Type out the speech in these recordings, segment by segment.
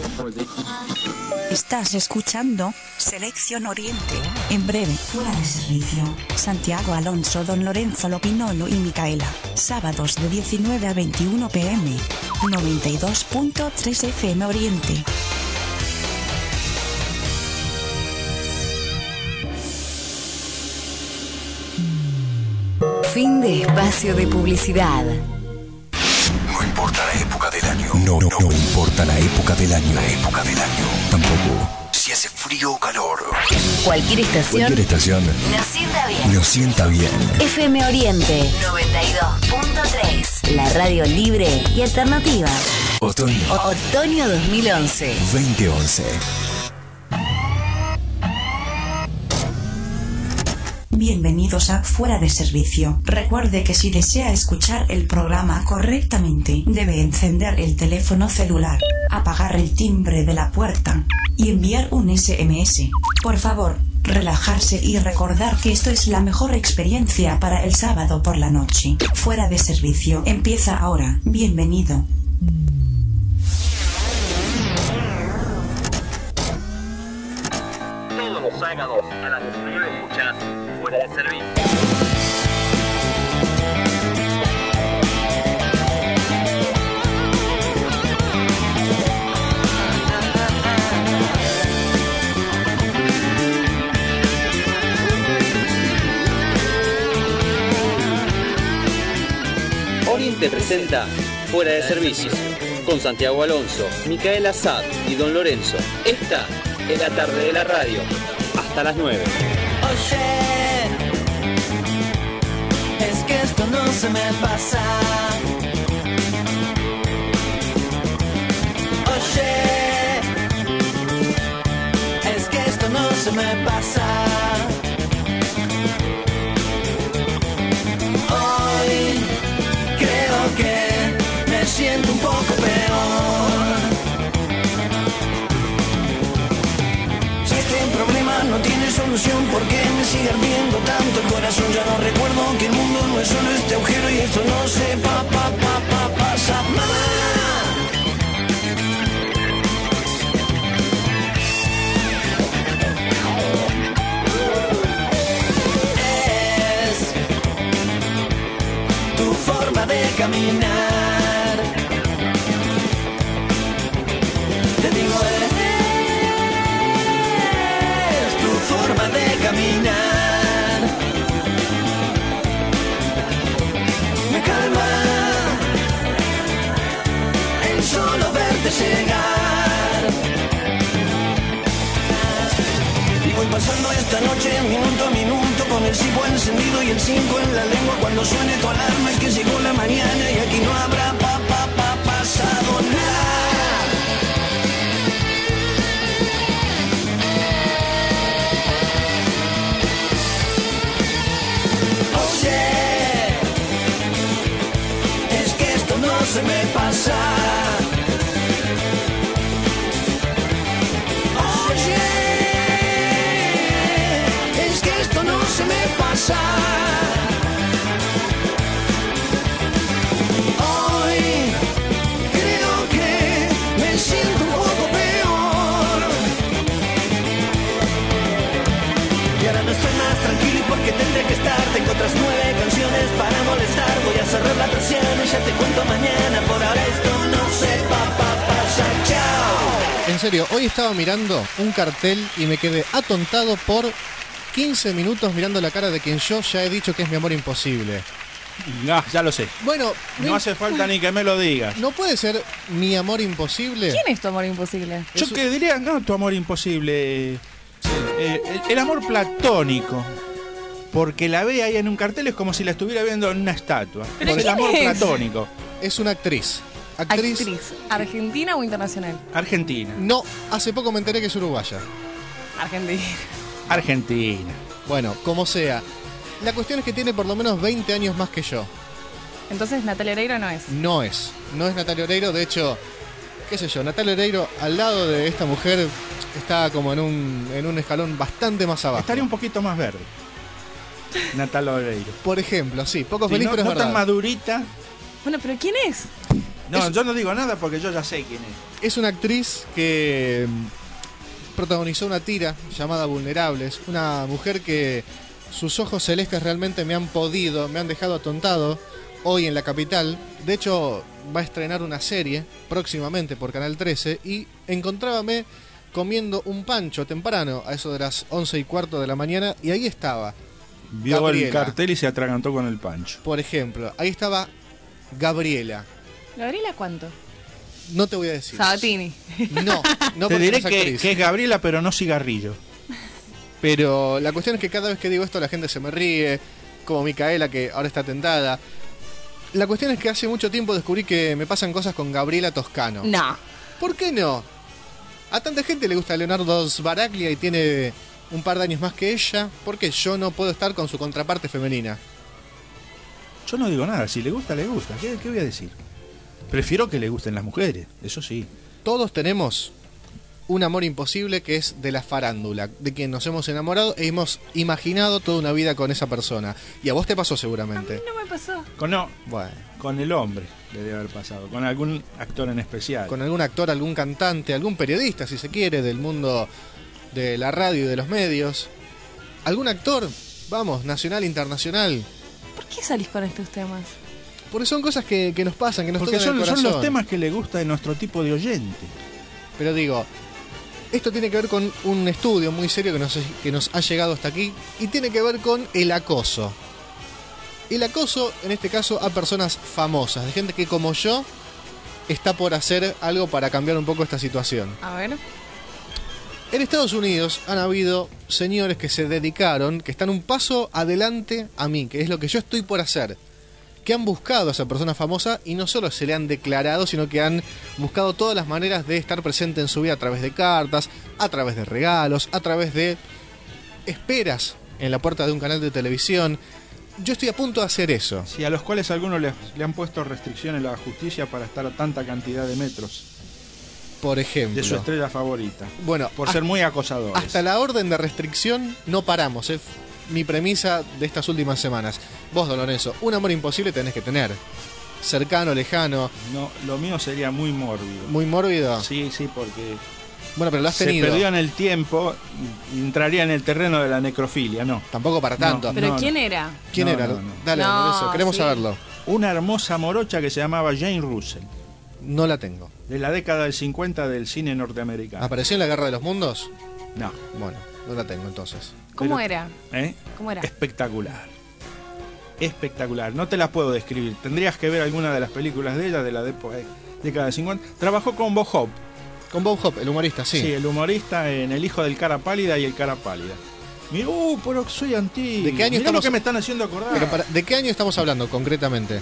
Estás escuchando Selección Oriente. En breve, fuera de servicio. Santiago Alonso, Don Lorenzo Lopinolo y Micaela. Sábados de 19 a 21 p.m. 92.3 FM Oriente. Fin de espacio de publicidad. No importa la época del año. No importa la época del año. La época del año. Tampoco si hace frío o calor. Cualquier estación nos sienta bien. FM Oriente 92.3. La radio libre y alternativa. Otoño 2011. 2011. Bienvenidos a Fuera de Servicio. Recuerde que si desea escuchar el programa correctamente, debe encender el teléfono celular, apagar el timbre de la puerta y enviar un SMS. Por favor, relajarse y recordar que esto es la mejor experiencia para el sábado por la noche. Fuera de Servicio empieza ahora. Bienvenido. Todos los sábados a las 19 escuchas Fuera de Servicio. Oriente presenta Fuera de Servicio con Santiago Alonso, Micaela Sad y Don Lorenzo. Esta es la tarde de la radio. Hasta las 9. Oye, es que esto no se me pasa. Oye, es que esto no se me pasa. Hoy creo que me siento un poco peor. Este problema no tiene solución, porque me sigue ardiendo tanto el corazón. Ya no recuerdo que el mundo no es solo este agujero y esto no se pasa. Mamá, es tu forma de caminar. Te digo, forma de caminar me calma el solo verte llegar. Y voy pasando esta noche minuto a minuto con el cipo encendido y el 5 en la lengua. Cuando suene tu alarma es que llegó la mañana y aquí no habrá pasado nada. Se me pasa. Oye, es que esto no se me pasa. Hoy creo que me siento un poco peor. Y ahora no estoy más tranquilo, y porque tendré que estar. Tengo otras 9 canciones para molestar. Voy a cerrar la persiana y ya te cuento mañana. Por ahora esto no se pasa. Chao. En serio, hoy estaba mirando un cartel y me quedé atontado por 15 minutos mirando la cara de quien yo ya he dicho que es mi amor imposible. No, ya lo sé. Bueno, no hace falta ni que me lo digas. ¿No puede ser mi amor imposible? ¿Quién es tu amor imposible? Yo que diría, no, tu amor imposible. El amor platónico. Porque la ve ahí en un cartel es como si la estuviera viendo en una estatua. ¿Pero es el amor platónico. Es una actriz. ¿Actriz argentina o internacional? Argentina. No, hace poco me enteré que es uruguaya. Argentina. Bueno, como sea. La cuestión es que tiene por lo menos 20 años más que yo. Entonces, ¿Natalia Oreiro no es? No es Natalia Oreiro. De hecho, qué sé yo, Natalia Oreiro al lado de esta mujer está como en un escalón bastante más abajo. Estaría un poquito más verde. Natalia Oreiro. Por ejemplo, sí, poco feliz, no, pero es no verdad. tan madurita. Bueno, pero ¿quién es? No, yo no digo nada porque yo ya sé quién es. Es una actriz que protagonizó una tira llamada Vulnerables. Una mujer que sus ojos celestes realmente me han dejado atontado hoy en la capital. De hecho, va a estrenar una serie próximamente por Canal 13 y encontrábame comiendo un pancho temprano, a eso de las 11:15 de la mañana, y ahí estaba Vio Gabriela. el cartel y se atragantó con el pancho. Por ejemplo, ahí estaba Gabriela. ¿Gabriela cuánto? No te voy a decir. Sabatini. No Te porque diré no es que actriz. es Gabriela, pero no cigarrillo. Pero la cuestión es que cada vez que digo esto la gente se me ríe, como Micaela, que ahora está tentada. La cuestión es que hace mucho tiempo descubrí que me pasan cosas con Gabriela Toscano. No. ¿Por qué no? A tanta gente le gusta Leonardo Sbaraglia y tiene un par de años más que ella. ¿Por qué yo no puedo estar con su contraparte femenina? Yo no digo nada, si le gusta, le gusta. ¿Qué voy a decir? Prefiero que le gusten las mujeres, eso sí. Todos tenemos un amor imposible que es de la farándula, de quien nos hemos enamorado e hemos imaginado toda una vida con esa persona. Y a vos te pasó seguramente. No me pasó. Bueno, Con el hombre le debe haber pasado, con algún actor en especial. con algún actor, algún cantante, algún periodista, si se quiere, del mundo de la radio y de los medios. Algún actor, vamos, nacional, internacional. ¿Por qué salís con estos temas? Porque son cosas que nos pasan, que nos Porque tocan el corazón. son los temas que le gusta de nuestro tipo de oyente. Pero digo, esto tiene que ver con un estudio muy serio que nos ha llegado hasta aquí y tiene que ver con el acoso. El acoso, en este caso, a personas famosas, de gente que como yo está por hacer algo para cambiar un poco esta situación. A ver. En Estados Unidos han habido señores que se dedicaron, que están un paso adelante a mí, que es lo que yo estoy por hacer, que han buscado a esa persona famosa y no solo se le han declarado, sino que han buscado todas las maneras de estar presente en su vida a través de cartas, a través de regalos, a través de esperas en la puerta de un canal de televisión. Yo estoy a punto de hacer eso. Sí, a los cuales algunos le han puesto restricciones a la justicia para estar a tanta cantidad de metros Por ejemplo. de su estrella favorita. Bueno, Por ser muy acosadores. hasta la orden de restricción no paramos. Es mi premisa de estas últimas semanas. Vos, Don Lorenzo, un amor imposible tenés que tener. Cercano, lejano. No, lo mío sería muy mórbido. Muy mórbido. Sí, porque Bueno, pero lo has se tenido. perdió en el tiempo y entraría en el terreno de la necrofilia, no. Tampoco para tanto. ¿Pero No, quién no. era? ¿Quién No, era? no, no. Dale, No, Don Lorenzo, queremos sí. saberlo. Una hermosa morocha que se llamaba Jane Russell, No la tengo. de la década del 50 del cine norteamericano. ¿Apareció en la Guerra de los Mundos? No. Bueno, no la tengo entonces. ¿Cómo Pero- era? ¿Eh? ¿Cómo era? Espectacular. Espectacular. No te la puedo describir. Tendrías que ver alguna de las películas de ella de la década del 50. Trabajó con Bob Hope. Con Bob Hope, el humorista, sí. Sí, el humorista en El hijo del cara pálida y el cara pálida. Mira, pero soy antiguo. ¿De qué año Mirá estamos- lo que me están haciendo acordar. Pero ¿de qué año estamos hablando concretamente?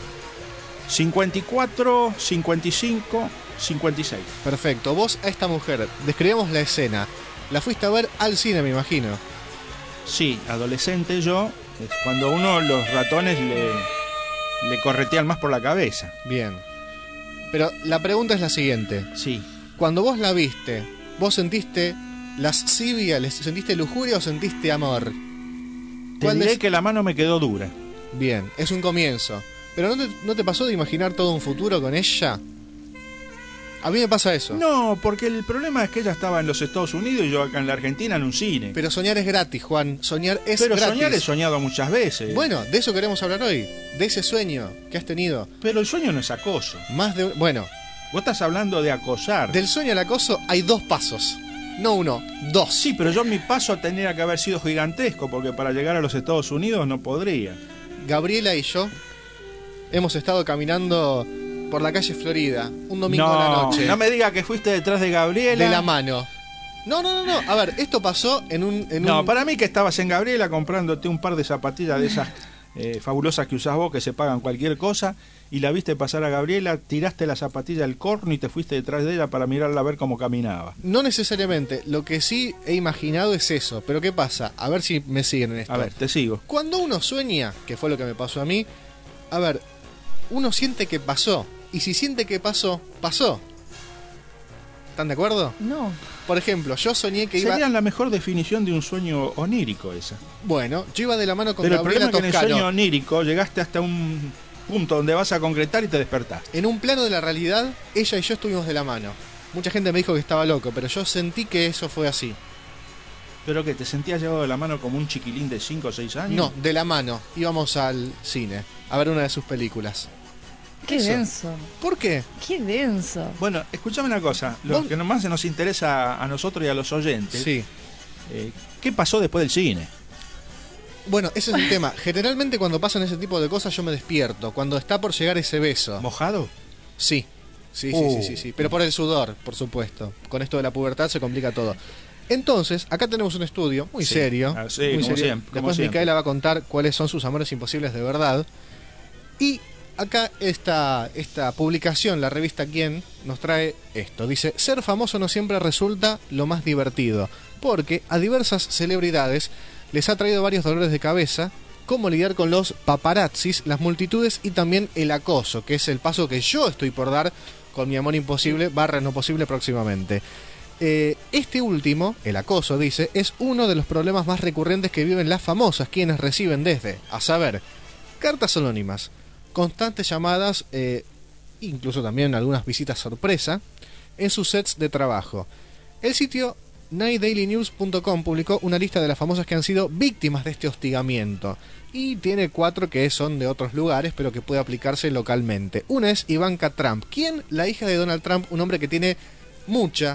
54, 55, 56. Perfecto. Vos a esta mujer, describamos la escena. La fuiste a ver al cine, me imagino. Sí, adolescente yo, es cuando uno los ratones le corretean más por la cabeza. Bien. Pero la pregunta es la siguiente. Sí. Cuando vos la viste, ¿vos sentiste lascivia, sentiste lujuria o sentiste amor? Te ¿Cuál diré es? que la mano me quedó dura. Bien, es un comienzo. Pero ¿no te pasó de imaginar todo un futuro con ella? A mí me pasa eso. No, porque el problema es que ella estaba en los Estados Unidos y yo acá en la Argentina en un cine. Pero soñar es gratis, Juan. Soñar es Pero gratis. soñar he soñado muchas veces. Bueno, de eso queremos hablar hoy. De ese sueño que has tenido. Pero el sueño no es acoso. Más de... Bueno, Vos estás hablando de acosar. del sueño al acoso hay 2 pasos. No 1, 2. Sí, pero mi paso tendría que haber sido gigantesco, porque para llegar a los Estados Unidos no podría. Gabriela y yo hemos estado caminando por la calle Florida un domingo a la noche. No me diga que fuiste detrás de Gabriela. De la mano. No. A ver, esto pasó en un... No, para mí que estabas en Gabriela comprándote un par de zapatillas de esas fabulosas que usás vos, que se pagan cualquier cosa, y la viste pasar a Gabriela, tiraste la zapatilla al corno y te fuiste detrás de ella para mirarla a ver cómo caminaba. No necesariamente. Lo que sí he imaginado es eso. Pero ¿qué pasa? A ver si me siguen en esto. A ver, te sigo. Cuando uno sueña, que fue lo que me pasó a mí, a ver, uno siente que pasó. Y si siente que pasó, pasó. ¿Están de acuerdo? No. Por ejemplo, yo soñé que iba... Sería la mejor definición de un sueño onírico esa. Bueno, yo iba de la mano con Pero el Gabriela problema es que en el Toscano. sueño onírico llegaste hasta un punto donde vas a concretar y te despertás. En un plano de la realidad, ella y yo estuvimos de la mano. Mucha gente me dijo que estaba loco, pero yo sentí que eso fue así. ¿Pero que te sentías llevado de la mano como un chiquilín de 5 o 6 años? No, de la mano. Íbamos al cine a ver una de sus películas. Qué Eso. denso. ¿Por qué? Qué denso. Bueno, escúchame una cosa. Lo que nomás nos interesa a nosotros y a los oyentes. Sí. ¿Qué pasó después del cine? Bueno, ese es el tema. Generalmente cuando pasan ese tipo de cosas yo me despierto. Cuando está por llegar ese beso. ¿Mojado? Sí. Sí. Pero por el sudor, por supuesto. Con esto de la pubertad se complica todo. Entonces, acá tenemos un estudio muy serio. Sí, muy como serio. siempre. Después Micaela va a contar cuáles son sus amores imposibles de verdad. Y acá esta publicación, la revista Quién, nos trae esto. Dice, ser famoso no siempre resulta lo más divertido, porque a diversas celebridades les ha traído varios dolores de cabeza, cómo lidiar con los paparazzis, las multitudes y también el acoso, que es el paso que yo estoy por dar con mi amor imposible / no posible próximamente. Este último, el acoso, dice, es uno de los problemas más recurrentes que viven las famosas, quienes reciben desde, a saber, cartas anónimas, constantes llamadas, incluso también algunas visitas sorpresa, en sus sets de trabajo. El sitio nightdailynews.com publicó una lista de las famosas que han sido víctimas de este hostigamiento, y tiene 4 que son de otros lugares, pero que puede aplicarse localmente. Una es Ivanka Trump, quien, la hija de Donald Trump, un hombre que tiene mucha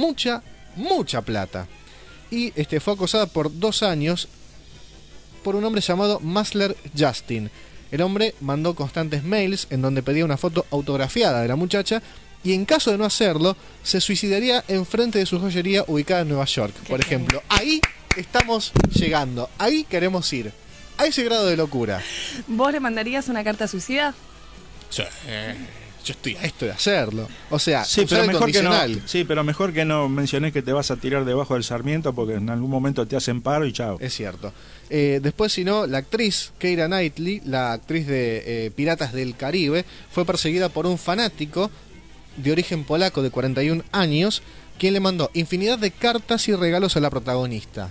plata, y fue acosada por 2 años por un hombre llamado Masler Justin. El hombre mandó constantes mails en donde pedía una foto autografiada de la muchacha, y en caso de no hacerlo, se suicidaría enfrente de su joyería ubicada en Nueva York, por ejemplo. Ahí estamos llegando, ahí queremos ir, a ese grado de locura. ¿Vos le mandarías una carta suicida? Sí. Yo estoy a esto de hacerlo. O sea, sí, pero mejor que no menciones que te vas a tirar debajo del Sarmiento, porque en algún momento te hacen paro y chao. Es cierto. Después, si no, la actriz Keira Knightley, la actriz de Piratas del Caribe, fue perseguida por un fanático de origen polaco de 41 años, quien le mandó infinidad de cartas y regalos a la protagonista.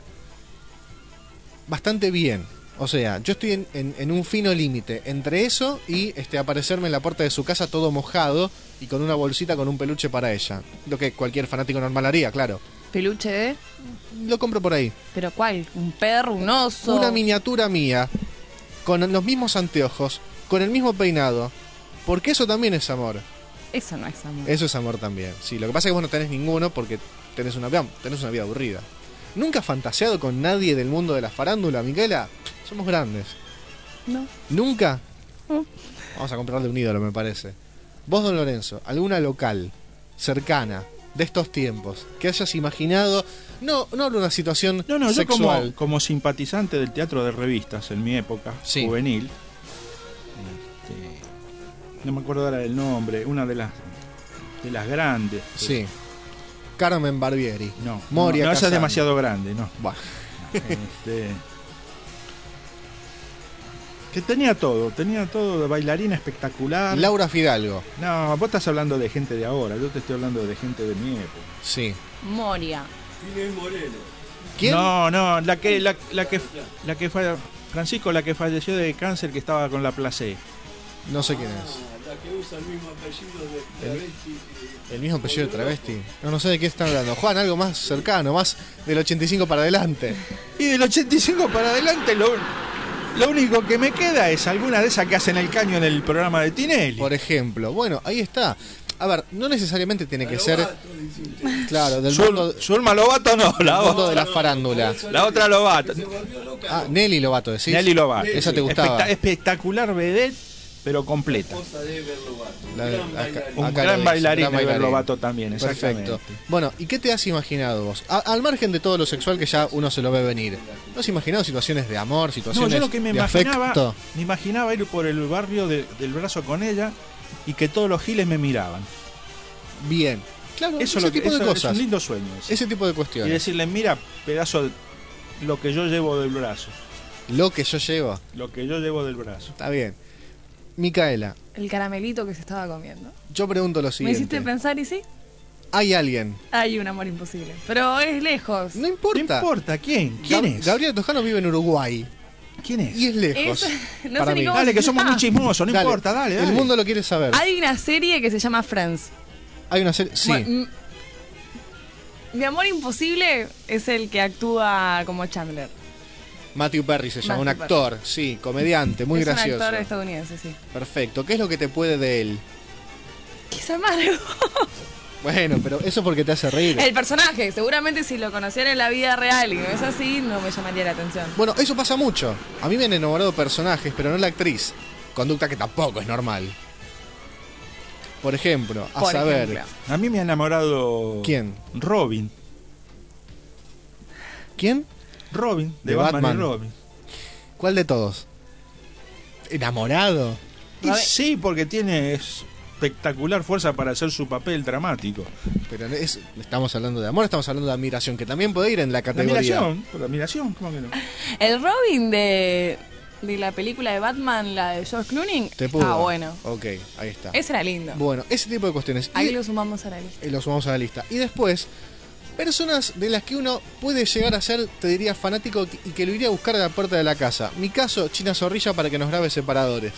Bastante bien. O sea, yo estoy en un fino límite entre eso y aparecerme en la puerta de su casa todo mojado y con una bolsita con un peluche para ella. Lo que cualquier fanático normal haría, claro. ¿Peluche de? Lo compro por ahí. ¿Pero cuál? ¿Un perro? ¿Un oso? Una miniatura mía, con los mismos anteojos, con el mismo peinado. Porque eso también es amor. Eso no es amor. Eso es amor también. Sí, lo que pasa es que vos no tenés ninguno porque tenés una vida aburrida. ¿Nunca has fantaseado con nadie del mundo de la farándula, Micaela? Somos grandes. No. ¿Nunca? No. Vamos a comprarle un ídolo, me parece. Vos, don Lorenzo, alguna local, cercana, de estos tiempos, que hayas imaginado, no hablo de una situación sexual. Yo como simpatizante del teatro de revistas en mi época, juvenil, no me acuerdo ahora del nombre, una de las grandes. Sí. Carmen Barbieri. No, Moria esa es demasiado grande, no. Bah. Que tenía todo de bailarina espectacular. Laura Fidalgo. No, vos estás hablando de gente de ahora, yo te estoy hablando de gente de mi época. Sí. Moria. Inés Moreno. ¿Quién? No, la que fue Francisco, la que falleció de cáncer, que estaba con la placé. No sé quién es. La que usa el mismo apellido de travesti. ¿El mismo apellido de travesti? No sé de qué están hablando. Juan, algo más cercano, más del 85 para adelante. Y del 85 para adelante lo único que me queda es alguna de esas que hacen el caño en el programa de Tinelli. Por ejemplo. Bueno, ahí está. A ver, no necesariamente tiene que ser... Claro, del mundo... Zulma Lobato no, del mundo de la farándula. La otra Lobato. Ah, Nelly Lobato, decís. Nelly Lobato. Esa te gustaba. Espectacular vedette, pero completa. Un gran bailarín de Ever Lobato también, exactamente. Perfecto. Bueno, ¿y qué te has imaginado vos? Al margen de todo lo sexual que ya uno se lo ve venir, ¿no has imaginado situaciones de amor, situaciones yo lo que me de imaginaba, afecto? Me imaginaba ir por el barrio del Brazo con ella y que todos los giles me miraban. Bien. Claro, eso ese tipo de cosas. Es un lindo sueño. Ese tipo de cuestiones. Y decirle, mira, pedazo, lo que yo llevo del brazo. Lo que yo llevo. Lo que yo llevo del brazo. Está bien. Micaela. El caramelito que se estaba comiendo. Yo pregunto lo siguiente. ¿Me hiciste pensar y sí? Hay alguien. Hay un amor imposible. Pero es lejos. No importa. No importa. ¿Quién es? Gabriela Toscano vive en Uruguay. ¿Quién es? Y es lejos. No para sé ni mí. cómo Dale, se que somos llama. muy chismosos, no importa, dale. El mundo lo quiere saber. Hay una serie que se llama Friends. Hay una serie. Sí. Bueno, Mi amor imposible es el que actúa como Chandler. Matthew Perry se llama, un Matthew actor, sí, comediante, muy es gracioso. un actor estadounidense, sí. Perfecto. ¿Qué es lo que te puede de él? Que es amargo. Bueno, pero eso porque te hace reír. El personaje, seguramente si lo conociera en la vida real y no es así, no me llamaría la atención. Bueno, eso pasa mucho. A mí me han enamorado personajes, pero no la actriz. Conducta que tampoco es normal. Por ejemplo, a saber... A mí me ha enamorado... ¿Quién? Robin. ¿Quién? Robin, de De Batman, Batman. y Robin. ¿Cuál de todos? ¿Enamorado? Y sí, porque tiene espectacular fuerza para hacer su papel dramático. Pero estamos hablando de amor, estamos hablando de admiración, que también puede ir en la categoría. La admiración, ¿cómo que no? El Robin de la película de Batman, la de George Clooney. Te pudo. Ah, bueno. Ok, ahí está. Ese era lindo. Bueno, ese tipo de cuestiones. Ahí Y lo sumamos a la lista. lo sumamos a la lista. Y después, personas de las que uno puede llegar a ser, te diría, fanático y que lo iría a buscar a la puerta de la casa. Mi caso, China Zorrilla para que nos grabe separadores.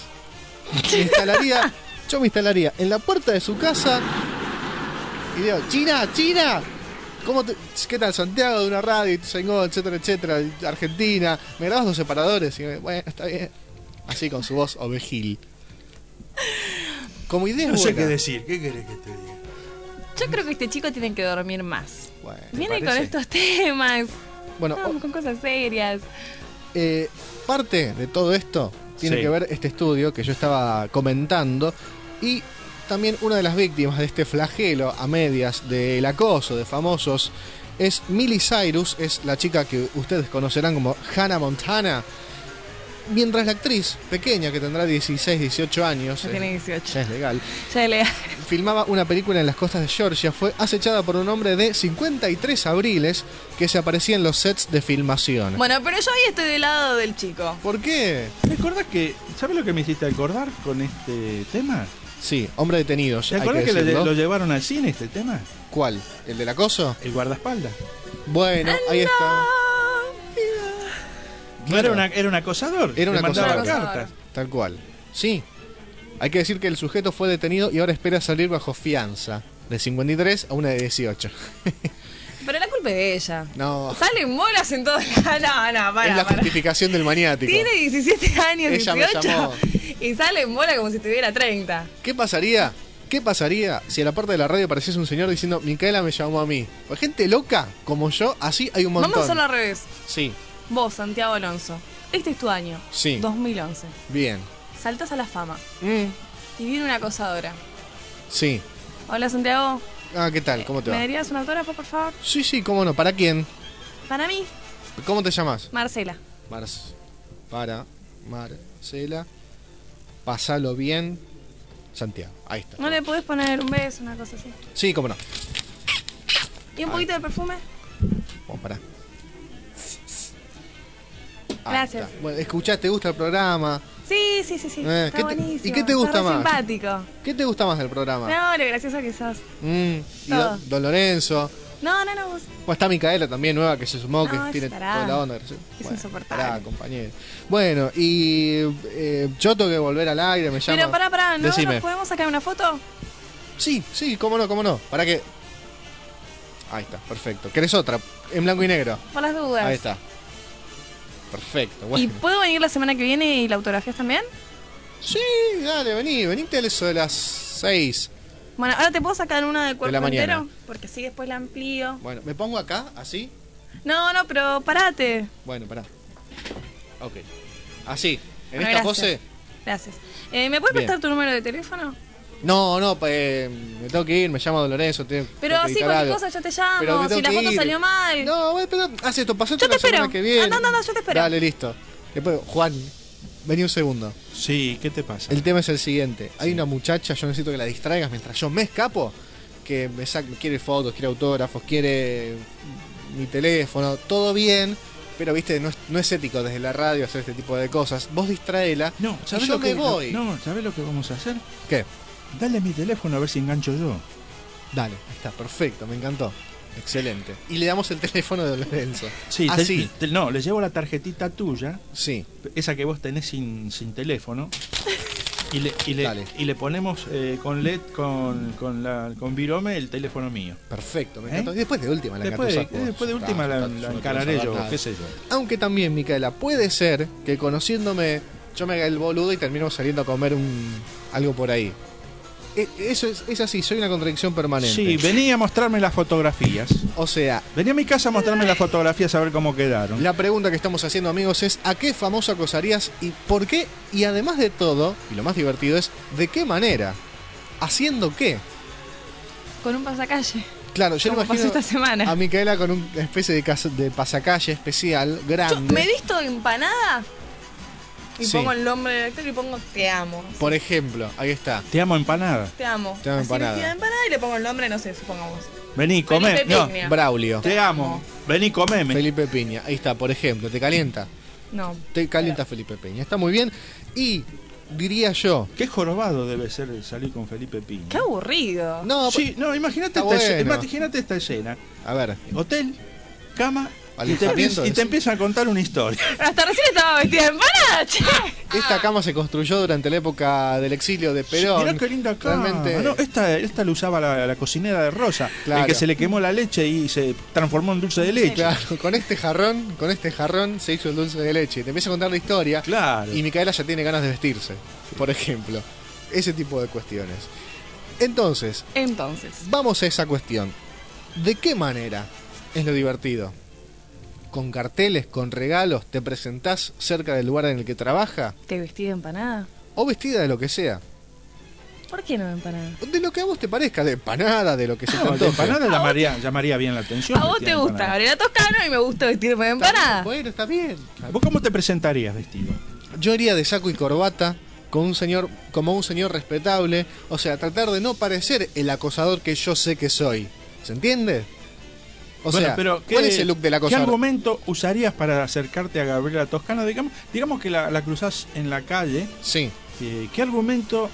Yo me instalaría en la puerta de su casa y digo, China, ¿qué tal Santiago de una radio, etcétera, etcétera, Argentina? ¿Me grabas los separadores? Y bueno, está bien. Así con su voz ovejil. Como idea No sé buena. qué decir, ¿qué querés que te diga? Yo creo que este chico tiene que dormir más. Bueno, Viene con parece? estos temas. bueno, Vamos con cosas serias. parte de todo esto tiene Sí. que ver este estudio que yo estaba comentando y también una de las víctimas de este flagelo a medias del acoso de famosos es Miley Cyrus, es la chica que ustedes conocerán como Hannah Montana, mientras la actriz pequeña que tendrá 16, 18 años, Ya tiene 18. ya es legal, Ya le... filmaba una película en las costas de Georgia, fue acechada por un hombre de 53 abriles que se aparecía en los sets de filmación. Bueno, pero yo ahí estoy del lado del chico. ¿Por qué? ¿Te acordás que... ¿Sabes lo que me hiciste acordar con este tema? Sí, hombre detenido. ¿Te hay acordás que decirlo. lo llevaron al cine este tema? ¿Cuál? ¿El del acoso? El guardaespaldas. Bueno, ahí está. No era un acosador. Era un le mandaba acosador. cartas. Tal cual. Sí. Hay que decir que el sujeto fue detenido y ahora espera salir bajo fianza. De 53 a una de 18. Pero la culpa es de ella. No. Salen bolas en todos lados. No, Es la justificación del maniático. Tiene 17 años, Ella me 18. llamó. Y sale en bola como si tuviera 30. ¿Qué pasaría? ¿Qué pasaría si a la parte de la radio apareciese un señor diciendo Micaela me llamó a mí? Pues gente loca como yo, así hay un montón. Vamos a hacerlo al revés. Sí, Vos, Santiago Alonso. Este es tu año. Sí. 2011. bien. Saltas a la fama. Mm, Y viene una acosadora. sí. Hola, Santiago. Ah, ¿qué tal? ¿Cómo te ¿Me va? darías un autógrafo, por favor? Sí, sí, cómo no. ¿Para quién? Para mí, ¿Cómo te llamas? Marcela. Marcela. Pásalo bien. Santiago. Ahí está. ¿No le podés poner un beso, una cosa así? Sí, cómo no. ¿Y un poquito de perfume? Vamos, pará. Ahí Gracias. está. Bueno, escuchá, ¿te gusta el programa? Sí. Está ¿qué te- buenísimo. ¿y qué te gusta Está re más? simpático. ¿Qué te gusta más del programa? No, lo gracioso que sos. Y Todo. Don Lorenzo. No, vos. Bueno, está Micaela también, nueva, que se sumó, que No, tiene estará. toda la onda. Es insoportable. Pará, compañero. Bueno, y yo tengo que volver al aire, me llama. Pero pará, ¿no Decime. nos podemos sacar una foto? Sí, cómo no. ¿Para qué? Ahí está, perfecto. ¿Querés otra? En blanco y negro. Por las dudas. Ahí está. Perfecto, ¿Y bueno. puedo venir la semana que viene y la autografías también? Sí, dale, venite a eso de las 6. Bueno, ahora te puedo sacar una de cuerpo la mañana. entero, porque así después la amplío. Bueno, ¿me pongo acá, así? No, pero parate. Bueno, pará. Ok. Así, en Bueno, esta gracias. pose. Gracias. ¿Me puedes Bien. prestar tu número de teléfono? No, me tengo que ir, me llama Don Lorenzo. Pero tengo que así editar cualquier algo. cosa yo te Pero llamo. me Si tengo la que foto ir. salió mal. No, bueno, pero haz esto, pasate Yo te la semana espero. que viene. No, yo te espero. Dale, listo. Después, Juan, vení un segundo. Sí, ¿qué te pasa? El tema es el siguiente. Hay una muchacha, yo necesito que la distraigas mientras yo me escapo, que quiere fotos, quiere autógrafos, quiere mi teléfono, todo bien, pero viste, no es ético desde la radio hacer este tipo de cosas. Vos distraela No, y ¿sabés yo lo que me voy. No, ¿sabés lo que vamos a hacer? ¿Qué? Dale mi teléfono a ver si engancho yo. Dale, ahí está, perfecto, me encantó. Excelente. Y le damos el teléfono de Lorenzo. Sí, Así. no, le llevo la tarjetita tuya, Sí. esa que vos tenés sin teléfono. Y le ponemos con LED, con virome el teléfono mío. Perfecto, me encantó. Y después de última la Después de última la encararé yo, qué sé yo. Aunque también, Micaela, puede ser que conociéndome yo me haga el boludo y terminemos saliendo a comer algo por ahí. Eso es así, soy una contradicción permanente. Sí, vení a mostrarme las fotografías. O sea, vení a mi casa a mostrarme las fotografías a ver cómo quedaron. La pregunta que estamos haciendo, amigos, es ¿a qué famoso acosarías y por qué? Y además de todo, y lo más divertido es ¿de qué manera? ¿Haciendo qué? Con un pasacalle. Claro, yo me imagino esta semana a Micaela con una especie de pasacalle especial, grande. Yo me visto de empanada y sí. Pongo el nombre del actor y pongo te amo. Por ejemplo, ahí está. Te amo empanada. Te amo. Te amo empanada. De empanada y le pongo el nombre, no sé, supongamos. Vení, comé. No, Braulio. Te amo. Vení, comeme. Felipe Piña. Ahí está, por ejemplo. ¿Te calienta? No. Te calienta Felipe Piña. Está muy bien. Y diría yo... Qué jorobado debe ser salir con Felipe Piña. Qué aburrido. No, sí, no, imagínate esta escena. A ver. Hotel, cama... Y te empiezan a contar una historia. Hasta recién estaba vestida de empanada, che. Esta cama se construyó durante la época del exilio de Perón. Mirá qué linda cama. Realmente... No, esta lo usaba la cocinera de Rosa. Claro. El que se le quemó la leche y se transformó en dulce de leche. Claro, con este jarrón se hizo el dulce de leche. Te empieza a contar la historia. Claro. Y Micaela ya tiene ganas de vestirse, por ejemplo. Ese tipo de cuestiones. Entonces, vamos a esa cuestión. ¿De qué manera es lo divertido? ¿Con carteles, con regalos, te presentás cerca del lugar en el que trabaja? ¿Te vestís de empanada? O vestida de lo que sea. ¿Por qué no de empanada? De lo que a vos te parezca, de empanada, de lo que se te de empanada llamaría bien la atención. A vos te gusta Gabriela Toscano y me gusta vestirme de empanada. Bueno, está bien. ¿Vos cómo te presentarías vestido? Yo iría de saco y corbata, como un señor respetable. O sea, tratar de no parecer el acosador que yo sé que soy. ¿Se entiende? O sea, pero ¿cuál es el look del acosador? ¿Qué argumento usarías para acercarte a Gabriela Toscano? Digamos que la cruzás en la calle. Sí. ¿Qué argumento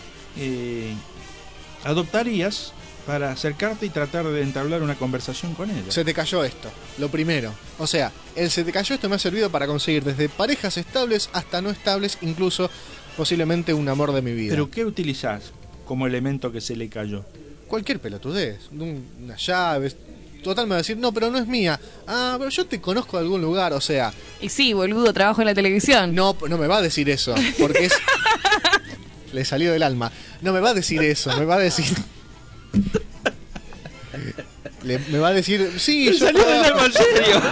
adoptarías para acercarte y tratar de entablar una conversación con ella? Se te cayó esto, lo primero. O sea, el se te cayó esto me ha servido para conseguir desde parejas estables hasta no estables, incluso posiblemente un amor de mi vida. ¿Pero qué utilizás como elemento que se le cayó? Cualquier pelotudez, unas llaves. Total me va a decir, no, pero no es mía. Ah, pero yo te conozco de algún lugar, o sea... Y sí, boludo, trabajo en la televisión. No me va a decir eso, porque es... Le salió del alma. No me va a decir eso, me va a decir... me va a decir, sí, yo salió del alma, en serio.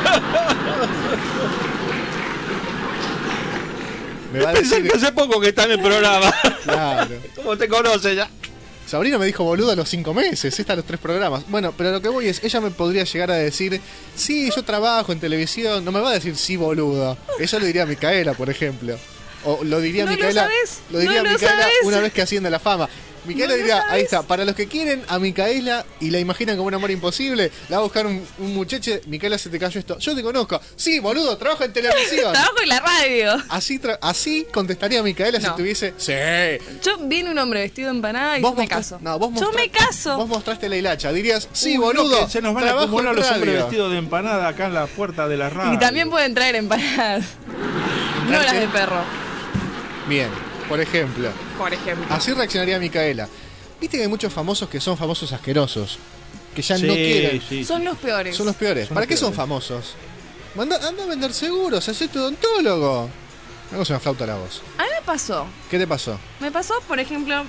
Me va a decir que hace poco que está en el programa. Claro. ¿Cómo te conoce ya? Sabrina me dijo boludo a los 5 meses, esta a los 3 programas. Bueno, pero lo que voy es, ella me podría llegar a decir, sí, yo trabajo en televisión. No me va a decir sí, boludo. Eso lo diría Micaela, por ejemplo. O lo diría Micaela. Lo diría Micaela una vez que asciende a la fama. Micaela diría, ahí está, para los que quieren a Micaela y la imaginan como un amor imposible, la va a buscar un muchacho. Micaela, se te cayó esto. Yo te conozco. Sí, boludo, trabajo en televisión. Trabajo en la radio. Así contestaría Micaela si tuviese. Sí. Yo viene un hombre vestido de empanada y yo me caso. Yo me caso. Vos mostraste la hilacha. Dirías, sí, boludo. Se nos van a acumular los hombres vestidos de empanada acá en la puerta de la radio. Y también pueden traer empanadas. No las de perro. Bien. Por ejemplo. Así reaccionaría Micaela. Viste que hay muchos famosos que son famosos asquerosos. Que ya no quieren. Sí. Son los peores. ¿Para qué son famosos? Anda a vender seguros, hacete odontólogo. Algo se me flauta la voz. A mí me pasó. ¿Qué te pasó? Me pasó, por ejemplo,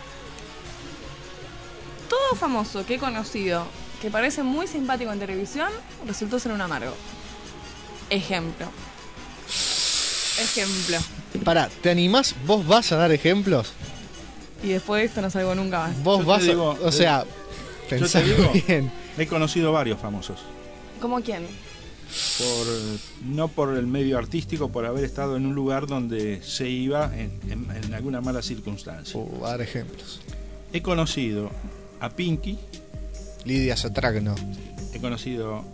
todo famoso que he conocido que parece muy simpático en televisión resultó ser un amargo. Ejemplo. Pará, ¿te animás? ¿Vos vas a dar ejemplos? Y después de esto no salgo nunca más. Vos vas a... O sea, pensá bien. He conocido varios famosos. ¿Cómo quién? No por el medio artístico, por haber estado en un lugar donde se iba en alguna mala circunstancia. A dar ejemplos. He conocido a Pinky. Lidia Satragno. He conocido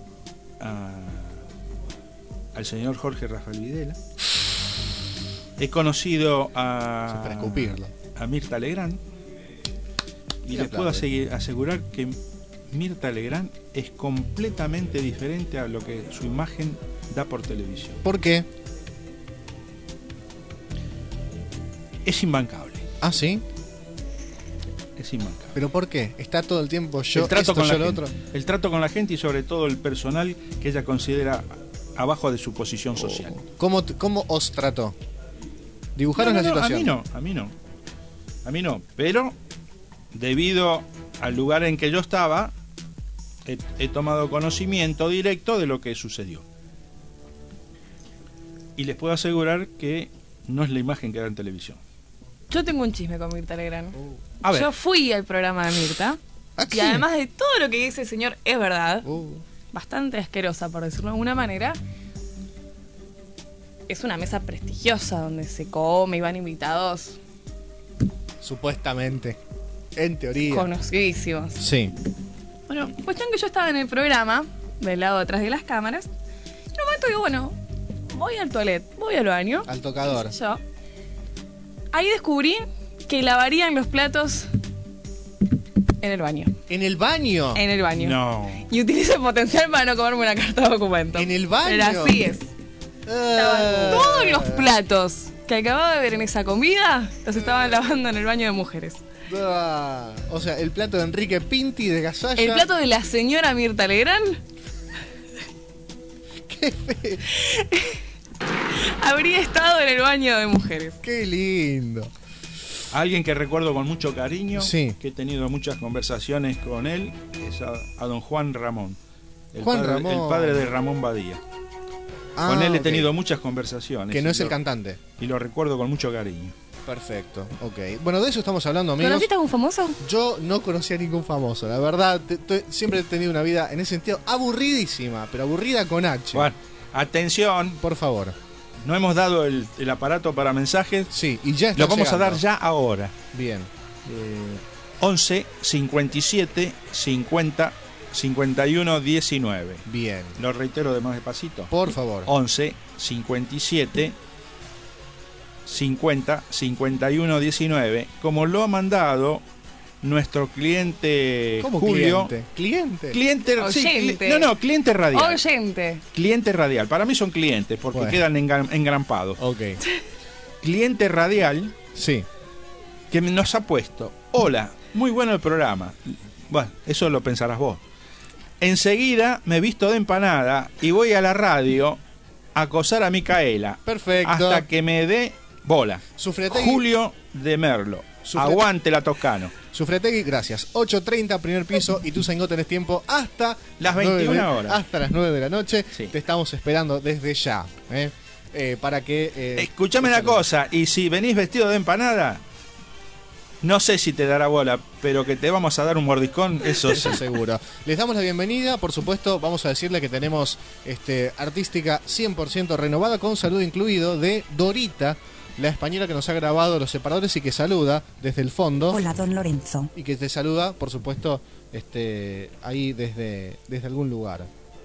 al señor Jorge Rafael Videla. He conocido a Mirta Legrand. Y les puedo asegurar que Mirta Legrand es completamente diferente a lo que su imagen da por televisión. ¿Por qué? Es imbancable. ¿Ah, sí? Es imbancable. ¿Pero por qué? Está todo el tiempo yo, El trato esto, con yo, la lo gente. otro. El trato con la gente y sobre todo el personal que ella considera abajo de su posición social. ¿Cómo os trató? ¿Dibujaron la situación? A mí no. Pero debido al lugar en que yo estaba, he tomado conocimiento directo de lo que sucedió. Y les puedo asegurar que no es la imagen que da en televisión. Yo tengo un chisme con Mirta Legrand. A ver. Yo fui al programa de Mirta. ¿Aquí? Y además de todo lo que dice el señor es verdad, bastante asquerosa por decirlo de alguna manera, es una mesa prestigiosa donde se come y van invitados Supuestamente. En teoría. conocidísimos. Sí. Bueno, cuestión que yo estaba en el programa, del lado detrás de las cámaras, y en un momento digo, bueno, voy al toilet, voy al baño. Al tocador. qué sé yo. Ahí descubrí que lavarían los platos en el baño. ¿En el baño? En el baño. No. Y utilizo el potencial para no comerme una carta de documento. ¿En el baño? Pero así es. Estaban todos los platos que acababa de ver en esa comida, los estaban lavando en el baño de mujeres. O sea, el plato de Enrique Pinti de Gasalla. El plato de la señora Mirta Legrand Qué fe- habría estado en el baño de mujeres. Qué lindo. Alguien que recuerdo con mucho cariño, Sí. que he tenido muchas conversaciones con él, es a don Juan Ramón. El padre de Ramón Badía. Con él he tenido muchas conversaciones. Que no es Y el cantante. Y lo recuerdo con mucho cariño. Perfecto, ok. Bueno, de eso estamos hablando, amigos. ¿Conociste a algún famoso? Yo no conocía a ningún famoso, la verdad. Siempre he tenido una vida, en ese sentido, aburridísima, pero aburrida con H. Bueno, atención, Por favor. no hemos dado el aparato para mensajes. Sí, y ya está Lo vamos llegando. a dar ya ahora. Bien. 11 57 50 51 19. Bien. Lo reitero de más despacito. Por favor. 11 57 50 51 19, como lo ha mandado nuestro cliente ¿Cómo Julio. ¿Cliente? Cliente, sí, Oyente. cliente radial. Oyente. Cliente radial. Para mí son clientes porque Bueno. quedan engrampados. Ok. Cliente radial Sí. que nos ha puesto: hola, muy bueno el programa. Bueno, eso lo pensarás vos. Enseguida me visto de empanada y voy a la radio a acosar a Micaela. Perfecto. Hasta que me dé bola. Sufretegui. Julio de Merlo. Aguante la Toscano. Sufretegui, gracias. 8:30, primer piso, y tú, Zaingo, tenés tiempo hasta Las 21 9 horas. Hasta las 9 de la noche. Sí. Te estamos esperando desde ya. Para que... Escuchame una cosa, y si venís vestido de empanada, no sé si te dará bola, pero que te vamos a dar un mordiscón, eso sí. Eso seguro. Les damos la bienvenida, por supuesto, vamos a decirle que tenemos artística 100% renovada, con saludo incluido de Dorita, la española que nos ha grabado los separadores y que saluda desde el fondo. Hola, don Lorenzo. Y que te saluda, por supuesto, ahí desde algún lugar.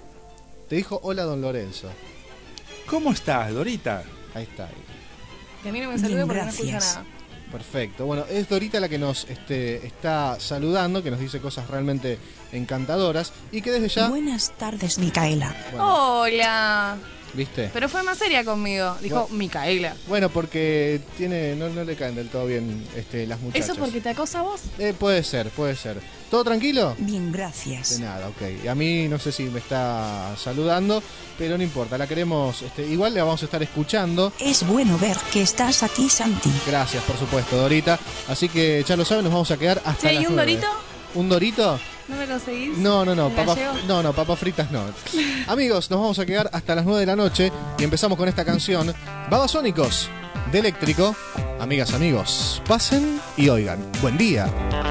Te dijo hola, don Lorenzo. ¿Cómo estás, Dorita? Ahí está. Que a mí no me salude Bien, porque no escucha gracias. nada. Perfecto. Bueno, es Dorita la que nos está saludando, que nos dice cosas realmente encantadoras y que desde ya... Buenas tardes, Micaela. Bueno, Hola. ¿viste? Pero fue más seria conmigo. Dijo Bueno. Micaela. Bueno, porque no le caen del todo bien las muchachas. ¿Eso es porque te acosa a vos? Puede ser. ¿Todo tranquilo? Bien, De gracias. nada, ok. Y a mí no sé si me está saludando, pero no importa, la queremos, igual la vamos a estar escuchando. Es bueno ver que estás aquí, Santi. Gracias, por supuesto, Dorita. Así que ya lo saben, nos vamos a quedar hasta Che, las ¿y un 9. dorito? ¿Un dorito? ¿No me conseguís? No, ¿Un papas, gallego? papas fritas no. Amigos, nos vamos a quedar hasta las 9 de la noche y empezamos con esta canción, Babasónicos, de Eléctrico. Amigas, amigos, pasen y oigan. Buen día.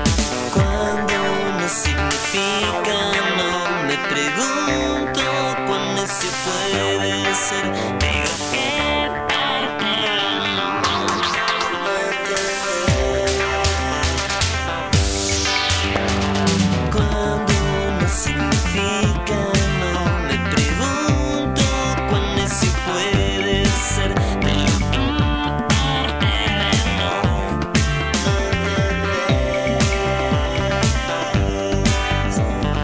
Cuando no significa, no me pregunto cuándo se puede ser. Digo que cuando no significa, no me pregunto cuándo se puede ser.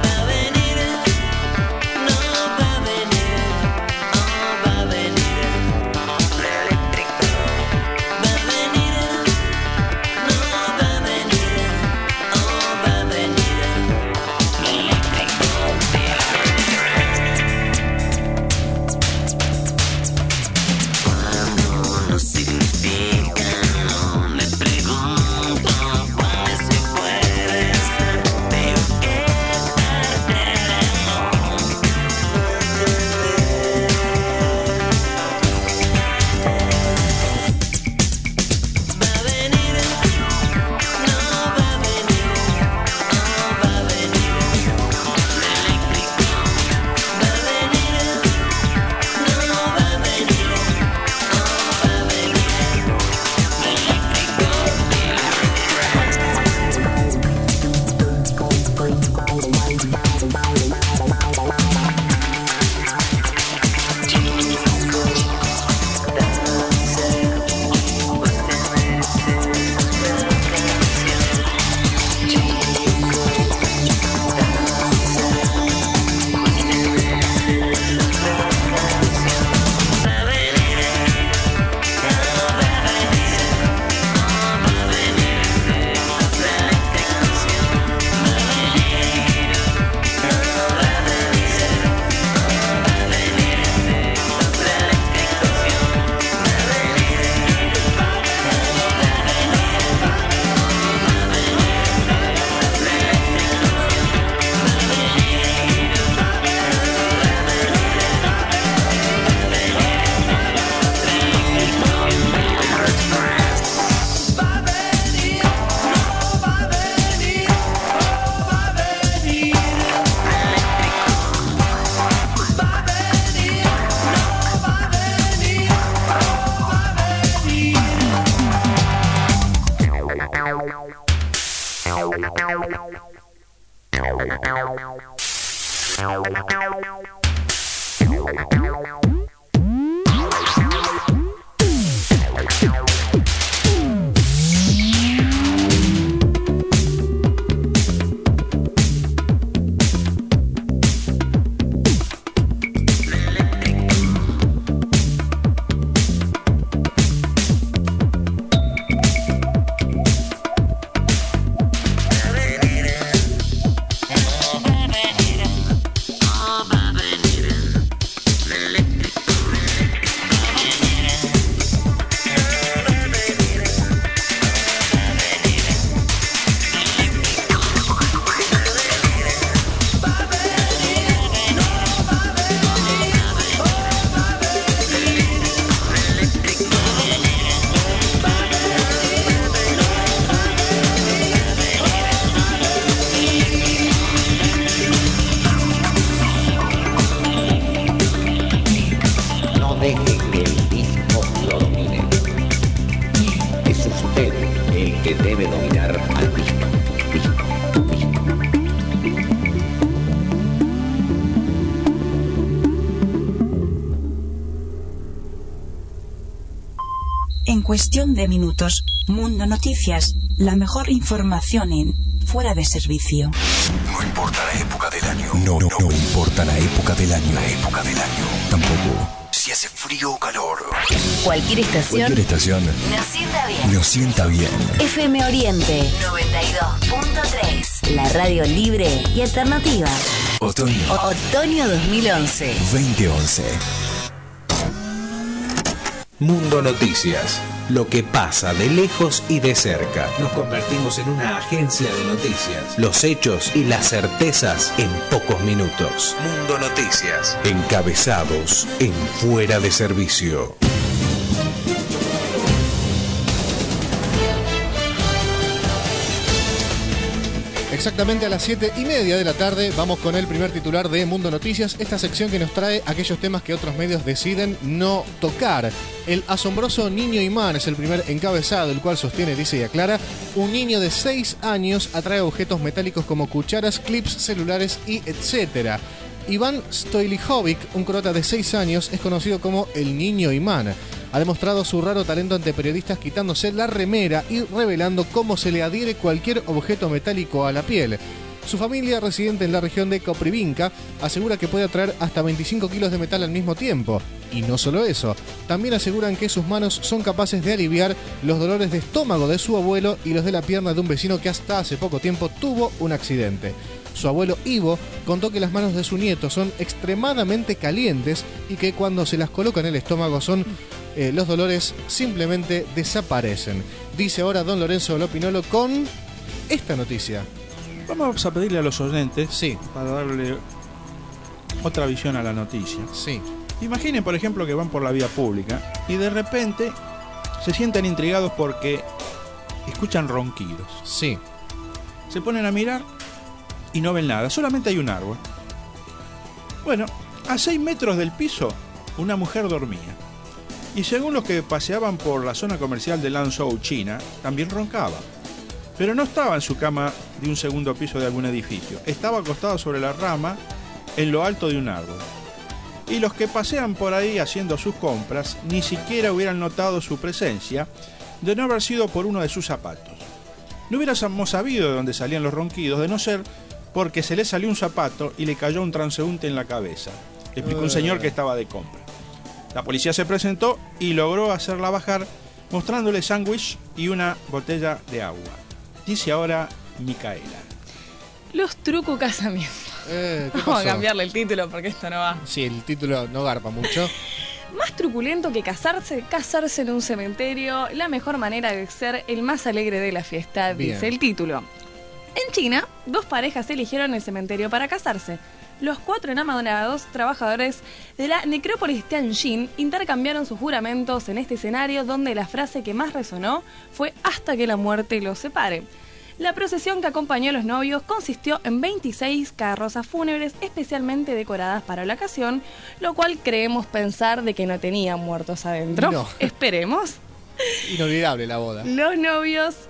Va a venir, En cuestión de minutos, Mundo Noticias, la mejor información en Fuera de Servicio. No importa la época del año. No importa la época del año. La época del año. Tampoco si hace frío o calor. Cualquier estación nos sienta bien. Nos sienta bien. FM Oriente 92.3. La radio libre y alternativa. Otoño 2011. 2011. Mundo Noticias. Lo que pasa de lejos y de cerca. Nos convertimos en una agencia de noticias. Los hechos y las certezas en pocos minutos. Mundo Noticias. Encabezados en Fuera de Servicio. Exactamente a las 7:30 de la tarde vamos con el primer titular de Mundo Noticias, esta sección que nos trae aquellos temas que otros medios deciden no tocar. El asombroso niño imán es el primer encabezado, el cual sostiene, dice y aclara: un niño de 6 años atrae objetos metálicos como cucharas, clips, celulares y etcétera. Iván Stojlihovic, un croata de 6 años, es conocido como el niño imán. Ha demostrado su raro talento ante periodistas quitándose la remera y revelando cómo se le adhiere cualquier objeto metálico a la piel. Su familia, residente en la región de Koprivinka, asegura que puede atraer hasta 25 kilos de metal al mismo tiempo. Y no solo eso, también aseguran que sus manos son capaces de aliviar los dolores de estómago de su abuelo y los de la pierna de un vecino que hasta hace poco tiempo tuvo un accidente. Su abuelo Ivo contó que las manos de su nieto son extremadamente calientes y que cuando se las coloca en el estómago los dolores simplemente desaparecen. Dice ahora don Lorenzo Lopinolo con esta noticia. Vamos a pedirle a los oyentes, sí, para darle otra visión a la noticia. Sí. Imaginen, por ejemplo, que van por la vía pública y de repente se sienten intrigados porque escuchan ronquidos. Sí. Se ponen a mirar y no ven nada, solamente hay un árbol. Bueno, a 6 metros del piso, una mujer dormía. Y según los que paseaban por la zona comercial de Lanzhou, China, también roncaba. Pero no estaba en su cama de un segundo piso de algún edificio. Estaba acostado sobre la rama en lo alto de un árbol. Y los que pasean por ahí haciendo sus compras ni siquiera hubieran notado su presencia de no haber sido por uno de sus zapatos. No hubiéramos sabido de dónde salían los ronquidos de no ser porque se le salió un zapato y le cayó un transeúnte en la cabeza, explicó un señor que estaba de compra. La policía se presentó y logró hacerla bajar mostrándole sándwich y una botella de agua. Dice ahora Micaela. Los truco casamientos. Vamos a cambiarle el título porque esto no va. Sí, el título no garpa mucho. Más truculento que casarse en un cementerio, la mejor manera de ser el más alegre de la fiesta, Bien. dice el título. En China, 2 parejas eligieron el cementerio para casarse. Los 4 enamorados trabajadores de la necrópolis Tianjin intercambiaron sus juramentos en este escenario donde la frase que más resonó fue hasta que la muerte los separe. La procesión que acompañó a los novios consistió en 26 carrozas fúnebres especialmente decoradas para la ocasión, lo cual creemos pensar de que no tenían muertos adentro. No. Esperemos. Inolvidable la boda. Los novios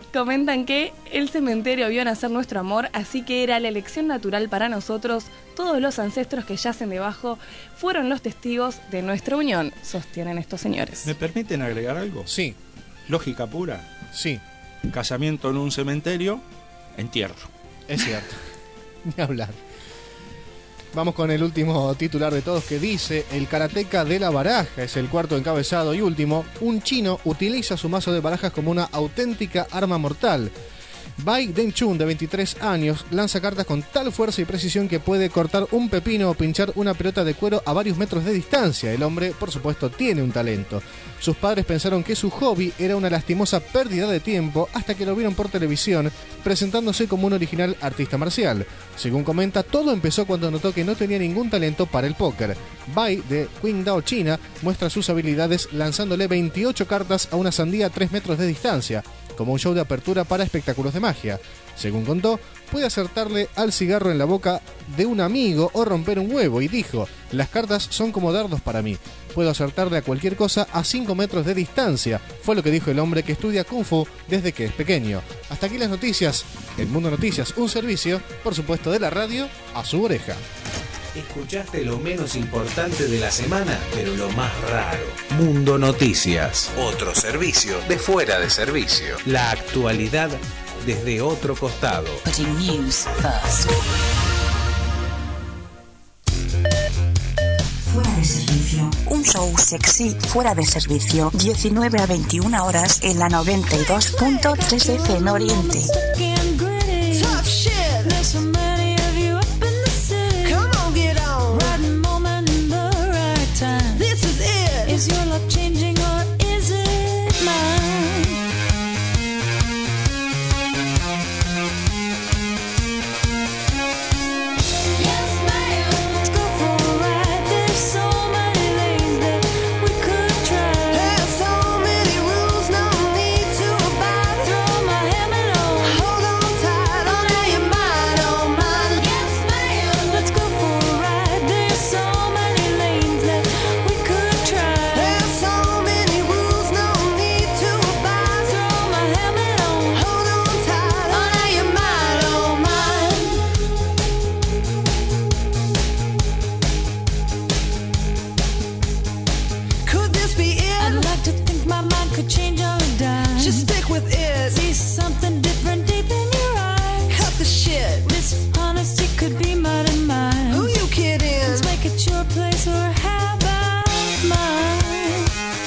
Comentan que el cementerio vio nacer nuestro amor, así que era la elección natural para nosotros. Todos los ancestros que yacen debajo fueron los testigos de nuestra unión, sostienen estos señores. ¿Me permiten agregar algo? Sí. Lógica pura. Sí. Casamiento en un cementerio, entierro. Es cierto. Ni hablar. Vamos con el último titular de todos que dice: el karateca de la baraja, es el cuarto encabezado y último. Un chino utiliza su mazo de barajas como una auténtica arma mortal. Bai Denchun, de 23 años, lanza cartas con tal fuerza y precisión que puede cortar un pepino o pinchar una pelota de cuero a varios metros de distancia. El hombre, por supuesto, tiene un talento. Sus padres pensaron que su hobby era una lastimosa pérdida de tiempo hasta que lo vieron por televisión, presentándose como un original artista marcial. Según comenta, todo empezó cuando notó que no tenía ningún talento para el póker. Bai, de Qingdao, China, muestra sus habilidades lanzándole 28 cartas a una sandía a 3 metros de distancia, como un show de apertura para espectáculos de magia. Según contó, puede acertarle al cigarro en la boca de un amigo o romper un huevo, y dijo: las cartas son como dardos para mí, puedo acertarle a cualquier cosa a 5 metros de distancia. Fue lo que dijo el hombre que estudia Kung Fu desde que es pequeño. Hasta aquí las noticias. El Mundo Noticias, un servicio, por supuesto, de la radio a su oreja. Escuchaste lo menos importante de la semana, pero lo más raro. Mundo Noticias, otro servicio de fuera de servicio. La actualidad desde otro costado. Putting news first. Fuera de servicio. Un show sexy fuera de servicio. 19 a 21 horas en la 92.3 FM Oriente. Is your love changing or is it mine? Yes, ma'am. Let's go for a ride. There's so many lanes that we could try. There's so many rules, no need to abide. Throw my helmet on. Hold on tight. Oh, now you're mine, oh mine. Yes, ma'am. Let's go for a ride. There's so many lanes that we could try. Change on a dime. Just stick with it. See something different deep in your eyes. Cut the shit. This honesty could be mine and mine. Who you kidding? Let's make it your place or how about mine?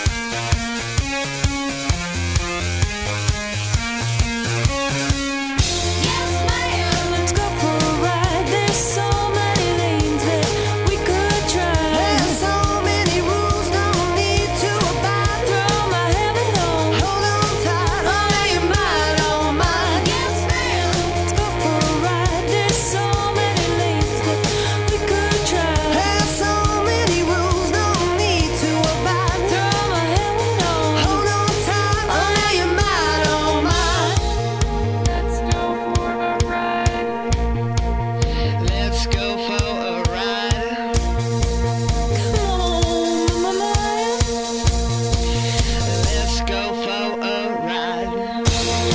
Yes, ma'am. Let's go for a ride. There's so many lanes that we could try. There's so many rules, no need to abide. Throw my helmet on. Hold on tight. Oh, now you're mine, oh mine. Yes, ma'am. Let's go for a ride. There's so many lanes that we could try. There's so many rules, no need to abide. Throw my helmet on. Hold on tight. Oh, now you're mine, oh mine. Let's go for a ride. Let's go for a ride. Come on, my mind. Let's go for a ride.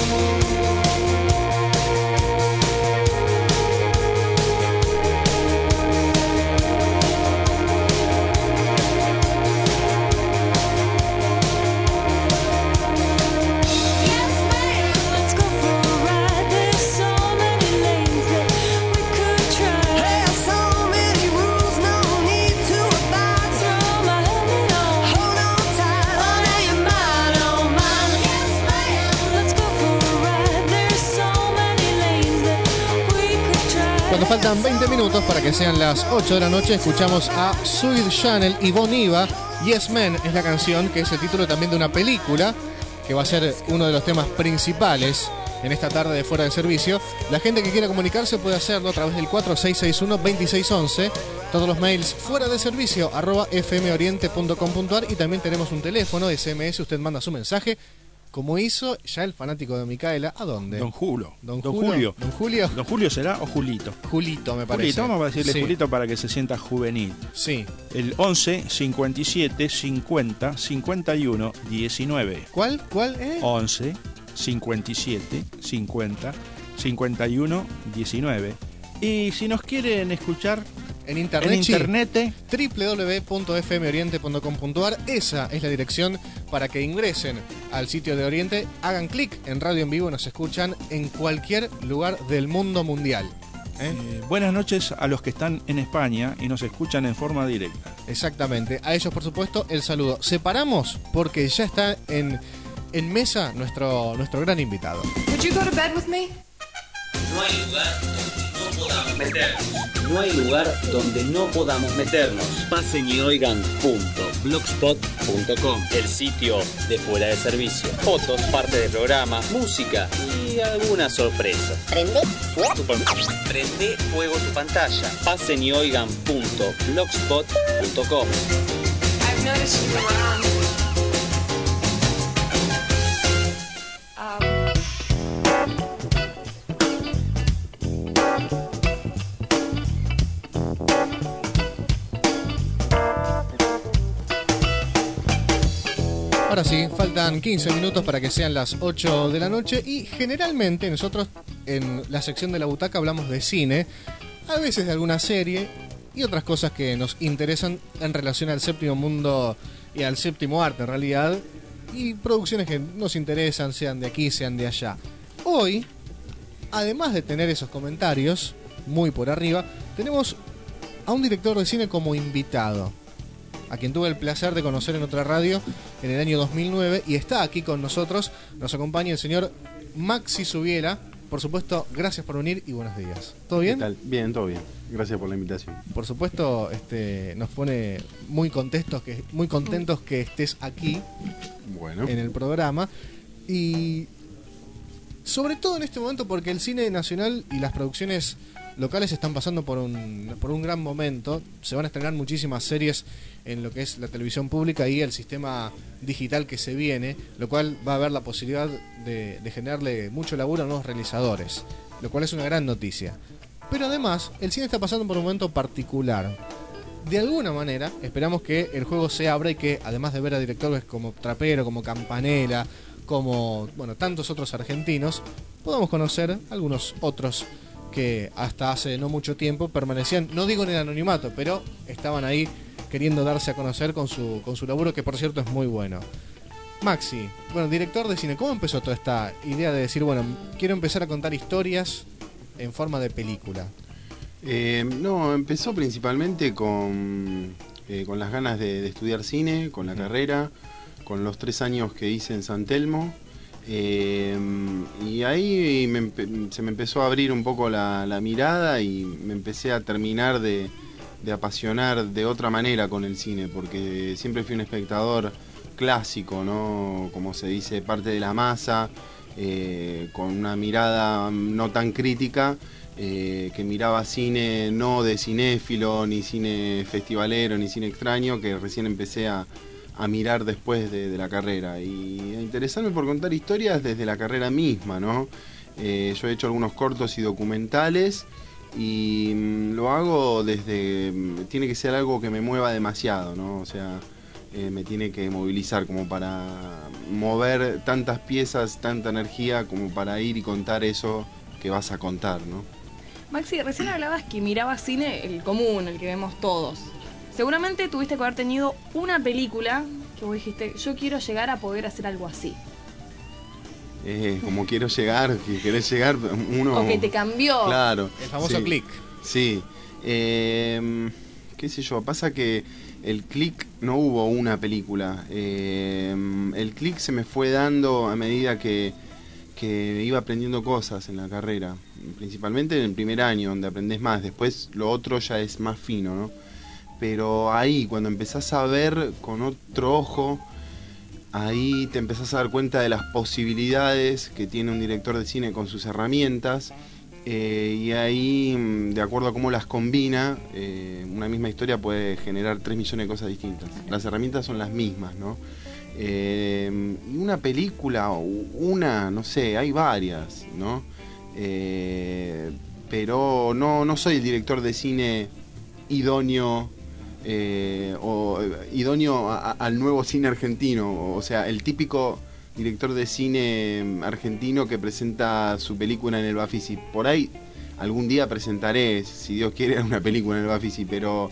Yes, ma'am. Let's go for a ride. There's so many lanes that we could try. There's so many rules, no need to abide. Throw my helmet on. Hold on tight. Oh, now you're mine, oh mine. Yes, ma'am. Let's go for a ride. There's so many lanes that we could try. Cuando faltan 20 minutos para que sean las 8 de la noche, escuchamos a Sweet Channel y Bon Iver. Yes Man es la canción, que es el título también de una película que va a ser uno de los temas principales en esta tarde de Fuera de Servicio. La gente que quiera comunicarse puede hacerlo a través del 4661-2611. Todos los mails fuera de servicio @fmoriente.com.ar, y también tenemos un teléfono SMS. Usted manda su mensaje, como hizo ya el fanático de Micaela. ¿A dónde? Don Julio. Don Julio. ¿Don Julio será o Julito? Julito, me parece. Julito, vamos a decirle Sí. Julito para que se sienta juvenil. Sí. El 11 57 50 51 19. ¿Cuál? 11 57 50 51 19. Y si nos quieren escuchar en internet, www.fmoriente.com.ar. Esa es la dirección para que ingresen al sitio de Oriente, hagan clic en Radio en Vivo y nos escuchan en cualquier lugar del mundo mundial. Buenas noches a los que están en España y nos escuchan en forma directa. Exactamente, a ellos por supuesto el saludo. Separamos porque ya está en mesa nuestro gran invitado. Would you go to bed with me? No hay lugar donde no podamos meternos. No hay lugar donde no podamos meternos. Pasen y oigan.blogspot.com, el sitio de Fuera de Servicio. Fotos, parte del programa, música y algunas sorpresas. Prende fuego tu pantalla. Pasen y oigan.blogspot.com. I've noticed you around. Ahora sí, faltan 15 minutos para que sean las 8 de la noche y generalmente nosotros en la sección de la butaca hablamos de cine, a veces de alguna serie y otras cosas que nos interesan en relación al séptimo mundo y al séptimo arte en realidad, y producciones que nos interesan, sean de aquí, sean de allá. Hoy, además de tener esos comentarios muy por arriba, tenemos a un director de cine como invitado, a quien tuve el placer de conocer en otra radio en el año 2009 y está aquí con nosotros. Nos acompaña el señor Maxi Subiela. Por supuesto, gracias por venir y buenos días. ¿Todo bien? ¿Qué tal? Bien, todo bien. Gracias por la invitación. Por supuesto, nos pone muy contentos que estés aquí en el programa. Y sobre todo en este momento porque el cine nacional y las producciones locales están pasando por un gran momento. Se van a estrenar muchísimas series en lo que es la televisión pública y el sistema digital que se viene, lo cual va a haber la posibilidad de generarle mucho laburo a nuevos realizadores, lo cual es una gran noticia. Pero además, el cine está pasando por un momento particular. De alguna manera, esperamos que el juego se abra y que, además de ver a directores como Trapero, como Campanella, como tantos otros argentinos, podamos conocer algunos otros que hasta hace no mucho tiempo permanecían, no digo en el anonimato, pero estaban ahí queriendo darse a conocer con su laburo, que por cierto es muy bueno. Maxi, director de cine, ¿cómo empezó toda esta idea de decir, quiero empezar a contar historias en forma de película? Empezó principalmente con las ganas de estudiar cine, con la carrera, con los 3 años que hice en San Telmo. Y ahí se me empezó a abrir un poco la mirada y me empecé a terminar de apasionar de otra manera con el cine, porque siempre fui un espectador clásico, ¿no? Como se dice, parte de la masa, con una mirada no tan crítica, que miraba cine no de cinéfilo, ni cine festivalero, ni cine extraño, que recién empecé a mirar después de la carrera y a interesarme por contar historias desde la carrera misma, ¿no? Yo he hecho algunos cortos y documentales y lo hago tiene que ser algo que me mueva demasiado, ¿no? O sea, me tiene que movilizar como para mover tantas piezas, tanta energía como para ir y contar eso que vas a contar, ¿no? Maxi, recién hablabas que mirabas cine el común, el que vemos todos. Seguramente tuviste que haber tenido una película que vos dijiste, yo quiero llegar a poder hacer algo así. Como quiero llegar, que querés llegar, uno... O que te cambió. Claro. El famoso click. Sí. Qué sé yo, pasa que el click no hubo una película. El click se me fue dando a medida que iba aprendiendo cosas en la carrera. Principalmente en el primer año, donde aprendés más. Después lo otro ya es más fino, ¿no? Pero ahí, cuando empezás a ver con otro ojo, ahí te empezás a dar cuenta de las posibilidades que tiene un director de cine con sus herramientas, y ahí, de acuerdo a cómo las combina, una misma historia puede generar 3 millones de cosas distintas. Las herramientas son las mismas, ¿no? Y una película, no sé, hay varias, ¿no? Pero no soy el director de cine idóneo, o idóneo al nuevo cine argentino, o sea, el típico director de cine argentino que presenta su película en el Bafisi. Por ahí algún día presentaré, si Dios quiere, una película en el Bafisi, pero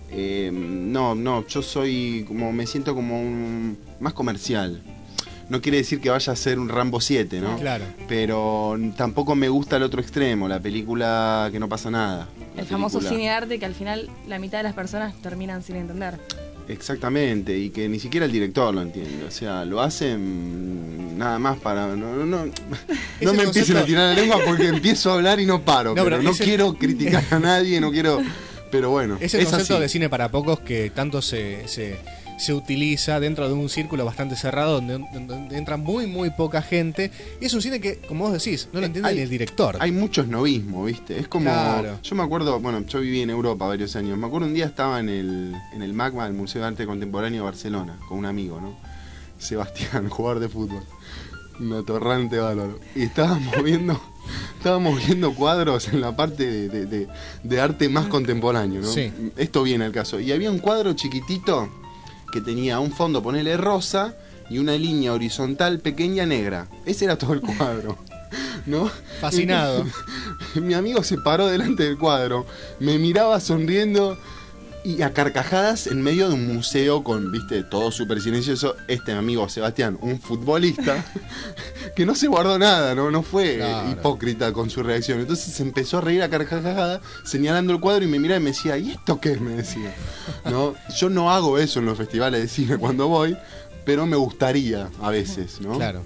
no, yo soy como, me siento como más comercial. No quiere decir que vaya a ser un Rambo 7, ¿no? Claro. Pero tampoco me gusta el otro extremo, la película que no pasa nada. El famoso cine de arte que al final la mitad de las personas terminan sin entender. Exactamente, y que ni siquiera el director lo entiende. O sea, lo hacen nada más para... No me empiecen a tirar la lengua porque empiezo a hablar y no paro. Pero no quiero criticar a nadie, no quiero... Pero bueno, es el concepto de cine para pocos que tanto se utiliza dentro de un círculo bastante cerrado donde entra muy poca gente, y es un cine que, como vos decís, no lo entiende ni el director. Hay mucho esnovismo, ¿viste? Es como... Claro. Yo me acuerdo, bueno, yo viví en Europa varios años, me acuerdo un día estaba en el MACBA, el Museo de Arte Contemporáneo de Barcelona, con un amigo, ¿no? Sebastián, jugador de fútbol, un atorrante bárbaro, y estábamos viendo cuadros en la parte de arte más contemporáneo, ¿no? Sí. Esto viene al caso. Y había un cuadro chiquitito que tenía un fondo, ponele rosa, y una línea horizontal pequeña negra. Ese era todo el cuadro, ¿no? Fascinado. Mi amigo se paró delante del cuadro, me miraba sonriendo y a carcajadas en medio de un museo con, viste, todo súper silencioso. Este amigo Sebastián, un futbolista que no se guardó nada, no fue hipócrita con su reacción. Entonces se empezó a reír a carcajadas señalando el cuadro y me miraba y me decía, ¿y esto qué? Me decía, ¿no? Yo no hago eso en los festivales de cine cuando voy, pero me gustaría a veces, ¿no? Claro.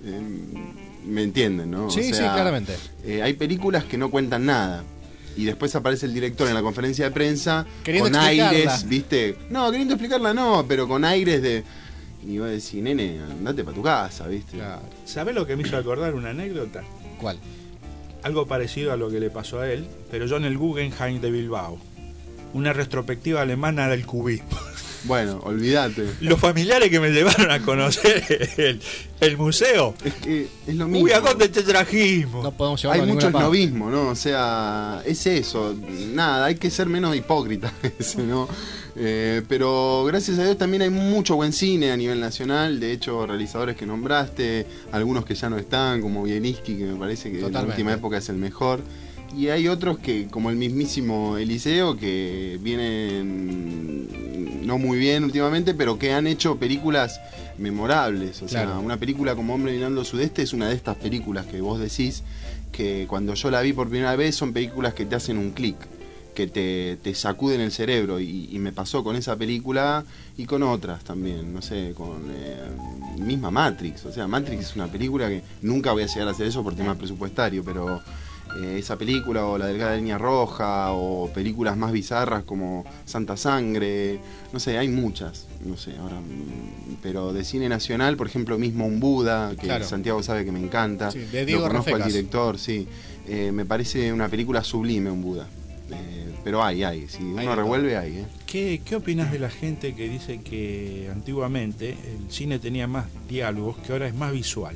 ¿Me entienden, no? Sí, o sea, sí, claramente. Hay películas que no cuentan nada. Y después aparece el director en la conferencia de prensa queriendo con aires, ¿viste? No, queriendo explicarla no, pero con aires de... Y vos decís, nene, andate para tu casa, ¿viste? Claro. ¿Sabés lo que me hizo acordar una anécdota? ¿Cuál? Algo parecido a lo que le pasó a él, pero yo en el Guggenheim de Bilbao. Una retrospectiva alemana del cubismo. Bueno, olvídate. Los familiares que me llevaron a conocer el museo. Es que es lo mismo. Uy, ¿a dónde te trajimos? No podemos llevarlo. Hay mucho esnovismo, ¿no? O sea, es eso. Nada, hay que ser menos hipócrita, ¿no? Pero gracias a Dios también hay mucho buen cine a nivel nacional. De hecho, realizadores que nombraste, algunos que ya no están, como Bielinski, que me parece que en la última época es el mejor. Y hay otros que, como el mismísimo Eliseo, que vienen no muy bien últimamente, pero que han hecho películas memorables. O sea, una película como Hombre Mirando Sudeste es una de estas películas que vos decís que cuando yo la vi por primera vez son películas que te hacen un clic, que te sacuden el cerebro, y me pasó con esa película y con otras también, no sé, con misma Matrix. O sea, Matrix es una película que nunca voy a llegar a hacer eso por tema presupuestario, pero... esa película o La Delgada Línea Roja o películas más bizarras como Santa Sangre, no sé, hay muchas, no sé, ahora, pero de cine nacional, por ejemplo, mismo Un Buda, que Santiago sabe que me encanta, sí, de Diego lo conozco Rafecas. al director, sí, me parece una película sublime Un Buda, pero hay, si uno revuelve hay. ¿Qué opinas de la gente que dice que antiguamente el cine tenía más diálogos, que ahora es más visual?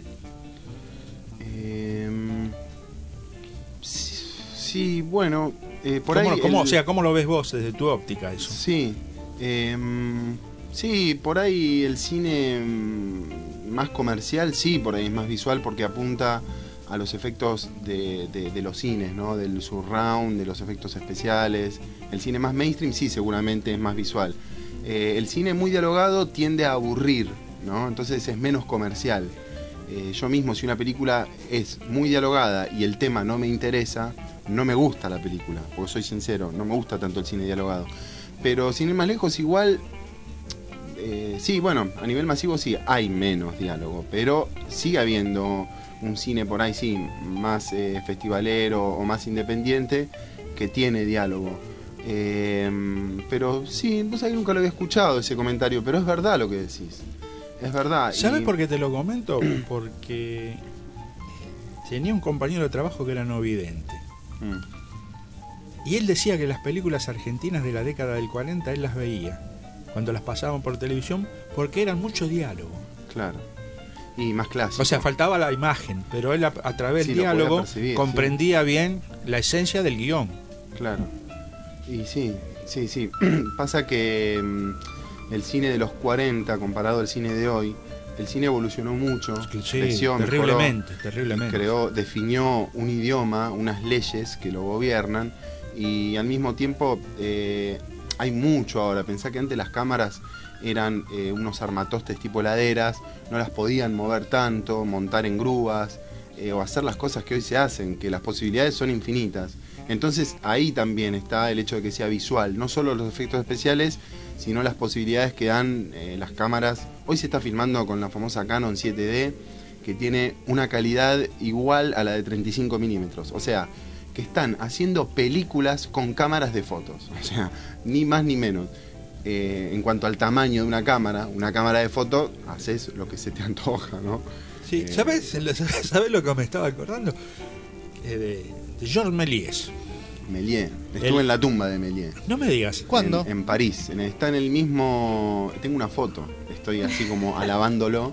Sí, bueno, por ahí... O sea, ¿cómo lo ves vos desde tu óptica eso? Sí, sí, por ahí el cine más comercial, sí, por ahí es más visual porque apunta a los efectos de los cines, ¿no? Del surround, de los efectos especiales. El cine más mainstream, sí, seguramente es más visual. El cine muy dialogado tiende a aburrir, ¿no? Entonces es menos comercial. Yo mismo, si una película es muy dialogada y el tema no me interesa, no me gusta la película, porque soy sincero, no me gusta tanto el cine dialogado. Pero sin ir más lejos, igual, sí, bueno, a nivel masivo sí, hay menos diálogo, pero sigue habiendo un cine por ahí, sí, más festivalero o más independiente, que tiene diálogo. Pero sí, vos ahí nunca lo había escuchado ese comentario, pero es verdad lo que decís. Es verdad. ¿Sabes por qué te lo comento? Porque tenía un compañero de trabajo que era no vidente. Y él decía que las películas argentinas de la década del 40 él las veía cuando las pasaban por televisión porque eran mucho diálogo. Claro. Y más clásico. O sea, faltaba la imagen, pero él a través del diálogo comprendía bien la esencia del guión. Claro. Y sí. Pasa que el cine de los 40 comparado al cine de hoy el cine evolucionó mucho, Sí, creció, terriblemente. Definió un idioma, unas leyes que lo gobiernan, y al mismo tiempo hay mucho ahora. Pensá que antes las cámaras eran unos armatostes tipo heladeras, no las podían mover tanto, montar en grúas, o hacer las cosas que hoy se hacen, que las posibilidades son infinitas. Entonces ahí también está el hecho de que sea visual, no solo los efectos especiales, sino las posibilidades que dan las cámaras. Hoy se está filmando con la famosa Canon 7D, que tiene una calidad igual a la de 35 milímetros. O sea, que están haciendo películas con cámaras de fotos. O sea, ni más ni menos. En cuanto al tamaño de una cámara de foto, haces lo que se te antoja, ¿no? Sí, ¿sabes lo que me estaba acordando? De Georges Méliès. Estuve en la tumba de Méliès. No me digas. ¿Cuándo? En París. Está en el mismo... Tengo una foto. Estoy así como alabándolo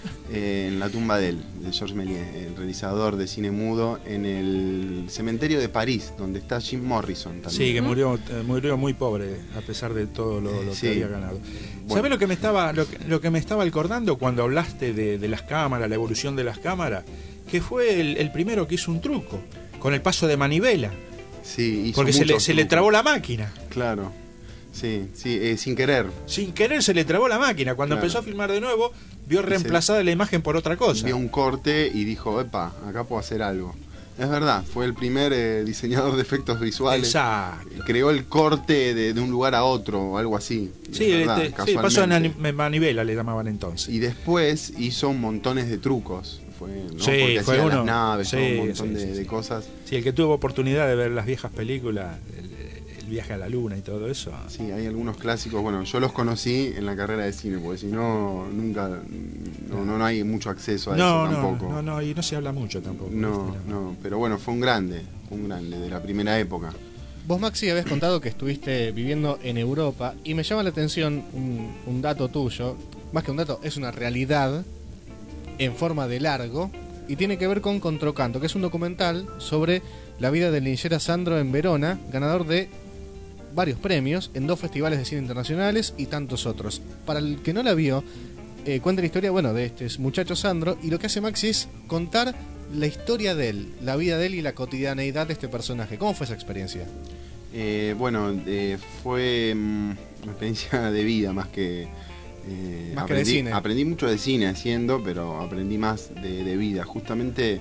en la tumba de Georges Méliès, el realizador de cine mudo, en el cementerio de París, donde está Jim Morrison también. Sí, que murió muy pobre, a pesar de todo lo Sí. que había ganado. Bueno. ¿Sabés lo que me estaba acordando cuando hablaste de las cámaras, la evolución de las cámaras? Que fue el primero que hizo un truco, con el paso de manivela. Sí, hizo porque se le trucos. trabó la máquina. Claro. Sí, sin querer. Sin querer se le trabó la máquina. Cuando empezó a filmar de nuevo, vio reemplazada la imagen por otra cosa. Vio un corte y dijo, epa, acá puedo hacer algo. Es verdad, fue el primer diseñador de efectos visuales. Exacto. Creó el corte de un lugar a otro o algo así. Sí, sí, paso de manivela le llamaban entonces. Y después hizo montones de trucos. ¿no? Sí, porque fue hacía uno. las naves, Sí, todo un montón sí, de cosas. Sí, el que tuvo oportunidad de ver las viejas películas, el viaje a la luna y todo eso. Sí, hay algunos clásicos. Bueno, yo los conocí en la carrera de cine, porque si no, nunca. No hay mucho acceso a eso tampoco. No, y no se habla mucho tampoco. No, pero bueno, fue un grande de la primera época. Vos, Maxi, habías contado que estuviste viviendo en Europa, y me llama la atención un dato tuyo. Más que un dato, es una realidad en forma de largo, y tiene que ver con Controcanto, que es un documental sobre la vida del linchera Sandro en Verona, ganador de varios premios en 2 festivales de cine internacionales y tantos otros. Para el que no la vio, cuenta la historia, de este muchacho Sandro, y lo que hace Maxi es contar la historia de él, la vida de él y la cotidianeidad de este personaje. ¿Cómo fue esa experiencia? Fue una experiencia de vida más que de cine. Aprendí mucho de cine haciendo, pero aprendí más de vida. Justamente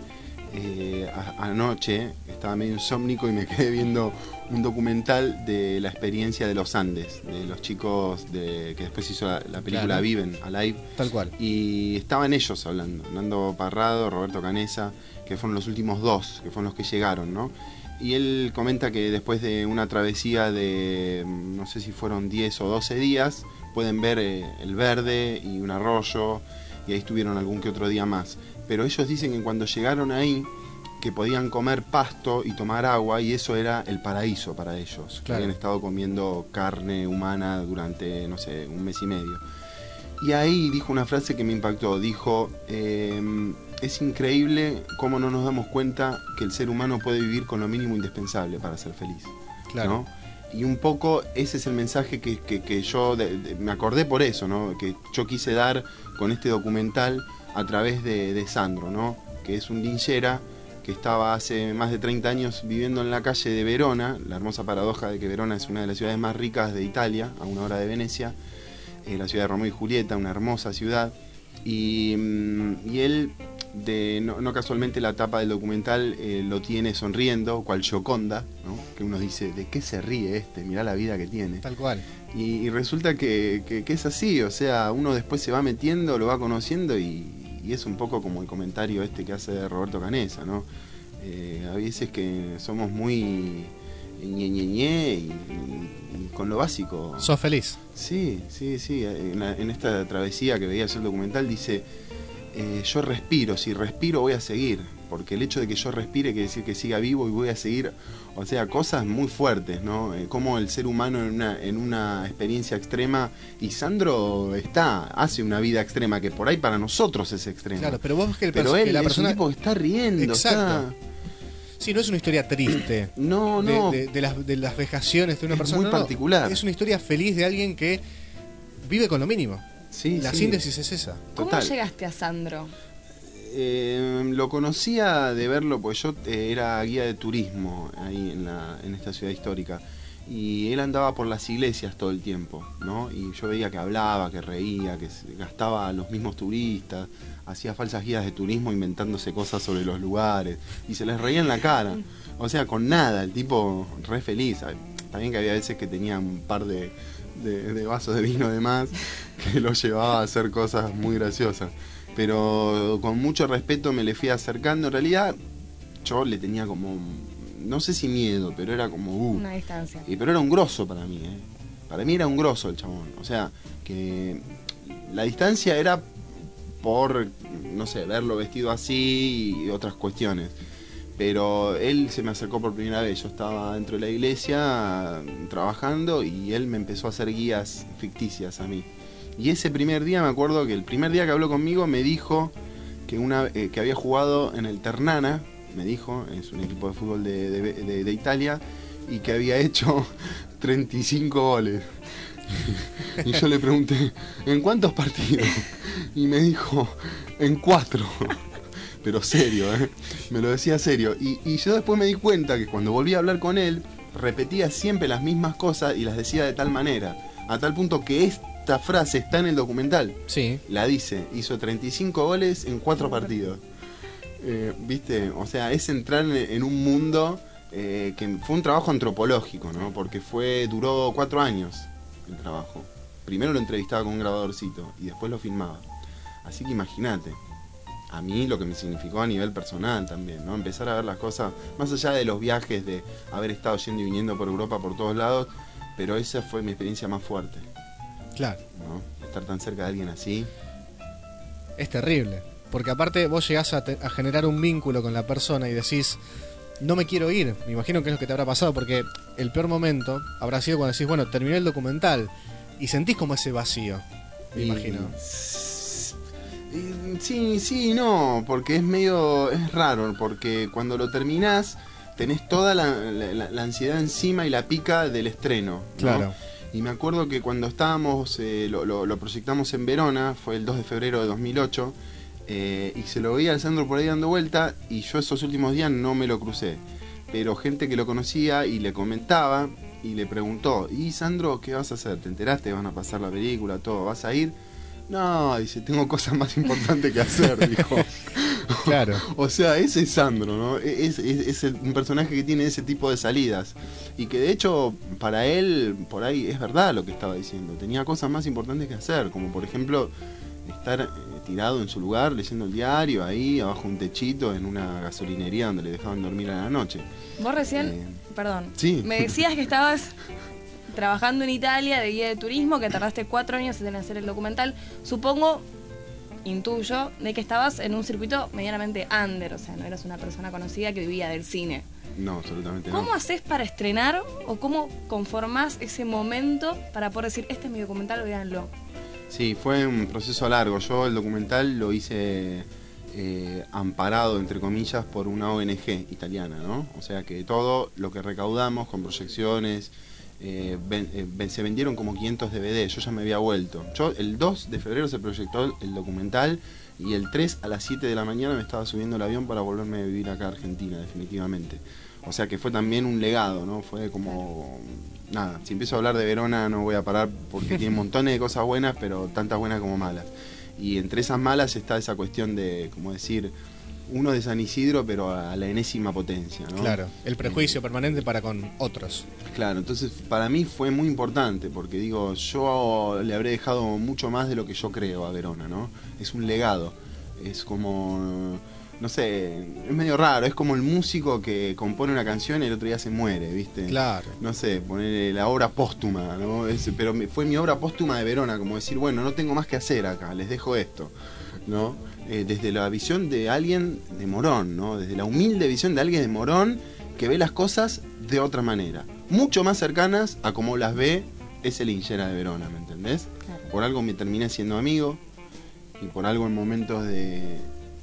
anoche estaba medio insómnico y me quedé viendo un documental de la experiencia de los Andes, de los chicos que después hizo la película Claro. Viven, Alive. Tal cual. Y estaban ellos hablando, Nando Parrado, Roberto Canessa, que fueron los últimos 2, que fueron los que llegaron, ¿no? Y él comenta que después de una travesía de, no sé si fueron 10 o 12 días, pueden ver el verde y un arroyo, y ahí estuvieron algún que otro día más. Pero ellos dicen que cuando llegaron ahí, que podían comer pasto y tomar agua, y eso era el paraíso para ellos. Que Claro. habían estado comiendo carne humana durante, no sé, un mes y medio. Y ahí dijo una frase que me impactó. Dijo, es increíble cómo no nos damos cuenta que el ser humano puede vivir con lo mínimo indispensable para ser feliz. Claro. ¿No? Y un poco ese es el mensaje que yo me acordé por eso, ¿no? Que yo quise dar con este documental a través de Sandro, ¿no? Que es un linchera que estaba hace más de 30 años viviendo en la calle de Verona, la hermosa paradoja de que Verona es una de las ciudades más ricas de Italia, a 1 hora de Venecia, la ciudad de Romeo y Julieta, una hermosa ciudad, y él, no casualmente la tapa del documental lo tiene sonriendo, cual Gioconda, ¿no? Que uno dice, ¿de qué se ríe este? Mirá la vida que tiene. Tal cual. Y resulta que es así, o sea, uno después se va metiendo, lo va conociendo y es un poco como el comentario que hace Roberto Canessa, ¿no? A veces que somos muy ñe y con lo básico. ¿Sos feliz? Sí. En esta travesía que veía el documental dice, yo respiro, si respiro voy a seguir, porque el hecho de que yo respire quiere decir que siga vivo y voy a seguir, o sea, cosas muy fuertes, ¿no? Como el ser humano en una experiencia extrema, y Sandro hace una vida extrema que por ahí para nosotros es extrema. Claro, pero vos ves que él la persona es un tipo que está riendo. Exacto. Sí, no es una historia triste. No. De las vejaciones de una persona. Muy particular. Es una historia feliz de alguien que vive con lo mínimo. Sí, la síntesis es esa. ¿Cómo Total. llegaste a Sandro? Lo conocía de verlo, pues yo era guía de turismo ahí en esta ciudad histórica. Y él andaba por las iglesias todo el tiempo, ¿no? Y yo veía que hablaba, que reía, que gastaba a los mismos turistas, hacía falsas guías de turismo inventándose cosas sobre los lugares, y se les reía en la cara. O sea, con nada, el tipo re feliz. También que había veces que tenía un par de vasos de vino de más, que lo llevaba a hacer cosas muy graciosas. Pero con mucho respeto me le fui acercando. En realidad, yo le tenía como... no sé si miedo, pero era como... una distancia. Pero era un grosso para mí, ¿eh? Para mí era un grosso el chabón. O sea, que la distancia era por, no sé, verlo vestido así y otras cuestiones. Pero él se me acercó por primera vez. Yo estaba dentro de la iglesia trabajando y él me empezó a hacer guías ficticias a mí. Y ese primer día, me acuerdo que el primer día que habló conmigo me dijo que había jugado en el Ternana, me dijo, es un equipo de fútbol de Italia, y que había hecho 35 goles. Y yo le pregunté, ¿en cuántos partidos? Y me dijo, en 4. Pero serio, me lo decía serio. Y yo después me di cuenta que cuando volví a hablar con él, repetía siempre las mismas cosas y las decía de tal manera, a tal punto que esta frase está en el documental. Sí. La dice, hizo 35 goles en 4 partidos. ¿Viste? O sea, es entrar en un mundo que fue un trabajo antropológico, ¿no? Porque duró 4 años el trabajo. Primero lo entrevistaba con un grabadorcito y después lo filmaba. Así que imagínate, a mí lo que me significó a nivel personal también, ¿no? Empezar a ver las cosas, más allá de los viajes, de haber estado yendo y viniendo por Europa por todos lados, pero esa fue mi experiencia más fuerte. Claro. ¿No? Estar tan cerca de alguien así. Es terrible. Porque aparte vos llegás a generar un vínculo con la persona y decís, no me quiero ir. Me imagino que es lo que te habrá pasado, porque el peor momento habrá sido cuando decís, bueno, terminé el documental y sentís como ese vacío, me imagino. Sí, no, porque es raro, porque cuando lo terminás tenés toda la ansiedad encima y la pica del estreno, ¿no? Claro. Y me acuerdo que cuando estábamos, lo proyectamos en Verona, fue el 2 de febrero de 2008, y se lo veía al Sandro por ahí dando vuelta, y yo esos últimos días no me lo crucé. Pero gente que lo conocía y le comentaba y le preguntó, ¿y Sandro qué vas a hacer? ¿Te enteraste? ¿Van a pasar la película? ¿Todo? ¿Vas a ir? No, dice, tengo cosas más importantes que hacer, dijo. Claro. O sea, ese es Sandro, ¿no? Es un personaje que tiene ese tipo de salidas. Y que de hecho, para él, por ahí, es verdad lo que estaba diciendo. Tenía cosas más importantes que hacer, como por ejemplo, estar tirado en su lugar, leyendo el diario, ahí, abajo un techito, en una gasolinería donde le dejaban dormir a la noche. Vos recién, perdón, sí. me decías que estabas trabajando en Italia de guía de turismo, que tardaste 4 años en hacer el documental. Supongo, intuyo, de que estabas en un circuito medianamente under, o sea, no eras una persona conocida que vivía del cine. No, absolutamente no. ¿Cómo haces para estrenar o cómo conformás ese momento para poder decir, este es mi documental, véanlo? Sí, fue un proceso largo. Yo el documental lo hice amparado, entre comillas, por una ONG italiana, ¿no? O sea que todo lo que recaudamos con proyecciones, se vendieron como 500 DVD, yo ya me había vuelto. El 2 de febrero se proyectó el documental y el 3 a las 7 de la mañana me estaba subiendo el avión para volverme a vivir acá a Argentina, definitivamente. O sea que fue también un legado, ¿no? Fue como... Nada, si empiezo a hablar de Verona no voy a parar porque tiene montones de cosas buenas, pero tantas buenas como malas. Y entre esas malas está esa cuestión de, como decir, uno de San Isidro, pero a la enésima potencia, ¿no? Claro, el prejuicio permanente para con otros. Claro, entonces para mí fue muy importante, porque digo, yo le habré dejado mucho más de lo que yo creo a Verona, ¿no? Es un legado, es como... No sé, es medio raro, es como el músico que compone una canción y el otro día se muere, ¿viste? Claro. No sé, ponerle la obra póstuma, ¿no? Pero fue mi obra póstuma de Verona, como decir, bueno, no tengo más que hacer acá, les dejo esto, ¿no? Desde la visión de alguien de Morón, ¿no? Desde la humilde visión de alguien de Morón que ve las cosas de otra manera, mucho más cercanas a como las ve ese linchera de Verona, ¿me entendés? Claro. Por algo me terminé siendo amigo y por algo en momentos de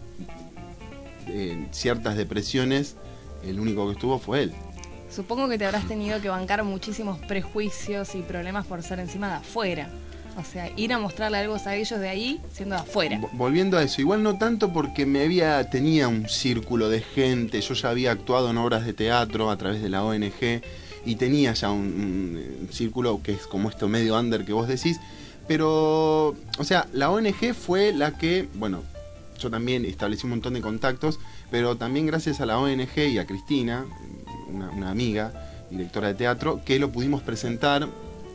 ciertas depresiones, el único que estuvo fue él. Supongo que te habrás tenido que bancar muchísimos prejuicios y problemas por ser encima de afuera. O sea, ir a mostrarle algo a ellos de ahí, siendo de afuera. Volviendo a eso, igual no tanto porque tenía un círculo de gente, yo ya había actuado en obras de teatro a través de la ONG y tenía ya un círculo que es como esto medio under que vos decís, pero, o sea, la ONG fue la que, bueno, yo también establecí un montón de contactos, pero también gracias a la ONG y a Cristina, una amiga, directora de teatro, que lo pudimos presentar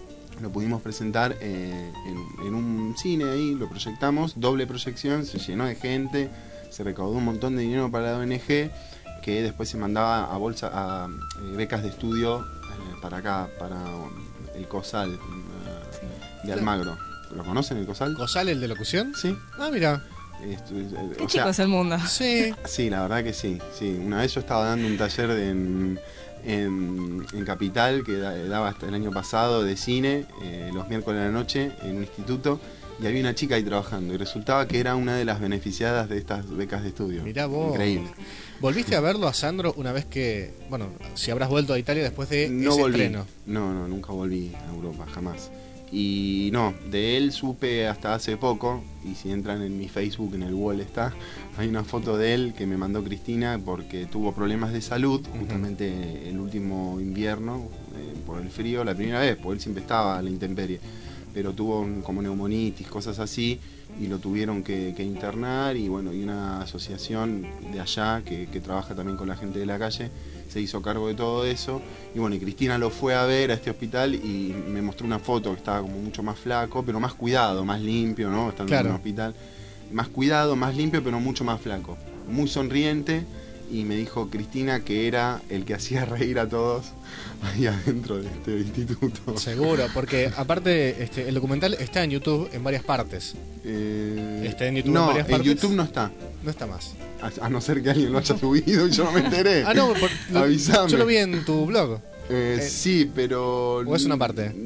en un cine ahí, lo proyectamos, doble proyección, se llenó de gente, se recaudó un montón de dinero para la ONG, que después se mandaba a becas de estudio para acá, para el COSAL de Almagro. ¿Lo conocen, el COSAL? ¿COSAL, el de locución? Sí. Ah, mira. Qué chico es el mundo. Sí. Sí, la verdad que sí. Una vez yo estaba dando un taller en Capital que daba hasta el año pasado de cine, los miércoles de la noche en un instituto, y había una chica ahí trabajando y resultaba que era una de las beneficiadas de estas becas de estudio. Mirá vos. Increíble. ¿Volviste a verlo a Sandro una vez que, bueno, si habrás vuelto a Italia después de ese estreno? No, nunca volví a Europa, jamás. Y no, de él supe hasta hace poco, y si entran en mi Facebook, en el wall hay una foto de él que me mandó Cristina porque tuvo problemas de salud, justamente el último invierno, por el frío, la primera vez, porque él siempre estaba a la intemperie, pero tuvo como neumonitis, cosas así, y lo tuvieron que internar, y bueno, y una asociación de allá que trabaja también con la gente de la calle, se hizo cargo de todo eso, y bueno, y Cristina lo fue a ver a este hospital y me mostró una foto que estaba como mucho más flaco, pero más cuidado, más limpio, ¿no? Estando en un hospital, más cuidado, más limpio, pero mucho más flaco, muy sonriente, y me dijo Cristina que era el que hacía reír a todos ahí adentro de este instituto. Seguro, porque aparte el documental está en YouTube en varias partes. Está en YouTube en varias partes. En YouTube no está. No está más. A no ser que alguien lo haya subido y yo no me enteré. No, avísame. Yo lo vi en tu blog. Sí, pero... ¿O es una parte?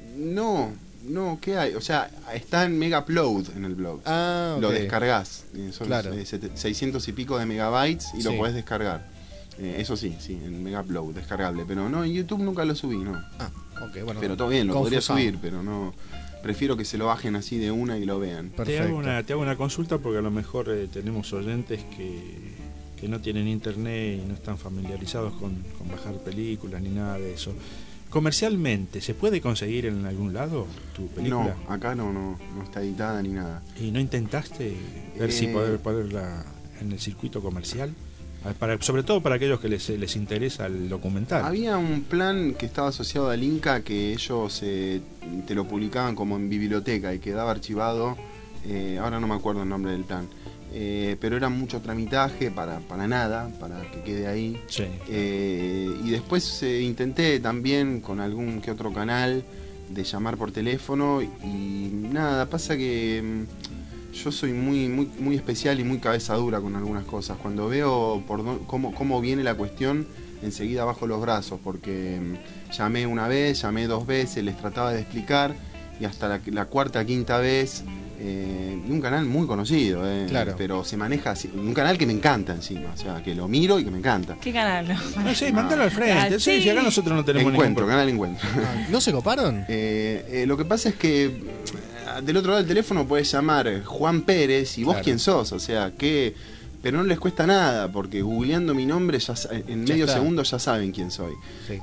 No, ¿qué hay? O sea, está en Megaupload en el blog. Okay. Lo descargas. Son claro. 600 y pico de megabytes y lo podés descargar. Eso sí, en Megaupload, descargable. Pero no, en YouTube nunca lo subí, no. Ok, bueno. Pero todo bien, lo podría subir, pero no... Prefiero que se lo bajen así de una y lo vean. Te hago una consulta porque a lo mejor tenemos oyentes que no tienen internet y no están familiarizados con bajar películas ni nada de eso. ¿Comercialmente se puede conseguir en algún lado tu película? No, acá no está editada ni nada. ¿Y no intentaste ver si poderla en el circuito comercial? Sobre todo para aquellos que les interesa el documental. Había un plan que estaba asociado al Inca que ellos te lo publicaban como en biblioteca y quedaba archivado, ahora no me acuerdo el nombre del plan, pero era mucho tramitaje para nada, para que quede ahí. Sí. Y después intenté también con algún que otro canal de llamar por teléfono y nada, pasa que... Yo soy muy especial y muy cabeza dura con algunas cosas. Cuando veo cómo viene la cuestión, enseguida bajo los brazos, porque llamé una vez, llamé 2 veces, les trataba de explicar, y hasta la cuarta, quinta vez, un canal muy conocido, claro. Pero se maneja así, un canal que me encanta encima, o sea, que lo miro y que me encanta. ¿Qué canal? No sé, mándalo al frente. Sí, si acá nosotros no tenemos Canal Encuentro. ¿No se coparon? Lo que pasa es que del otro lado del teléfono podés llamar Juan Pérez y vos quién sos, o sea, pero no les cuesta nada, porque googleando mi nombre en medio segundo ya saben quién soy. Sí.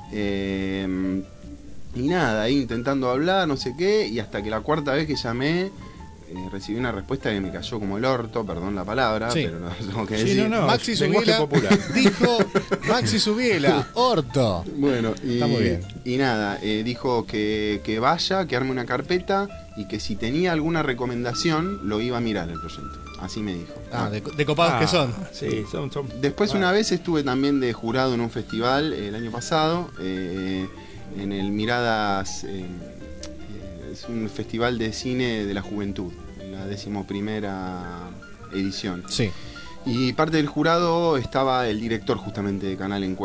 Y nada, ahí intentando hablar, no sé qué, y hasta que la cuarta vez que llamé recibí una respuesta que me cayó como el orto, perdón la palabra, pero no tengo que decir. Maxi Subiela dijo, Maxi Subiela, orto. Bueno, está muy bien. Y nada, dijo que vaya, que arme una carpeta y que si tenía alguna recomendación lo iba a mirar el proyecto. Así me dijo. De copados que son. Sí, son. Después una vez estuve también de jurado en un festival el año pasado, en el Miradas, es un festival de cine de la juventud, la 11ª edición. Sí. Y parte del jurado estaba el director justamente de Canal Encuentro,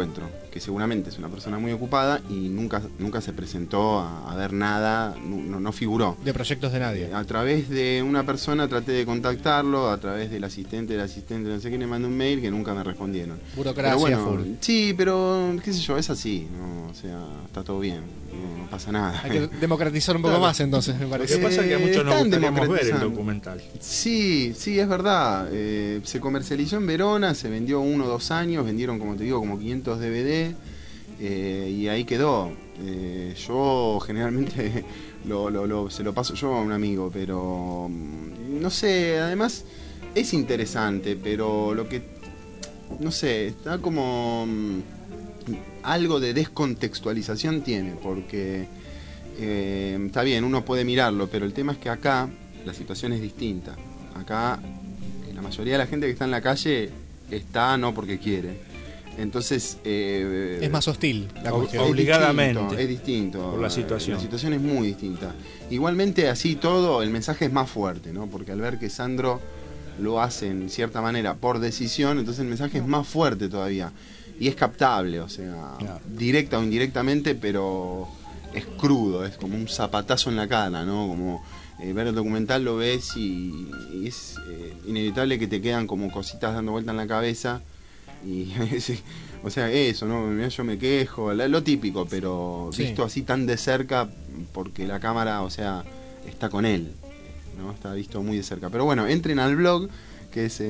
que seguramente es una persona muy ocupada y nunca se presentó a ver nada, no figuró. De proyectos de nadie. A través de una persona traté de contactarlo, a través del asistente, no sé qué, le mandé un mail que nunca me respondieron. Burocracia pero bueno, full. Sí, pero qué sé yo, es así, ¿no? O sea, está todo bien, no pasa nada. Hay que democratizar un poco más entonces, me parece. Lo que pasa es que a muchos nos Están gustaríamos ver el democratizando. documental. Sí, es verdad. Se comercializó en Verona, se vendió 1 o 2 años, vendieron, como te digo, como 500 DVD. Y ahí quedó. Yo generalmente se lo paso yo a un amigo, pero no sé, además es interesante, pero lo que no sé, está como algo de descontextualización tiene, porque está bien, uno puede mirarlo, pero el tema es que acá la situación es distinta. Acá la mayoría de la gente que está en la calle está no porque quiere. Entonces es más hostil la cuestión. Obligadamente. Es distinto. Por la situación. La situación es muy distinta. Igualmente, así todo, el mensaje es más fuerte, ¿no? Porque al ver que Sandro lo hace en cierta manera por decisión, entonces el mensaje es más fuerte todavía. Y es captable, o sea, claro, directa o indirectamente, pero es crudo, es como un zapatazo en la cara, ¿no? Como ver el documental lo ves y es inevitable que te quedan como cositas dando vuelta en la cabeza. Y o sea, eso, ¿no? Yo me quejo, lo típico, pero sí, visto así tan de cerca, porque la cámara, o sea, está con él, ¿no? Está visto muy de cerca. Pero bueno, entren al blog, que es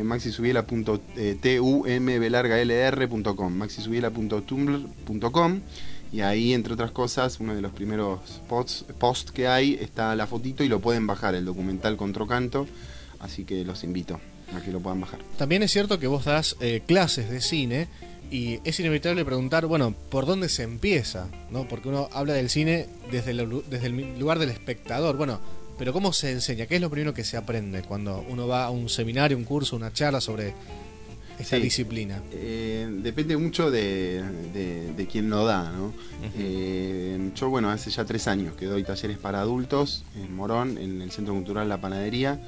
maxisubiela.tumblr.com, maxisubiela.tumblr.com, y ahí, entre otras cosas, uno de los primeros posts que hay está la fotito y lo pueden bajar, el documental Controcanto, así que los invito a que lo puedan bajar. También es cierto que vos das clases de cine y es inevitable preguntar, bueno, ¿por dónde se empieza? ¿No? Porque uno habla del cine desde el lugar del espectador. Bueno, pero ¿cómo se enseña? ¿Qué es lo primero que se aprende cuando uno va a un seminario, un curso, una charla sobre esta disciplina? Depende mucho de quién lo da, ¿no? Yo, bueno, hace ya 3 años que doy talleres para adultos en Morón, en el Centro Cultural La Panadería.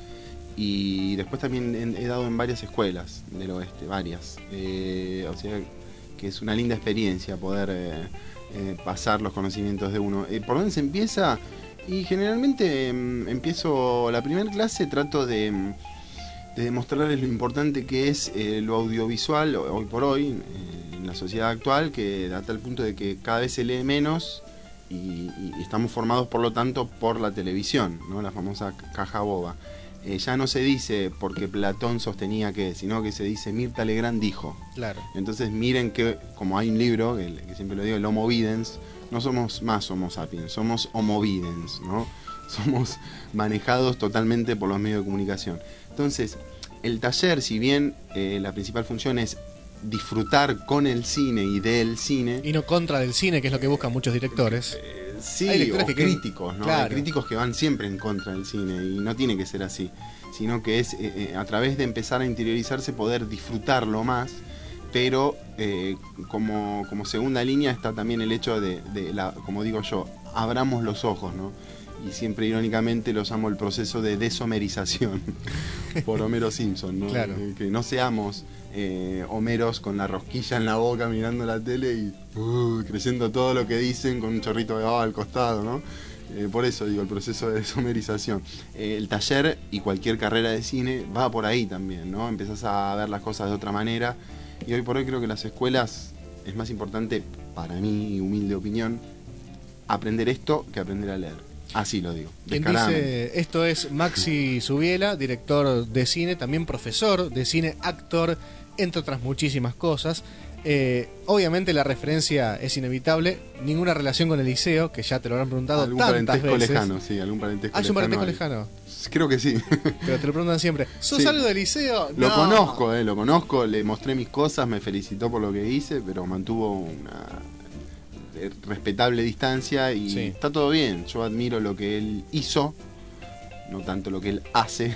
Y después también he dado en varias escuelas del oeste, varias. O sea, que es una linda experiencia poder pasar los conocimientos de uno. ¿Por dónde se empieza? Y generalmente empiezo la primera clase, trato de demostrarles lo importante que es lo audiovisual hoy por hoy, en la sociedad actual, que a tal punto de que cada vez se lee menos y estamos formados, por lo tanto, por la televisión, ¿no? La famosa caja boba. Ya no se dice porque Platón sostenía que, sino que se dice Mirta Legrand dijo. Claro. Entonces miren que, como hay un libro, que siempre lo digo, el Homo Videns, no somos más Homo sapiens, somos Homo Videns, ¿no? Somos manejados totalmente por los medios de comunicación. Entonces, el taller, si bien la principal función es disfrutar con el cine y del cine, y no contra del cine, que es lo que buscan muchos directores. Sí, o críticos, ¿no? Claro. Hay críticos que van siempre en contra del cine y no tiene que ser así, sino que es a través de empezar a interiorizarse poder disfrutarlo más, pero como segunda línea está también el hecho de como digo yo, abramos los ojos, ¿no? Y siempre irónicamente los llamo el proceso de deshomerización por Homero Simpson, ¿no? Claro. Que no seamos Homeros con la rosquilla en la boca mirando la tele y creyendo todo lo que dicen con un chorrito de baba al costado, ¿no? Por eso digo, el proceso de deshomerización. El taller y cualquier carrera de cine va por ahí también, ¿no? Empezás a ver las cosas de otra manera y hoy por hoy creo que las escuelas es más importante, para mi humilde opinión, aprender esto que aprender a leer. Así lo digo. Quien dice esto es Maxi Subiela, director de cine, también profesor de cine, actor, entre otras muchísimas cosas. Obviamente la referencia es inevitable, ninguna relación con el liceo, que ya te lo habrán preguntado algún tantas veces. Lejano, sí, algún parentesco lejano. ¿Es un parentesco lejano? Creo que sí. Pero te lo preguntan siempre. ¿Sos algo del liceo? Lo conozco, le mostré mis cosas, me felicitó por lo que hice, pero mantuvo una respetable distancia y está todo bien. Yo admiro lo que él hizo, no tanto lo que él hace,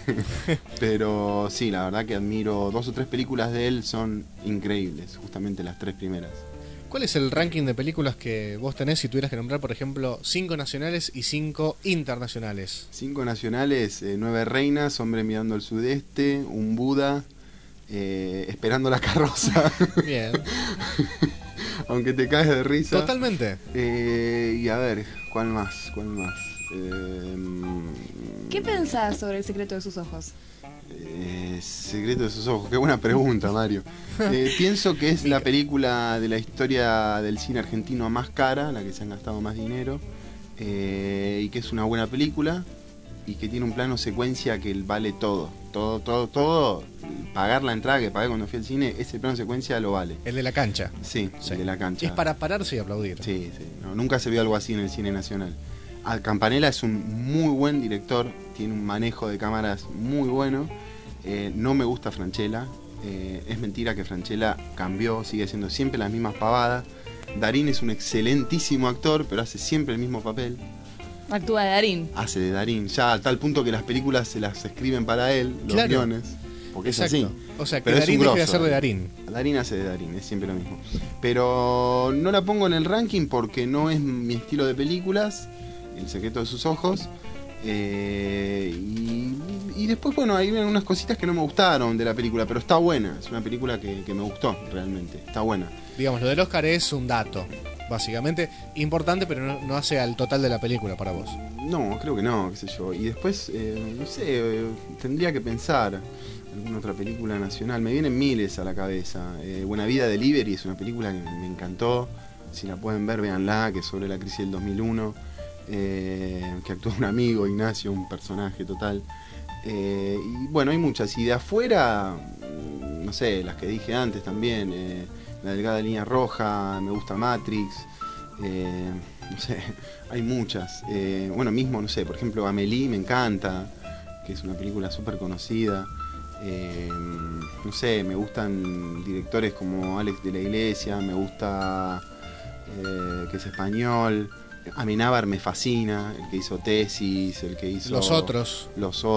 pero sí, la verdad que admiro 2 o 3 películas de él, son increíbles, justamente las 3 primeras. ¿Cuál es el ranking de películas que vos tenés si tuvieras que nombrar, por ejemplo, 5 nacionales y 5 internacionales? 5 nacionales, 9 reinas, Hombre mirando al sudeste, Un Buda, Esperando la carroza. Bien. aunque te caes de risa. Totalmente. Y a ver, ¿cuál más? ¿Qué pensás sobre El secreto de sus ojos? Secreto de sus ojos, qué buena pregunta, Mario. Pienso que es la película de la historia del cine argentino más cara, la que se han gastado más dinero, y que es una buena película y que tiene un plano secuencia que vale todo. Pagar la entrada que pagué cuando fui al cine, ese plano secuencia lo vale. El de la cancha. Sí, el de la cancha. Es para pararse y aplaudir. Sí. No, nunca se vio algo así en el cine nacional. Campanella es un muy buen director, tiene un manejo de cámaras muy bueno. No me gusta Francella, es mentira que Francella cambió, sigue haciendo siempre las mismas pavadas. Darín es un excelentísimo actor, pero hace siempre el mismo papel. Actúa de Darín. Hace de Darín, ya a tal punto que las películas se las escriben para él, los guiones, porque exacto. es así. O sea, que pero Darín deje de hacer de Darín. Darín hace de Darín, es siempre lo mismo. Pero no la pongo en el ranking porque no es mi estilo de películas, El secreto de sus ojos. Y después, bueno, hay unas cositas que no me gustaron de la película, pero está buena. Es una película que me gustó, realmente. Está buena. Digamos, lo del Oscar es un dato, básicamente, importante, pero no hace al total de la película para vos. No, creo que no, qué sé yo. Y después, no sé, tendría que pensar alguna otra película nacional. Me vienen miles a la cabeza. Buena Vida Delivery es una película que me encantó. Si la pueden ver, véanla, que es sobre la crisis del 2001. Que actúa un amigo, Ignacio, un personaje total. Y bueno, hay muchas. Y de afuera, no sé, las que dije antes también, La delgada línea roja, me gusta Matrix, no sé, hay muchas. Bueno, mismo, no sé, por ejemplo, Amélie me encanta, que es una película súper conocida. No sé, me gustan directores como Alex de la Iglesia, me gusta, que es español. Amenábar me fascina, el que hizo Tesis, el que hizo Los Otros,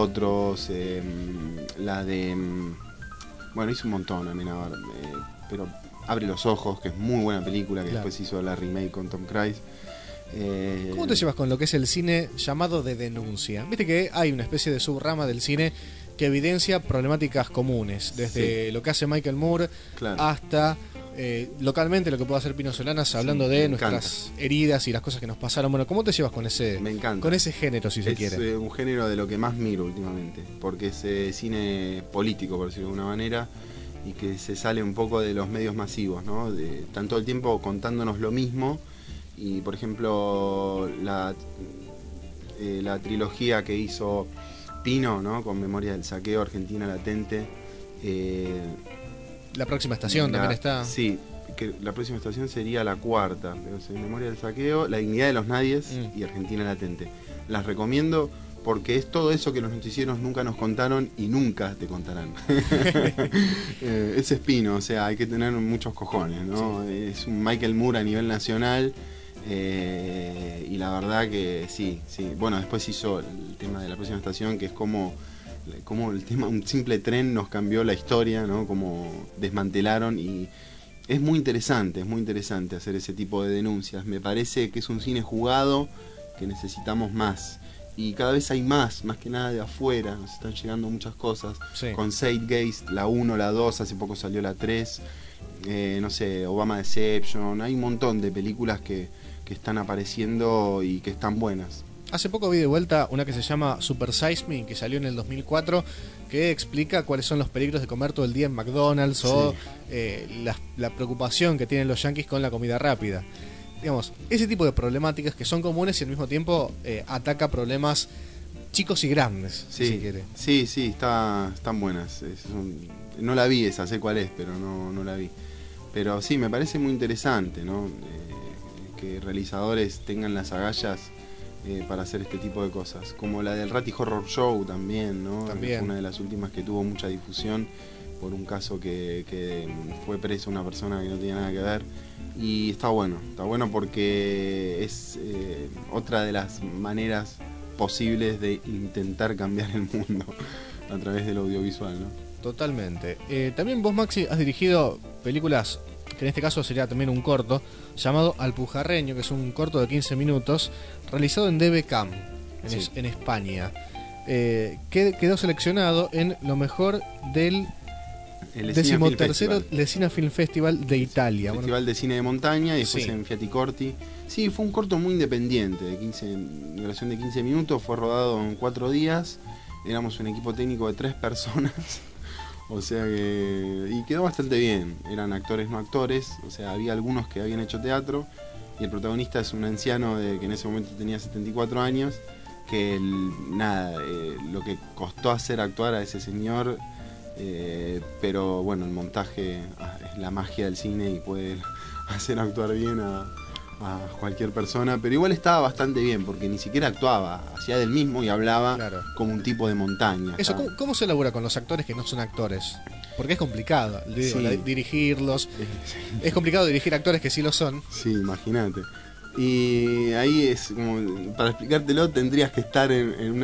la de, bueno, hizo un montón Amenábar, pero Abre los ojos, que es muy buena película, que después hizo la remake con Tom Cruise. ¿Cómo te llevas con lo que es el cine llamado de denuncia? Viste que hay una especie de subrama del cine que evidencia problemáticas comunes, desde lo que hace Michael Moore hasta localmente lo que puede hacer Pino Solanas, hablando de nuestras heridas y las cosas que nos pasaron. Bueno, ¿cómo te llevas con ese género, si se quiere? Es un género de lo que más miro últimamente, porque es cine político, por decirlo de alguna manera, y que se sale un poco de los medios masivos, ¿no? Están todo el tiempo contándonos lo mismo. Y por ejemplo la trilogía que hizo Pino, ¿no? Con Memoria del Saqueo, Argentina Latente, la próxima estación también está. Sí, que la próxima estación sería la cuarta, pero es Memoria del Saqueo, La dignidad de los nadies y Argentina Latente. Las recomiendo porque es todo eso que los noticieros nunca nos contaron y nunca te contarán. Ese es Pino, o sea, hay que tener muchos cojones, ¿no? Sí. Es un Michael Moore a nivel nacional. Y la verdad que sí. Bueno, después hizo el tema de la próxima estación, que es como el tema, un simple tren nos cambió la historia, ¿no? Como desmantelaron, y es muy interesante hacer ese tipo de denuncias. Me parece que es un cine jugado que necesitamos más. Y cada vez hay más que nada de afuera, nos están llegando muchas cosas. Sí. Con Zeitgeist, la 1, la 2, hace poco salió la 3. No sé, Obama Deception, hay un montón de películas que están apareciendo y que están buenas. Hace poco vi de vuelta una que se llama Super Size Me, que salió en el 2004, que explica cuáles son los peligros de comer todo el día en McDonald's, o la preocupación que tienen los yanquis con la comida rápida. Digamos, ese tipo de problemáticas que son comunes y al mismo tiempo ataca problemas chicos y grandes, si se quiere. Sí, están buenas. No la vi esa, sé cuál es, pero no la vi. Pero sí, me parece muy interesante, ¿no? Que realizadores tengan las agallas para hacer este tipo de cosas, como la del Ratty Horror Show también, ¿no? También. Una de las últimas que tuvo mucha difusión por un caso que fue preso una persona que no tenía nada que ver, y está bueno porque es otra de las maneras posibles de intentar cambiar el mundo a través del audiovisual, ¿no? Totalmente. También vos, Maxi, has dirigido películas, que en este caso sería también un corto, llamado Alpujarreño, que es un corto de 15 minutos, realizado en DBCAM, en España. Quedó seleccionado en lo mejor del El Lesina Film 13º Festival. Lesina Film Festival de Italia. Festival de cine de montaña y después Sí. en Fiaticorti. Sí, fue un corto muy independiente, de duración de 15 minutos, fue rodado en 4 días. Éramos un equipo técnico de 3 personas. O sea que... Y quedó bastante bien. Eran actores no actores. O sea, había algunos que habían hecho teatro. Y el protagonista es un anciano que en ese momento tenía 74 años. Que lo que costó hacer actuar a ese señor... pero bueno, el montaje es la magia del cine y puede hacer actuar bien a cualquier persona, pero igual estaba bastante bien porque ni siquiera actuaba, hacía del mismo y hablaba como un tipo de montaña. Eso, ¿cómo se elabora con los actores que no son actores? Porque es complicado dirigirlos. Es complicado dirigir actores que sí lo son. Sí, imagínate. Y ahí es como, para explicártelo tendrías que estar en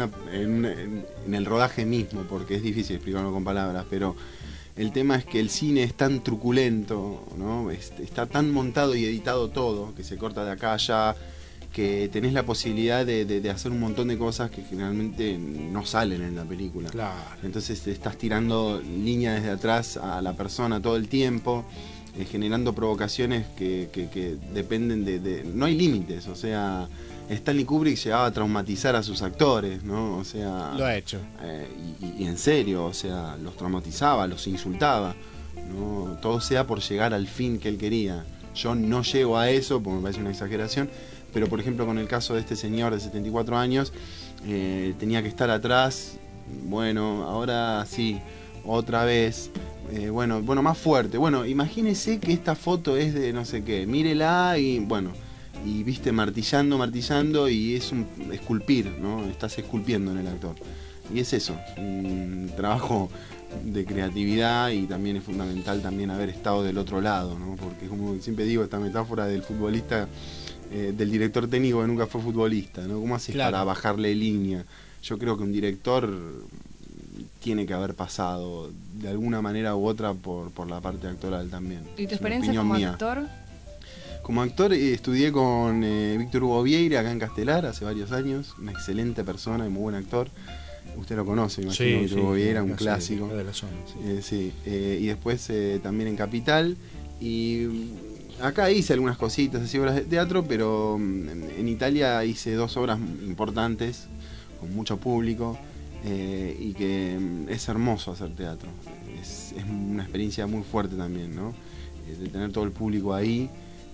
el rodaje mismo, porque es difícil explicarlo con palabras, pero el tema es que el cine es tan truculento, ¿no? Está tan montado y editado todo, que se corta de acá a allá, que tenés la posibilidad de hacer un montón de cosas que generalmente no salen en la película. Claro. Entonces te estás tirando línea desde atrás a la persona todo el tiempo, generando provocaciones que dependen de... No hay límites, o sea... Stanley Kubrick llegaba a traumatizar a sus actores, ¿no? O sea... Lo ha hecho. Y en serio, o sea, los traumatizaba, los insultaba, ¿no? Todo sea por llegar al fin que él quería. Yo no llego a eso, porque me parece una exageración, pero por ejemplo con el caso de este señor de 74 años, tenía que estar atrás, bueno, ahora sí, otra vez... bueno, más fuerte. Bueno, imagínese que esta foto es de no sé qué, mírela y bueno, y viste martillando y es un esculpir, ¿no? Estás esculpiendo en el actor. Y es eso, un trabajo de creatividad y también es fundamental también haber estado del otro lado, ¿no? Porque como siempre digo, esta metáfora del futbolista, del director técnico que nunca fue futbolista, ¿no? ¿Cómo haces para bajarle línea? Yo creo que un director tiene que haber pasado de alguna manera u otra por la parte actoral también. ¿Y tu experiencia como actor? Como actor estudié con Víctor Hugo Vieira acá en Castelar hace varios años, una excelente persona y muy buen actor. Usted lo conoce, imagino, Víctor Hugo Vieira, un clásico. De la zona, y después también en Capital. Y acá hice algunas cositas, así obras de teatro, pero en Italia hice 2 obras importantes, con mucho público. Y que es hermoso hacer teatro, es una experiencia muy fuerte también, ¿no? De tener todo el público ahí.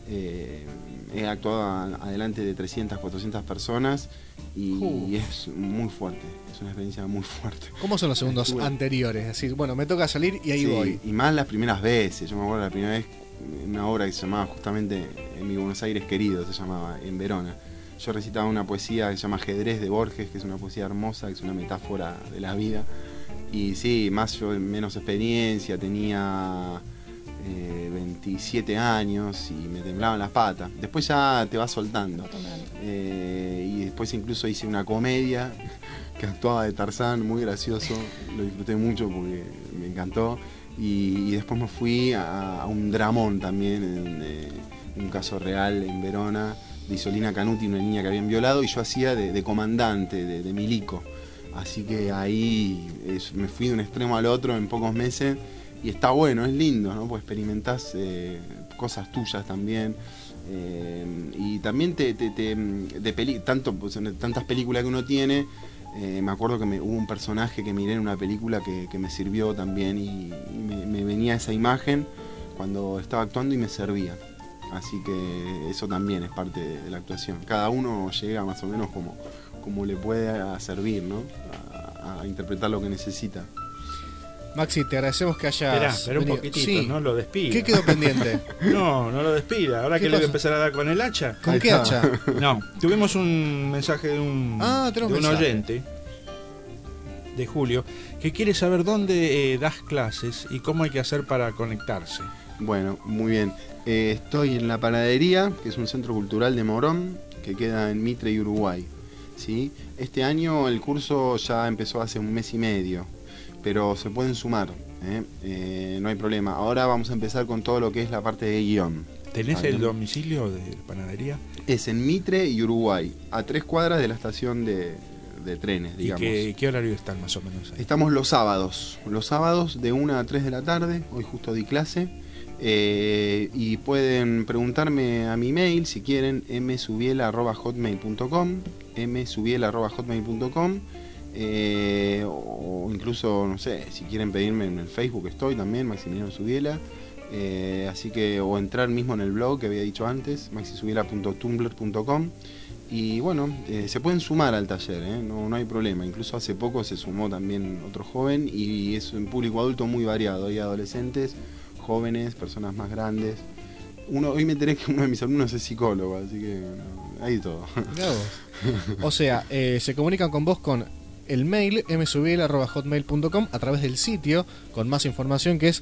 He actuado adelante de 300, 400 personas y es muy fuerte, es una experiencia muy fuerte. ¿Cómo son los segundos anteriores? Es decir, bueno, me toca salir y ahí voy. Y más las primeras veces. Yo me acuerdo la primera vez, una obra que se llamaba justamente En mi Buenos Aires querido, se llamaba, en Verona. Yo recitaba una poesía que se llama Ajedrez de Borges, que es una poesía hermosa, que es una metáfora de la vida. Y sí, más yo menos experiencia, tenía 27 años y me temblaban las patas. Después ya te vas soltando. Y después incluso hice una comedia que actuaba de Tarzán, muy gracioso, lo disfruté mucho porque me encantó. Y después me fui a un dramón también, un caso real en Verona, de Isolina Canuti, una niña que habían violado, y yo hacía de comandante, de milico. Así que ahí me fui de un extremo al otro en pocos meses, y está bueno, es lindo, ¿no? Pues experimentás cosas tuyas también. Y también tantas películas que uno tiene, me acuerdo que hubo un personaje que miré en una película que me sirvió también, y me venía esa imagen cuando estaba actuando y me servía. Así que eso también es parte de la actuación. Cada uno llega más o menos como le puede servir, ¿no? A interpretar lo que necesita. Maxi, te agradecemos que hayas... Espera un poquitito, sí. No lo despida. ¿Qué quedó pendiente? No lo despida. Ahora que le voy a empezar a dar con el hacha. ¿Con qué hacha? No, tuvimos un mensaje de un oyente, de Julio, que quiere saber dónde das clases y cómo hay que hacer para conectarse. Bueno, muy bien. Estoy en La Panadería, que es un centro cultural de Morón, que queda en Mitre y Uruguay, ¿sí? Este año el curso ya empezó hace un mes y medio, pero se pueden sumar, no hay problema. Ahora vamos a empezar con todo lo que es la parte de guión. ¿Tenés el domicilio de la panadería? Es en Mitre y Uruguay, a 3 cuadras de la estación de de trenes, digamos. ¿Y qué horario están más o menos ahí? Estamos los sábados de 1 a 3 de la tarde, hoy justo di clase, y pueden preguntarme a mi mail si quieren, msubiela@hotmail.com, msubiela@hotmail.com, o incluso, no sé, si quieren pedirme en el Facebook estoy también, Maximiliano Subiela, así que, o entrar mismo en el blog que había dicho antes, maxisubiela.tumblr.com. Y bueno, se pueden sumar al taller, no hay problema. Incluso hace poco se sumó también otro joven y es un público adulto muy variado. Hay adolescentes, jóvenes, personas más grandes. Hoy me enteré que uno de mis alumnos es psicólogo, así que hay todo. O sea, se comunican con vos con el mail msubiela@hotmail.com, a través del sitio con más información que es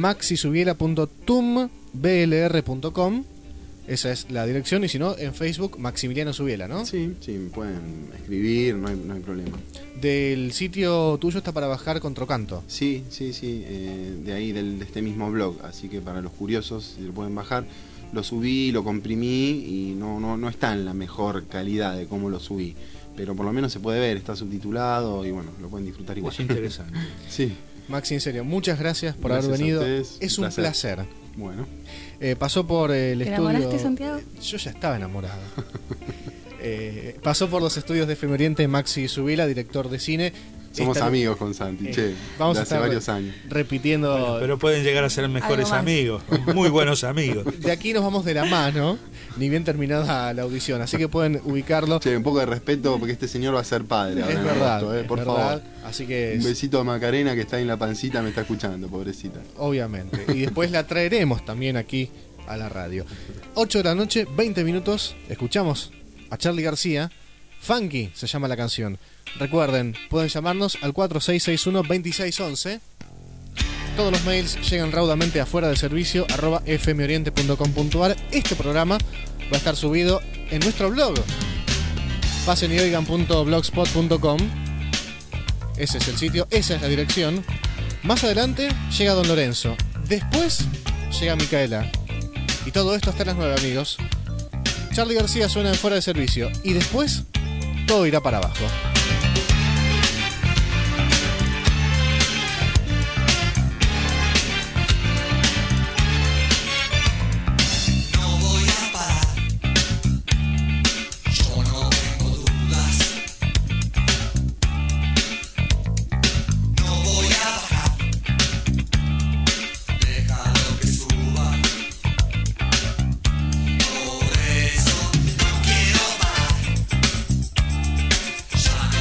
maxisubiela.tumblr.com. Esa es la dirección, y si no, en Facebook, Maximiliano Subiela, ¿no? Sí, me pueden escribir, no hay problema. ¿Del sitio tuyo está para bajar Controcanto? Sí, de ahí, de este mismo blog, así que para los curiosos, si lo pueden bajar, lo subí, lo comprimí y no está en la mejor calidad de cómo lo subí, pero por lo menos se puede ver, está subtitulado y bueno, lo pueden disfrutar igual. Es interesante. Sí. Maxi, en serio, muchas gracias por haber venido. Es un placer. Bueno. Pasó por el estudio. ¿Te enamoraste, Santiago? Yo ya estaba enamorado. Pasó por los estudios de FM Oriente Maxi Subiela, director de cine. Somos amigos con Santi, vamos de a hace varios años. Repitiendo. Bueno, pero pueden llegar a ser mejores amigos, muy buenos amigos. De aquí nos vamos de la mano, ni bien terminada la audición, así que pueden ubicarlo. Un poco de respeto porque este señor va a ser padre. Es verdad, por favor. Así que un besito a Macarena que está en la pancita, me está escuchando, pobrecita. Obviamente. Y después la traeremos también aquí a la radio. 8 de la noche, 20 minutos. Escuchamos a Charly García. Funky se llama la canción. Recuerden, pueden llamarnos al 4661-2611. Todos los mails llegan raudamente a fuera de servicio @fmoriente.com.ar. Este programa va a estar subido en nuestro blog, pasenyOigan.blogspot.com. Ese es el sitio, esa es la dirección. Más adelante llega Don Lorenzo. Después llega Micaela. Y todo esto hasta las 9, amigos. Charly García suena en fuera de servicio. Y después todo irá para abajo. Por eso no quiero parar.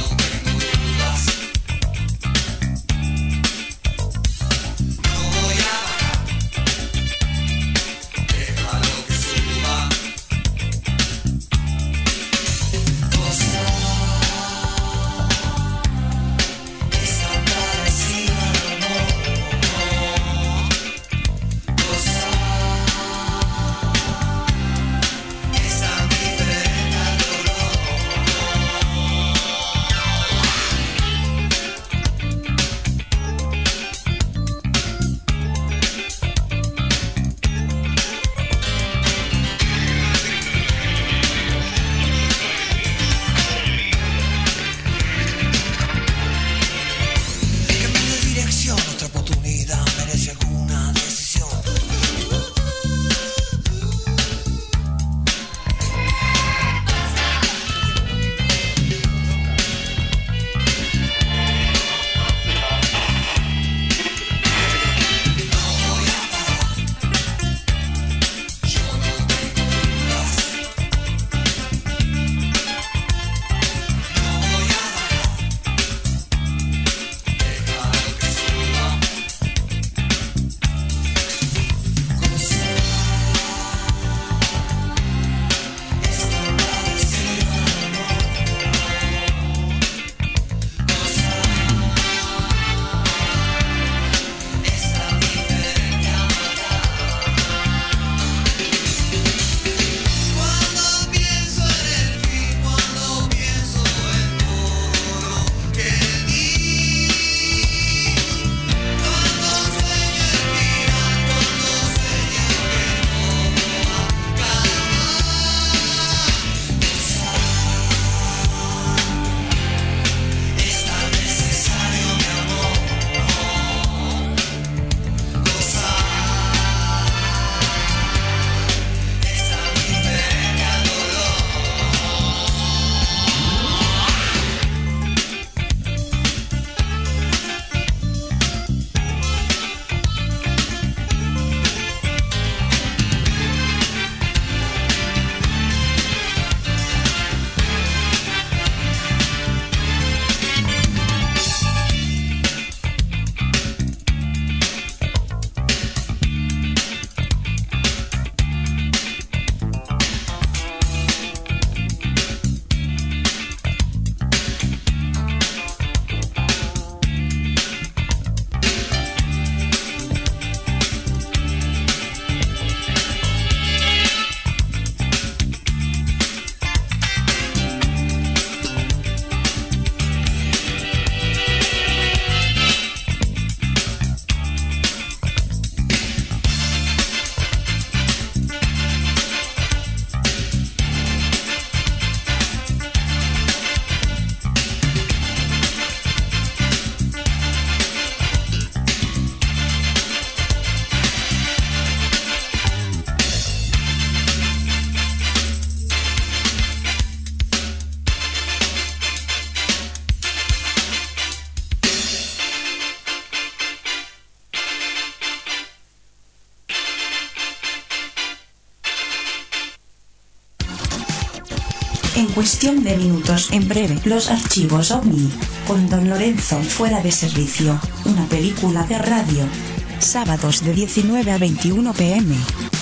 en cuestión de minutos. En breve, Los Archivos OVNI, con Don Lorenzo fuera de servicio, una película de radio. Sábados de 19 a 21 p.m.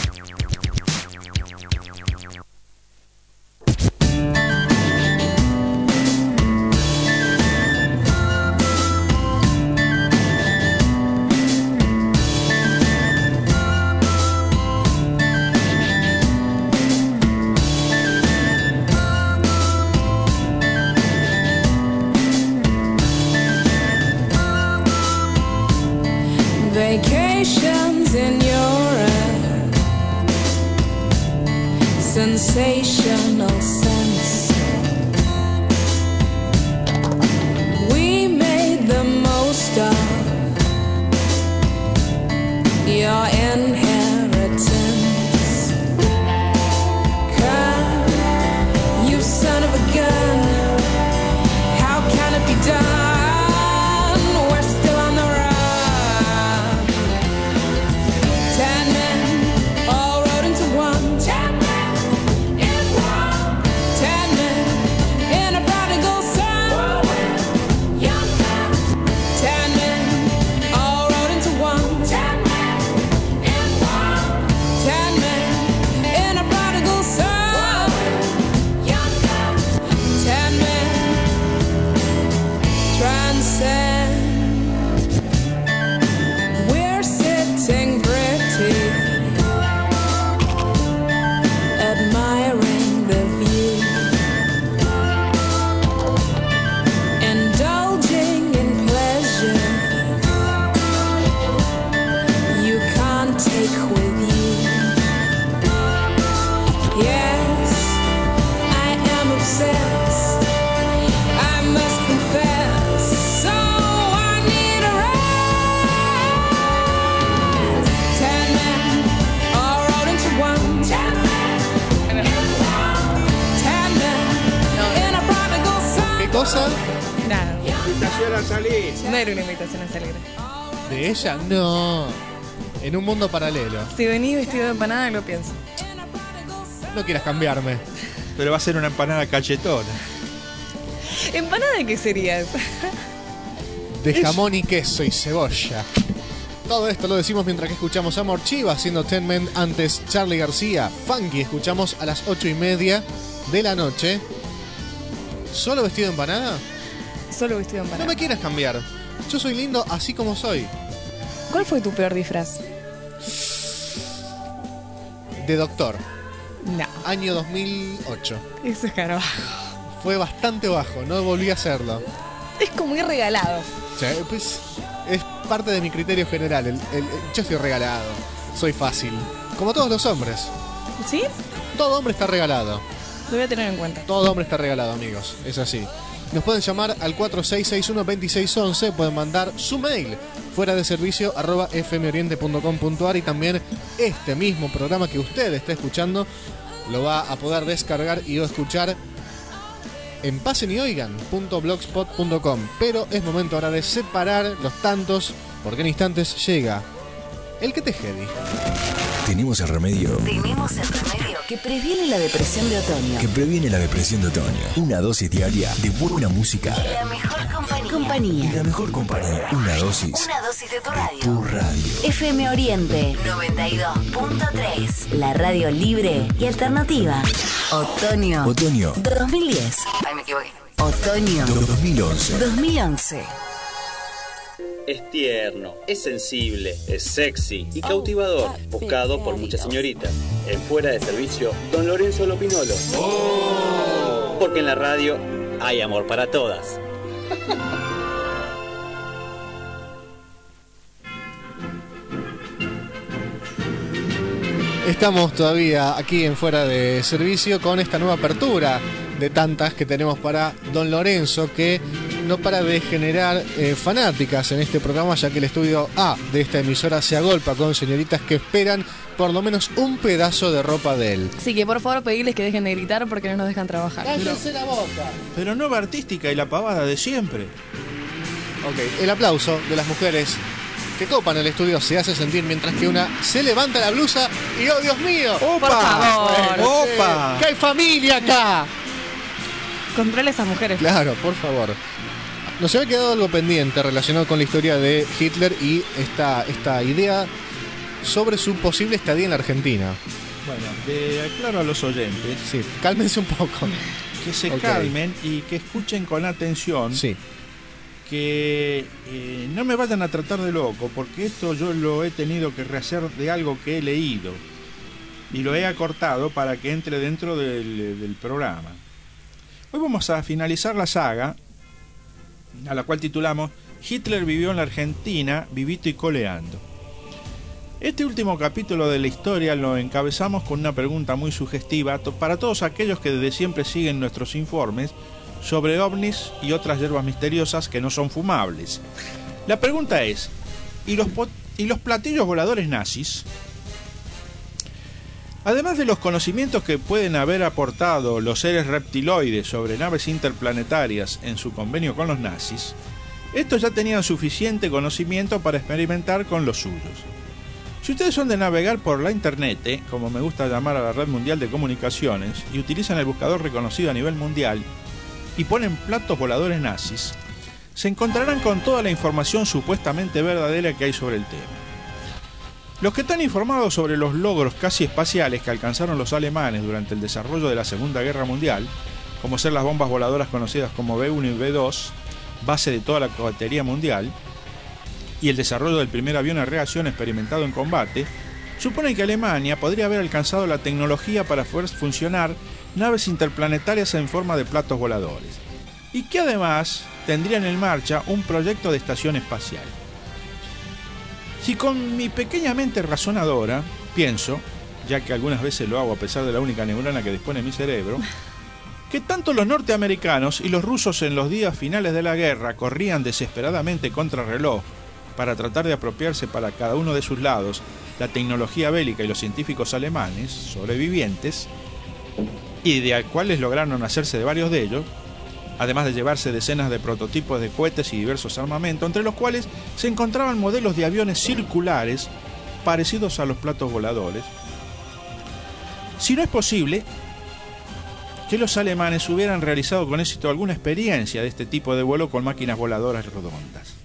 Vacations in Europe, sensational sense. We made the most of your inheritance. Come, you son of a gun, how can it be done? cosa? Nada. Invitación a salir. No era una invitación a salir. ¿De ella? No. En un mundo paralelo. Si venís vestido de empanada, lo pienso. No quieras cambiarme. Pero va a ser una empanada cachetona. ¿Empanada de qué sería esa? De jamón y queso y cebolla. Todo esto lo decimos mientras que escuchamos a Morchiva haciendo Ten Men, antes Charly García. Funky escuchamos a las 8:30 de la noche. ¿Solo vestido de empanada? Solo vestido de empanada. No me quieras cambiar. Yo soy lindo así como soy. ¿Cuál fue tu peor disfraz? De doctor. No. Año 2008. Eso es caro. Fue bastante bajo, no volví a hacerlo. Es como ir regalado. Sí, pues es parte de mi criterio general. Yo soy regalado. Soy fácil. Como todos los hombres. ¿Sí? Todo hombre está regalado. Lo voy a tener en cuenta. Todo hombre está regalado, amigos. Es así. Nos pueden llamar al 4661-2611. Pueden mandar su mail fuera de servicio @fmoriente.com.ar. Y también este mismo programa que usted está escuchando lo va a poder descargar y o escuchar en pasenoyoigan.blogspot.com. Pero es momento ahora de separar los tantos, porque en instantes llega el que te jedi. Tenemos el remedio. Tenemos el remedio que previene la depresión de otoño. Que previene la depresión de otoño. Una dosis diaria de buena música. La mejor compañía. Y la mejor compañía. Una dosis. Una dosis de tu radio. Tu radio. FM Oriente 92.3. La radio libre y alternativa. Otoño. Otoño 2010. Ay, me equivoqué. Otoño 2011. 2011. Es tierno, es sensible, es sexy y cautivador, buscado por muchas señoritas. En Fuera de Servicio, Don Lorenzo Lopinolo. ¡Oh! Porque en la radio hay amor para todas. Estamos todavía aquí en Fuera de Servicio con esta nueva apertura de tantas que tenemos para Don Lorenzo, que no para de generar fanáticas en este programa, ya que el estudio A de esta emisora se agolpa con señoritas que esperan por lo menos un pedazo de ropa de él. Así que por favor pedirles que dejen de gritar porque no nos dejan trabajar. ¡Cállense la boca! Pero nueva artística y la pavada de siempre. Ok, el aplauso de las mujeres que copan el estudio se hace sentir mientras que una se levanta la blusa y ¡oh, Dios mío! ¡Opa! Por favor. ¡Opa! ¡Que hay familia acá! Controla a esas mujeres. Claro, por favor. Nos había quedado algo pendiente relacionado con la historia de Hitler y esta idea sobre su posible estadía en la Argentina. Bueno, le aclaro a los oyentes. Sí, cálmense un poco. Que se calmen y que escuchen con atención. Sí. Que no me vayan a tratar de loco, porque esto yo lo he tenido que rehacer de algo que he leído. Y lo he acortado para que entre dentro del programa. Hoy vamos a finalizar la saga, a la cual titulamos Hitler vivió en la Argentina, vivito y coleando. Este último capítulo de la historia lo encabezamos con una pregunta muy sugestiva para todos aquellos que desde siempre siguen nuestros informes sobre ovnis y otras hierbas misteriosas que no son fumables. La pregunta es, ¿y los platillos voladores nazis? Además de los conocimientos que pueden haber aportado los seres reptiloides sobre naves interplanetarias en su convenio con los nazis, estos ya tenían suficiente conocimiento para experimentar con los suyos. Si ustedes son de navegar por la internet, como me gusta llamar a la red mundial de comunicaciones, y utilizan el buscador reconocido a nivel mundial, y ponen platos voladores nazis, se encontrarán con toda la información supuestamente verdadera que hay sobre el tema. Los que están informados sobre los logros casi espaciales que alcanzaron los alemanes durante el desarrollo de la Segunda Guerra Mundial, como ser las bombas voladoras conocidas como B-1 y B-2, base de toda la cohetería mundial, y el desarrollo del primer avión a reacción experimentado en combate, suponen que Alemania podría haber alcanzado la tecnología para hacer funcionar naves interplanetarias en forma de platos voladores, y que además tendrían en marcha un proyecto de estación espacial. Si con mi pequeña mente razonadora pienso, ya que algunas veces lo hago a pesar de la única neurona que dispone mi cerebro, que tanto los norteamericanos y los rusos en los días finales de la guerra corrían desesperadamente contra reloj para tratar de apropiarse para cada uno de sus lados la tecnología bélica y los científicos alemanes sobrevivientes, y de cuales lograron hacerse de varios de ellos, además de llevarse decenas de prototipos de cohetes y diversos armamentos, entre los cuales se encontraban modelos de aviones circulares parecidos a los platos voladores. Si no es posible que los alemanes hubieran realizado con éxito alguna experiencia de este tipo de vuelo con máquinas voladoras redondas.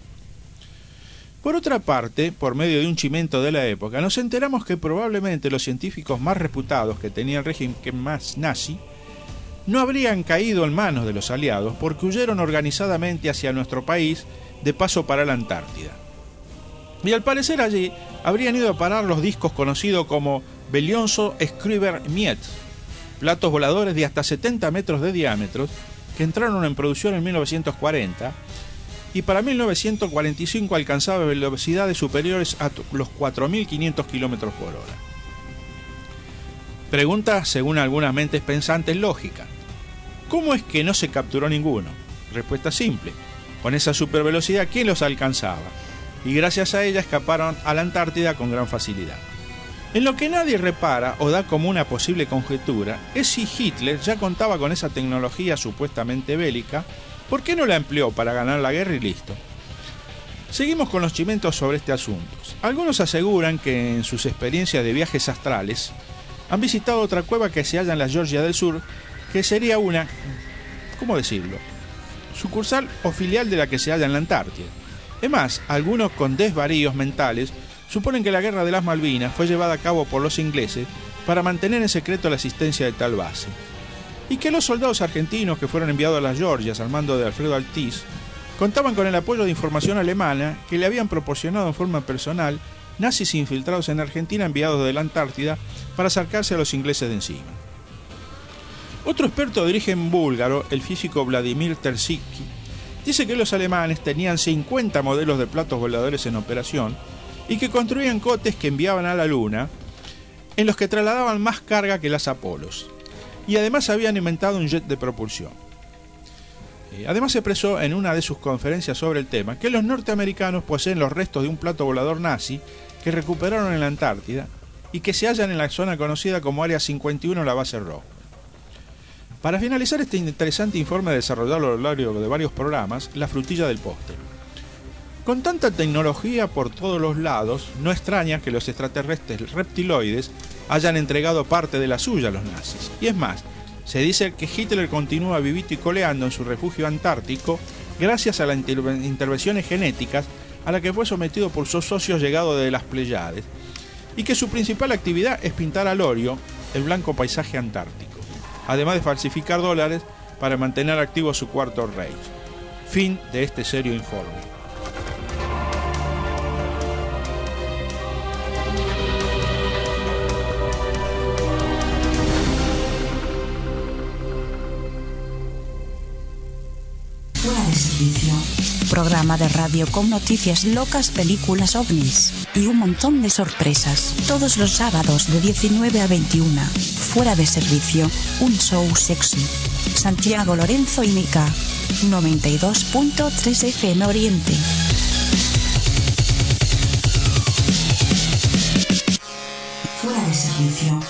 Por otra parte, por medio de un chimento de la época, nos enteramos que probablemente los científicos más reputados que tenía el régimen más nazi no habrían caído en manos de los aliados porque huyeron organizadamente hacia nuestro país de paso para la Antártida. Y al parecer allí habrían ido a parar los discos conocidos como Belionso Scriber Miet, platos voladores de hasta 70 metros de diámetro que entraron en producción en 1940 y para 1945 alcanzaban velocidades superiores a los 4.500 km por hora. Pregunta, según algunas mentes pensantes, lógica. ¿Cómo es que no se capturó ninguno? Respuesta simple. Con esa supervelocidad, ¿quién los alcanzaba? Y gracias a ella escaparon a la Antártida con gran facilidad. En lo que nadie repara o da como una posible conjetura es si Hitler ya contaba con esa tecnología supuestamente bélica, ¿por qué no la empleó para ganar la guerra y listo? Seguimos con los chimentos sobre este asunto. Algunos aseguran que en sus experiencias de viajes astrales han visitado otra cueva que se halla en la Georgia del Sur, que sería una, ¿cómo decirlo?, sucursal o filial de la que se halla en la Antártida. Es más, algunos con desvaríos mentales suponen que la guerra de las Malvinas fue llevada a cabo por los ingleses para mantener en secreto la existencia de tal base, y que los soldados argentinos que fueron enviados a las Georgias al mando de Alfredo Altiz contaban con el apoyo de información alemana que le habían proporcionado en forma personal nazis infiltrados en Argentina enviados de la Antártida para sacarse a los ingleses de encima. Otro experto de origen búlgaro, el físico Vladimir Terziski, dice que los alemanes tenían 50 modelos de platos voladores en operación y que construían cohetes que enviaban a la Luna, en los que trasladaban más carga que las Apolos, y además habían inventado un jet de propulsión. Además se expresó en una de sus conferencias sobre el tema que los norteamericanos poseen los restos de un plato volador nazi que recuperaron en la Antártida y que se hallan en la zona conocida como Área 51, la base Rock. Para finalizar este interesante informe desarrollado a lo largo de varios programas, la frutilla del postre. Con tanta tecnología por todos los lados, no extraña que los extraterrestres reptiloides hayan entregado parte de la suya a los nazis. Y es más, Se dice que Hitler continúa vivito y coleando en su refugio antártico gracias a las intervenciones genéticas a la que fue sometido por sus socios llegados de las Pléyades, y que su principal actividad es pintar al óleo el blanco paisaje antártico, además de falsificar dólares para mantener activo su Cuarto Reich. Fin de este serio informe. Fuera de servicio. Programa de radio con noticias locas, películas ovnis y un montón de sorpresas. Todos los sábados de 19 a 21. Fuera de servicio. Un show sexy. Santiago, Lorenzo y Mica. 92.3 FM Oriente. Fuera de servicio.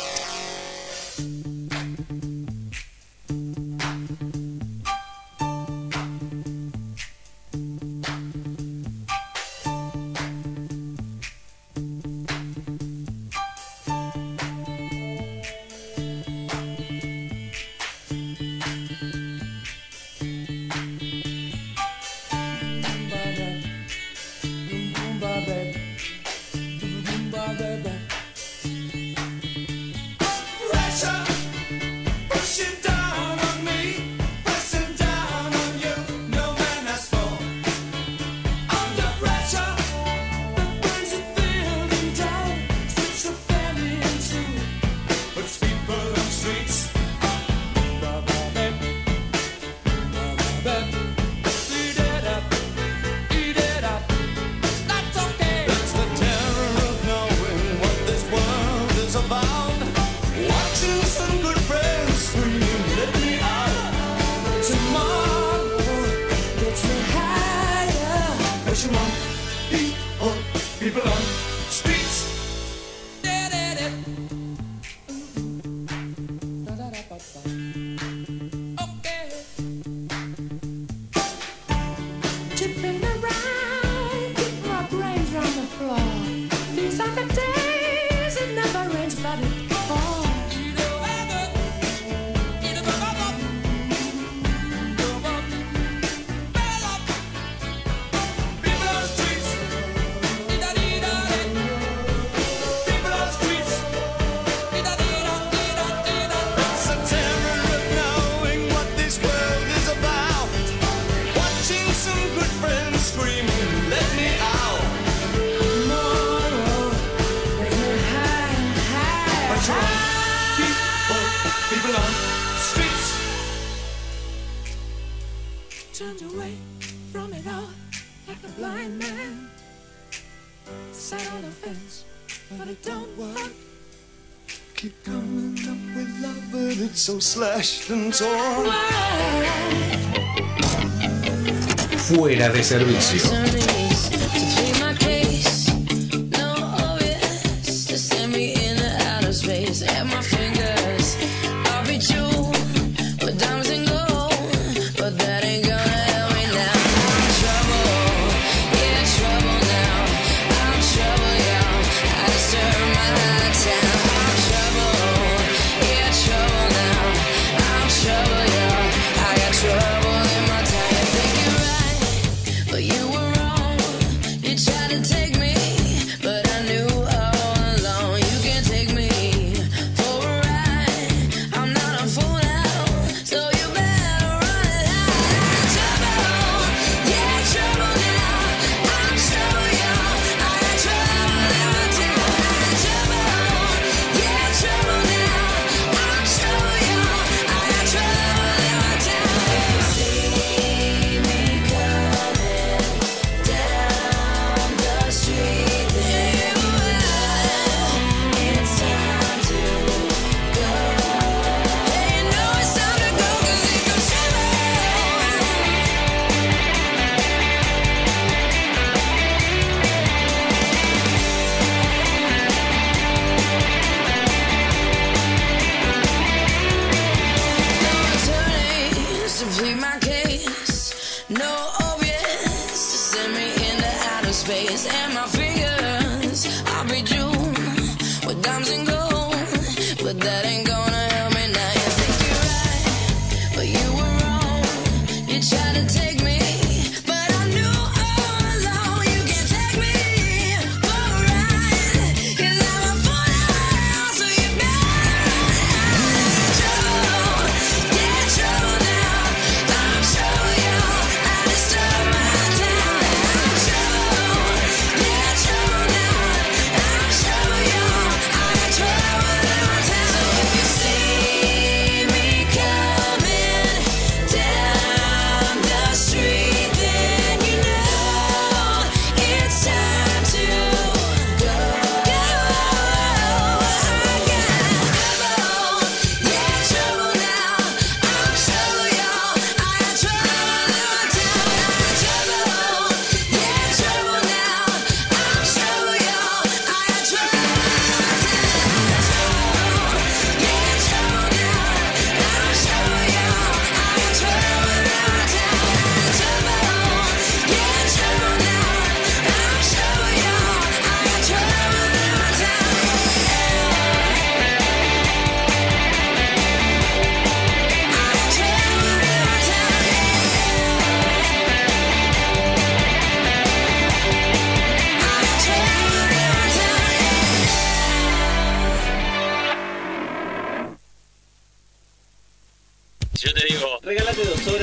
So slashed and torn. Fuera de servicio. But that ain't gonna help me now. You think you're right.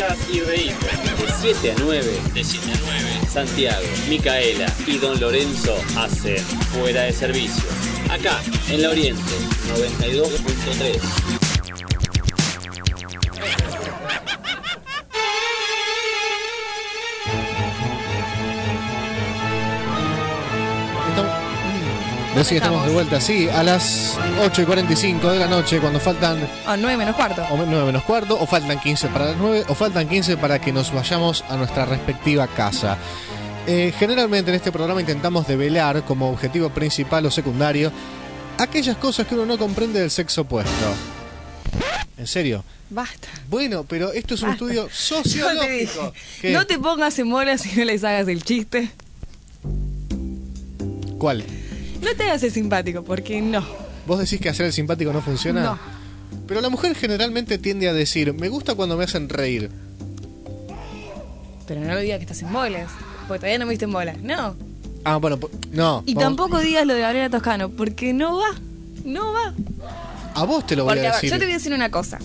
risas y reír. De 7 a 9. Santiago, Micaela y Don Lorenzo hacen Fuera de Servicio. Acá, en La Oriente, 92.3. Así estamos de vuelta, sí, a las 8:45 de la noche, cuando faltan... 9 menos cuarto. O 9 menos cuarto, o faltan 15 para las 9, o faltan 15 para que nos vayamos a nuestra respectiva casa. Generalmente en este programa intentamos develar como objetivo principal o secundario aquellas cosas que uno no comprende del sexo opuesto. ¿En serio? Basta. Bueno, pero esto es un estudio sociológico. No te pongas en bolas y no les hagas el chiste. ¿Cuál? No te hagas el simpático, porque no. ¿Vos decís que hacer el simpático no funciona? No. Pero la mujer generalmente tiende a decir, me gusta cuando me hacen reír. Pero no lo digas que estás en bolas, porque todavía no me viste en bolas. No. Ah, bueno, no. Y tampoco digas lo de Gabriela Toscano, porque no va. No va. A vos te lo voy a decir. Yo te voy a decir una cosa.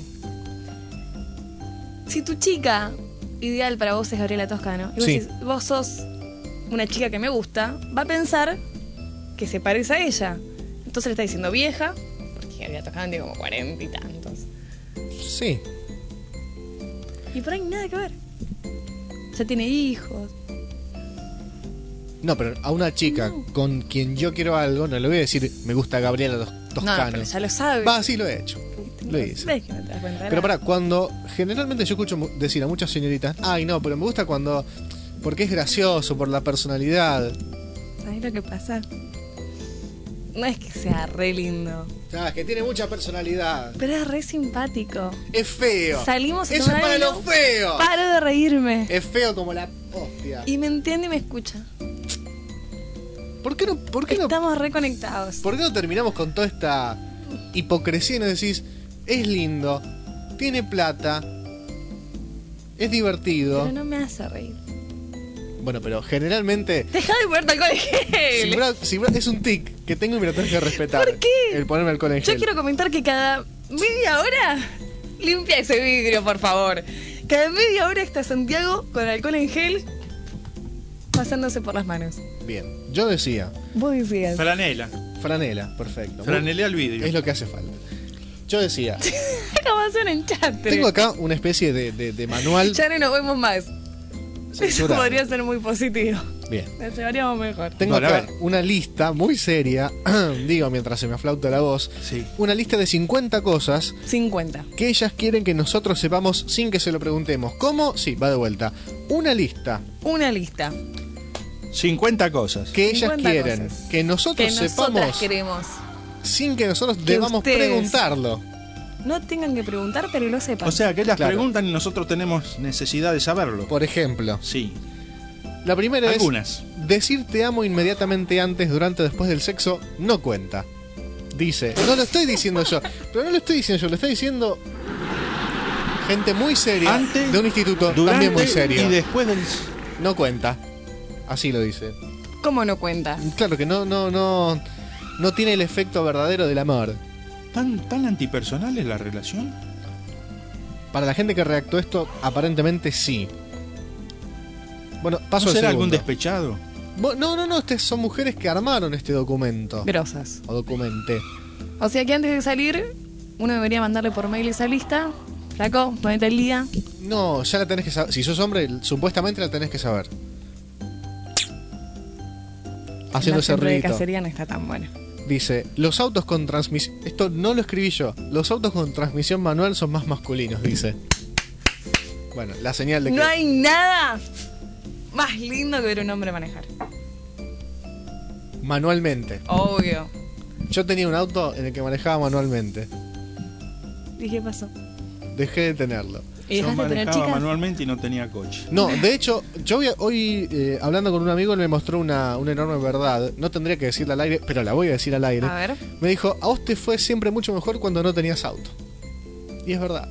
Si tu chica ideal para vos es Gabriela Toscano, y vos decís, vos sos una chica que me gusta, va a pensar que se parece a ella. Entonces le está diciendo vieja, porque Gabriela Toscano tiene como 40 y tantos. Sí. Y por ahí nada que ver. Ya tiene hijos. No, pero a una chica con quien yo quiero algo, no le voy a decir me gusta Gabriela Toscano. No, pero ya lo sabe. Va, sí lo he hecho. Lo hice. ¿Ves que no te das cuenta? Pero pará, cuando generalmente yo escucho decir a muchas señoritas, ay no, pero me gusta cuando... porque es gracioso, por la personalidad. ¿Sabes lo que pasa? No es que sea re lindo. Es que tiene mucha personalidad. Pero es re simpático. Es feo. Salimos a Eso es para lo feo. Paro de reírme. Es feo como la hostia. Y me entiende y me escucha. ¿Por qué no? Estamos reconectados. ¿Por qué no terminamos con toda esta hipocresía y nos decís, es lindo, tiene plata, es divertido? Pero no me hace reír. Bueno, pero generalmente... Deja de ponerte alcohol en gel. Es un tic que tengo y me lo tenés que respetar. ¿Por qué? El ponerme alcohol en gel. Yo quiero comentar que cada media hora limpia ese vidrio, por favor. Cada media hora está Santiago con alcohol en gel pasándose por las manos. Bien, yo decía... Vos decías... Franela, perfecto. Franelea al vidrio. Es lo que hace falta. Yo decía... ¿Cómo hacer un chat? Tengo acá una especie de manual... Ya no nos vemos más. Censurado. Eso podría ser muy positivo. Bien. Nos llevaríamos mejor. Tengo acá una lista muy seria, digo mientras se me aflauta la voz, una lista de 50 cosas 50 que ellas quieren que nosotros sepamos sin que se lo preguntemos. ¿Cómo? Sí, va de vuelta. Una lista. 50 cosas. Que ellas quieren que nosotros sepamos queremos. Sin que nosotros debamos preguntarlo. No tengan que preguntar, pero lo sepan. O sea, que ellas preguntan y nosotros tenemos necesidad de saberlo. Por ejemplo. Sí. La primera Algunas. es decir te amo inmediatamente antes, durante o después del sexo no cuenta. Dice, no lo estoy diciendo yo, pero no lo estoy diciendo yo, lo estoy diciendo gente muy seria antes, de un instituto durante, también muy serio. Y después del... No cuenta. Así lo dice. ¿Cómo no cuenta? Claro que no tiene el efecto verdadero del amor. ¿Tan antipersonal es la relación? Para la gente que redactó esto, aparentemente sí. Bueno, paso ¿No al será segundo. algún despechado? No, son mujeres que armaron este documento. Grosas. O documenté. O sea que antes de salir, uno debería mandarle por mail esa lista. Flaco, ponete el día. No, ya la tenés que saber. Si sos hombre, supuestamente la tenés que saber. Haciendo ese ruido. La cacería no está tan buena. Dice, los autos con transmisión... Esto no lo escribí yo. Los autos con transmisión manual son más masculinos, dice. Bueno, la señal de que... No hay nada más lindo que ver un hombre manejar. Manualmente. Obvio. Yo tenía un auto en el que manejaba manualmente. ¿Y qué pasó? Dejé de tenerlo. ¿Y Yo dejaste de tener manejaba chicas? manualmente y no tenía coche. No, de hecho, yo hoy hablando con un amigo, él me mostró una enorme verdad. No tendría que decirla al aire, pero la voy a decir al aire. A ver. Me dijo, a vos te fue siempre mucho mejor cuando no tenías auto. Y es verdad.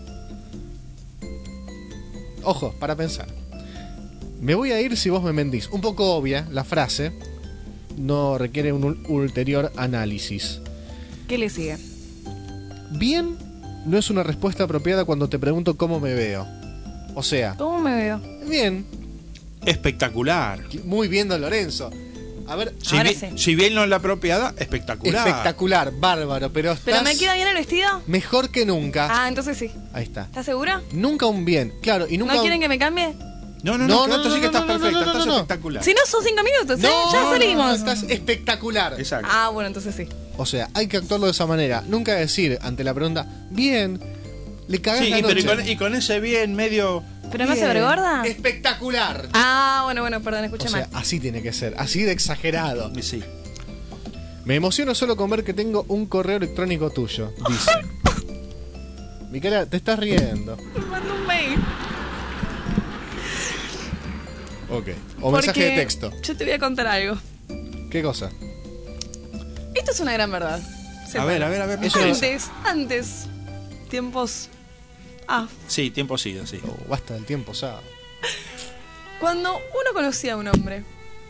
Ojo, para pensar. Me voy a ir si vos me mentís. Un poco obvia la frase. No requiere un ulterior análisis. ¿Qué le sigue? Bien no es una respuesta apropiada cuando te pregunto cómo me veo. O sea, ¿Cómo me veo? bien, Espectacular. muy bien, don Lorenzo. A ver, Ahora sí. Si bien no es la apropiada, espectacular. espectacular, bárbaro, pero estás ¿Pero me queda bien el vestido? mejor que nunca. Ah, entonces sí. Ahí está. ¿Estás segura? Nunca un bien, claro, y nunca ¿No un... quieren que me cambie? No, No, quédate así que estás no, perfecta, no, estás no. espectacular. Si no, son 5 minutos, ¿eh? No, ya no, salimos. no, estás espectacular. Exacto. Ah, bueno, entonces sí. O sea, hay que actuarlo de esa manera. Nunca decir ante la pregunta, bien, le cagás Sí, la pero noche. y con ese bien medio... ¿Pero me hace ver gorda? Espectacular. Ah, bueno, perdón, O escuché sea, mal. así tiene que ser, así de exagerado. Sí. Me emociono solo con ver que tengo un correo electrónico tuyo, dice. Micaela, te estás riendo. Me mandó un mail. Ok. O mensaje de Porque texto. Yo te voy a contar algo. ¿Qué cosa? Esto es una gran verdad. A ver. Antes. Tiempos. Sí, tiempo sí. Oh, basta del tiempo, ¿sabes? Cuando uno conocía a un hombre,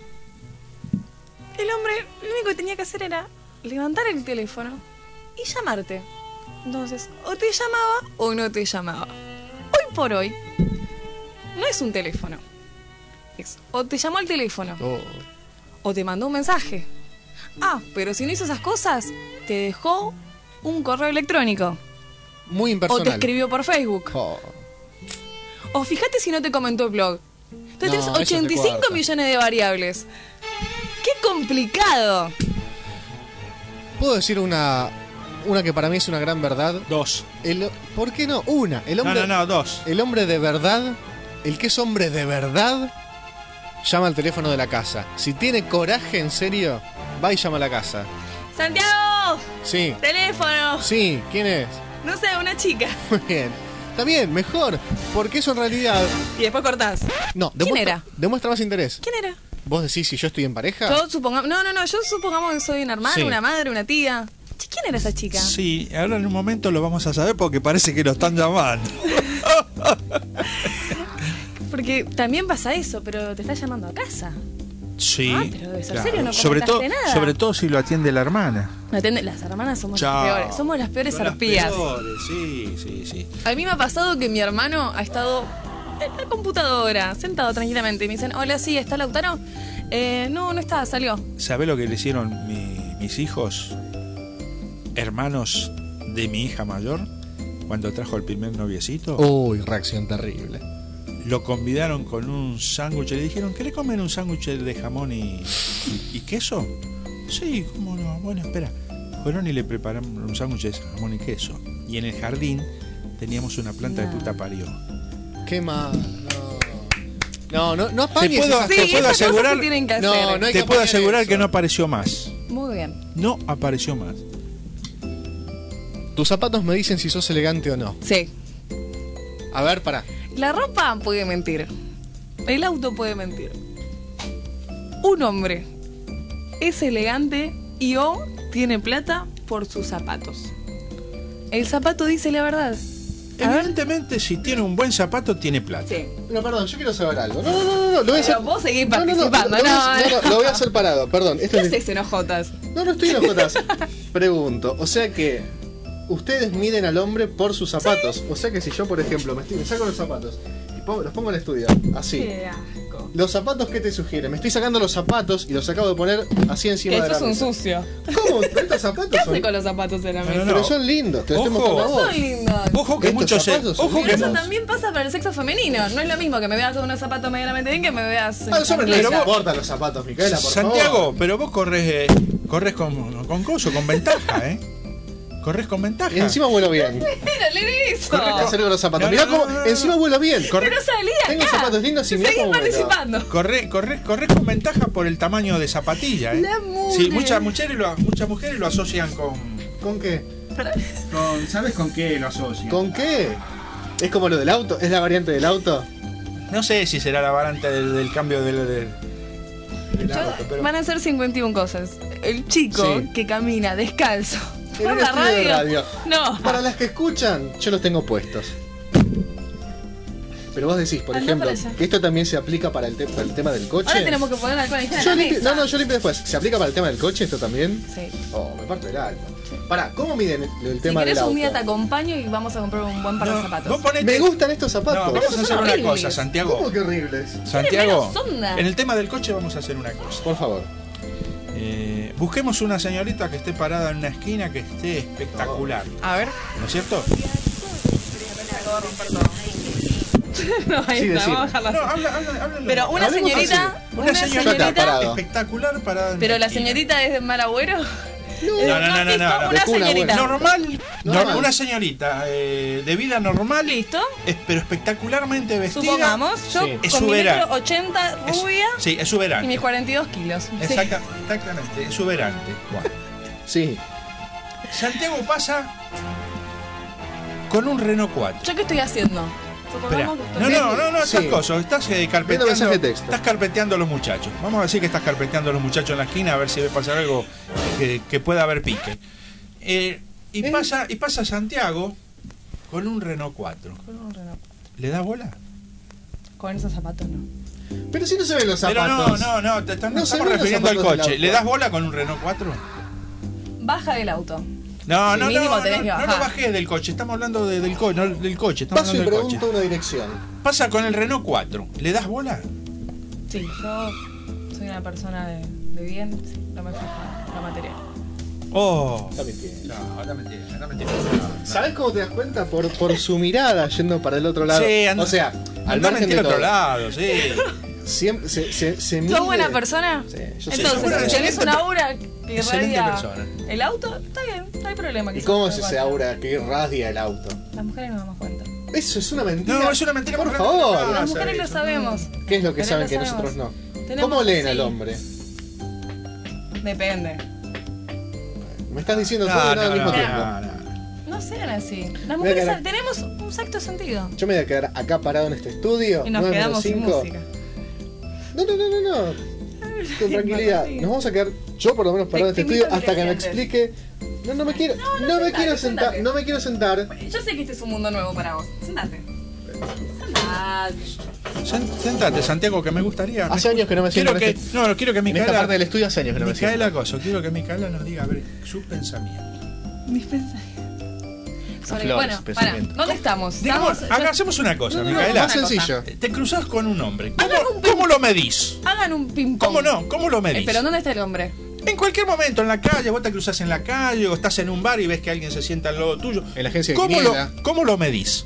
el hombre lo único que tenía que hacer era levantar el teléfono y llamarte. Entonces, o te llamaba o no te llamaba. Hoy por hoy, no es un teléfono. Es o te llamó al teléfono Oh. o te mandó un mensaje. Pero si no hizo esas cosas, te dejó un correo electrónico. Muy O impersonal. te escribió por Facebook. Oh. O fíjate si no te comentó el blog. Entonces No, tenés eso es de 85 cuarta. millones de variables. ¡Qué complicado! ¿Puedo decir una que para mí es una gran verdad? Dos. ¿Por qué no? Una. El hombre, No, dos. El hombre de verdad, el que es hombre de verdad, llama al teléfono de la casa. Si tiene coraje en serio, va y llama a la casa. ¡Santiago! Sí. ¡Teléfono! Sí, ¿quién es? No sé, una chica. Muy bien. Está bien, mejor. Porque eso en realidad... Y después cortás. No, ¿Quién era? Demuestra más interés. ¿Quién era? ¿Vos decís si yo estoy en pareja? Yo supongamos... No, yo supongamos que soy una hermana, Sí. una madre, una tía. Che, ¿quién era esa chica? Sí, ahora en un momento lo vamos a saber porque parece que lo están llamando. Porque también pasa eso, pero te está llamando a casa. Sí. Pero debe ser serio, no sobre todo, comentaste nada. sobre todo si lo atiende la hermana. No atiende- Las hermanas somos Chao. las peores. Somos las peores Son las arpías. peores, sí. A mí me ha pasado que mi hermano ha estado en la computadora, sentado tranquilamente. Y me dicen, hola, sí, ¿está Lautaro? No está, salió. ¿Sabés lo que le hicieron mis hijos, hermanos de mi hija mayor, cuando trajo el primer noviecito? Uy, reacción terrible. Lo convidaron con un sándwich. Le dijeron, ¿querés comer un sándwich de jamón y queso? Sí, cómo no. Bueno, espera. Fueron y le prepararon un sándwich de jamón y queso. Y en el jardín teníamos una planta de puta parió. Qué mal. No apañes. Te puedo Sí, esas cosas asegurar, se tienen que hacer. No hay que te puedo apañar asegurar eso. que no apareció más. Muy bien. No apareció más. Tus zapatos me dicen si sos elegante o no. Sí. A ver, pará. La ropa puede mentir. El auto puede mentir. Un hombre es elegante y o tiene plata por sus zapatos. El zapato dice la verdad. Evidentemente, si tiene un buen zapato, tiene plata. Sí. No, perdón, yo quiero saber algo. No, lo voy a hacer. Pero vos seguís participando, lo voy a hacer parado, perdón. ¿Qué haces en ojotas? No estoy en ojotas. Pregunto, o sea que ustedes miden al hombre por sus zapatos. O sea que si yo, por ejemplo, me saco los zapatos y los pongo en el estudio, así. Qué asco. ¿Los zapatos qué te sugieren? Me estoy sacando los zapatos y los acabo de poner así encima Que de la sos un mesa. sucio. ¿Cómo? ¿Estos zapatos ¿Qué son? hace con los zapatos en la mesa? Pero son lindos, te los estoy mostrando a vos. Son lindos. Ojo que Estos muchos zapatos son ojo que Pero eso lindos. también pasa para el sexo femenino. No es lo mismo que me veas con unos zapatos medianamente bien que me veas. en Los hombres no les chancleta. importan los zapatos, Micaela, por Santiago, favor. pero vos corres con coso, con ventaja, ¿eh? Corres con ventaja. Y encima vuelo bien. Mírale eso. Correcto hacer con los zapatos. No, Mirá no, cómo no. encima vuelo bien. Pero salí acá. Tengo zapatos lindos y mirá Seguís cómo vuelo. participando. Corres con ventaja por el tamaño de zapatilla, ¿eh? La mugre. Sí, muchas mujeres lo asocian con ¿Con qué? ¿sabes con qué lo asocian? ¿Con qué? ¿Es como lo del auto? ¿Es la variante del auto? No sé si será la variante del cambio del auto, pero Van a ser 51 cosas. El chico Sí. que camina descalzo En por un la estudio de radio. radio. No. Para las que escuchan, yo los tengo puestos. Pero vos decís, por Andá ejemplo, para allá. que esto también se aplica para el tema del coche. Ahora tenemos que poner alcohol en gel en Yo la limpio, mesa. no, yo limpio después. ¿Se aplica para el tema del coche esto también? Sí. Oh, me parto el alma. Pará, ¿cómo miden el Si tema del querés auto? un día te acompaño y vamos a comprar un buen par de zapatos. Vos ponete- Me gustan estos zapatos. No, vamos a Esos hacer son una horribles. cosa, Santiago. ¿Cómo que horribles? Santiago, menos onda. en el tema del coche vamos a hacer una cosa. Por favor. Busquemos una señorita que esté parada en una esquina que esté espectacular. A ver. ¿No es cierto? No, ahí Sí, está, decime. vamos a dejarla No, así. háblalo. Pero una Hablemos señorita, así. Una señorita parado. espectacular parada en pero una la esquina. señorita es de mal agüero. No. Listo, No. una De cuna, señorita. Normal, Normal. una señorita de vida normal, Listo. pero espectacularmente vestida. Supongamos, yo Sí. Es con mi soberana. metro 80 Es- rubia Sí, es y mis exuberante. 42 kilos. Sí. Exactamente, exuberante. Bueno. Sí. Santiago pasa con un Renault 4. ¿Yo qué estoy haciendo? Espera. Supongamos que estoy- No, Sí. estas cosas. Estás Viendo carpeteando. mensaje de texto. Estás carpeteando a los muchachos. Vamos a decir que estás carpeteando a los muchachos en la esquina a ver si ve pasar algo que pueda haber pique. Y pasa Santiago con un Renault 4. Con un Renault. ¿Le da bola? Con esos zapatos no. Pero si no se ven los Pero zapatos. no, No se estamos ven los refiriendo al zapatos del coche. auto. ¿Le das bola con un Renault 4? Baja del auto. No, Sí, mínimo tenés que no bajar. lo bajé del coche. Estamos hablando del coche, no del coche. Estamos Paso y hablando del pregunto coche. una dirección. Pasa con el Renault 4. ¿Le das bola? Sí, yo soy una persona de bien, sí, no me fija la materia. Oh. Está mintiendo. No, la mentira, la mentira. ¿Sabes cómo te das cuenta? Por su mirada yendo para el otro lado. Sí, anda- o sea, al Anda a margen de mentir a otro todo. lado, sí. Siempre se mide. ¿Sos buena persona? Sí, yo soy Entonces, buena si tenés persona. una aura que Excelente irradia persona. el auto, está bien, no hay problema. que ¿Y sea cómo un es ese cuatro. aura que irradia el auto? Las mujeres nos damos cuenta. Eso es una mentira. No, es una mentira. Por porque favor. no Las pasa mujeres lo eso. sabemos. ¿Qué es lo que Pero saben lo que sabemos. nosotros no? Tenemos- ¿Cómo leen sí. al hombre? Depende. Me estás diciendo No, todo y nada al no, mismo no, tiempo. No sean así. Las Voy a mujeres quedar- tenemos un sexto sentido. Yo me voy a quedar acá parado en este estudio. Y nos 9 quedamos sin menos 5. música. No. Con tranquilidad. Nos vamos a quedar, yo por lo menos parado en este Te estudio invito a hasta que me crecientes. explique. No me quiero. No, me sentate, quiero sentar. sentate. No me quiero sentar. Yo sé que este es un mundo nuevo para vos. Sentate. Sentate. Sentate, Santiago, que me gustaría. Hace años que no me siento quiero en que, este- No, quiero que En esta Micaela. parte del estudio hace años que no me siento. Micaela Coso, quiero que Micaela nos diga a ver su pensamiento. Mis pensamientos. Sobre, flores, bueno, para, pensamiento. ¿dónde estamos? Digamos, Estamos- hacemos una cosa, No, no, Micaela. Más sencillo. Te cruzas con un hombre. Hagan un ping- ¿Cómo lo medís? Hagan un ping pong. ¿Cómo no? ¿Cómo lo medís? Pero ¿dónde está el hombre? En cualquier momento, en la calle, vos te cruzás en la calle o estás en un bar y ves que alguien se sienta al lado tuyo. En la agencia de ¿Cómo Quiniela. ¿Cómo lo medís?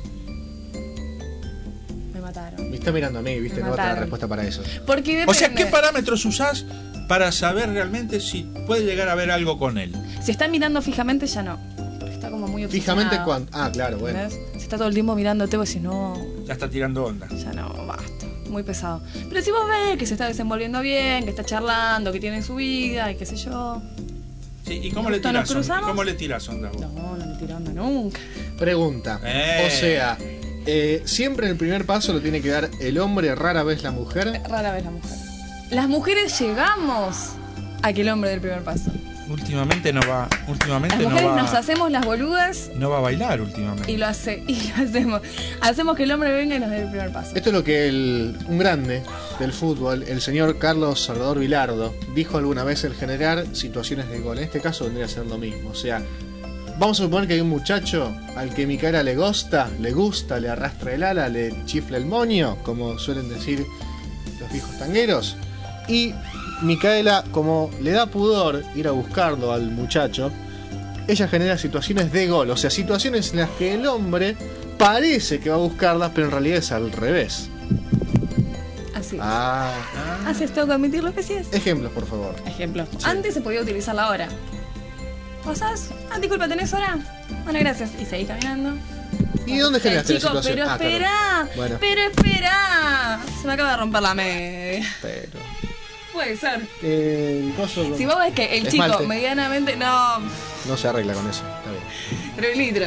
Me mataron. Me está mirando a mí, viste, Me no va a tener mataron. respuesta para eso. Porque depende. O sea, ¿qué parámetros usás para saber realmente si puede llegar a haber algo con él? Si está mirando fijamente, ya no. Porque está como muy obsesionado. Fijamente cuánto. Ah, claro, bueno. ¿Entendés? Si está todo el tiempo mirándote, vos decís, no, Ya está tirando onda. ya no, basta. Muy pesado. Pero si vos ves que se está desenvolviendo bien, que está charlando, que tiene su vida y qué sé yo. Sí, ¿y cómo le ¿Nos tirás onda? cruzamos? ¿Cómo le tirás onda vos? No le tiro onda nunca. Pregunta. O sea, siempre el primer paso lo tiene que dar el hombre, rara vez la mujer. Rara vez la mujer. Las mujeres llegamos a que el hombre dé el primer paso. Últimamente no va. Últimamente Las no mujeres va. nos hacemos las boludas No va a bailar últimamente. y lo hacemos. Hacemos que el hombre venga y nos dé el primer paso. Esto es lo que un grande del fútbol, el señor Carlos Salvador Vilardo, dijo alguna vez: el generar situaciones de gol. En este caso vendría a ser lo mismo. O sea, vamos a suponer que hay un muchacho al que Micaela le gusta, le arrastra el ala, le chifla el moño, como suelen decir los viejos tangueros. Y Micaela, como le da pudor ir a buscarlo al muchacho, ella genera situaciones de gol. O sea, situaciones en las que el hombre parece que va a buscarlas, pero en realidad es al revés. Así es. Así es, tengo que admitir lo que sí es. Ejemplos, por favor. Ejemplo. Antes se podía utilizar la hora. ¿Pasás? Ah, disculpa, ¿tenés hora? Bueno, gracias. Y seguís caminando. ¿Y dónde generaste la chico, situación? pero Claro. espera, Bueno. pero espera. Se me acaba de romper la media. Pero. Puede ser. El coso Si vos ves que el chico esmalte medianamente... No, no se arregla con eso. Está bien. pero el litro.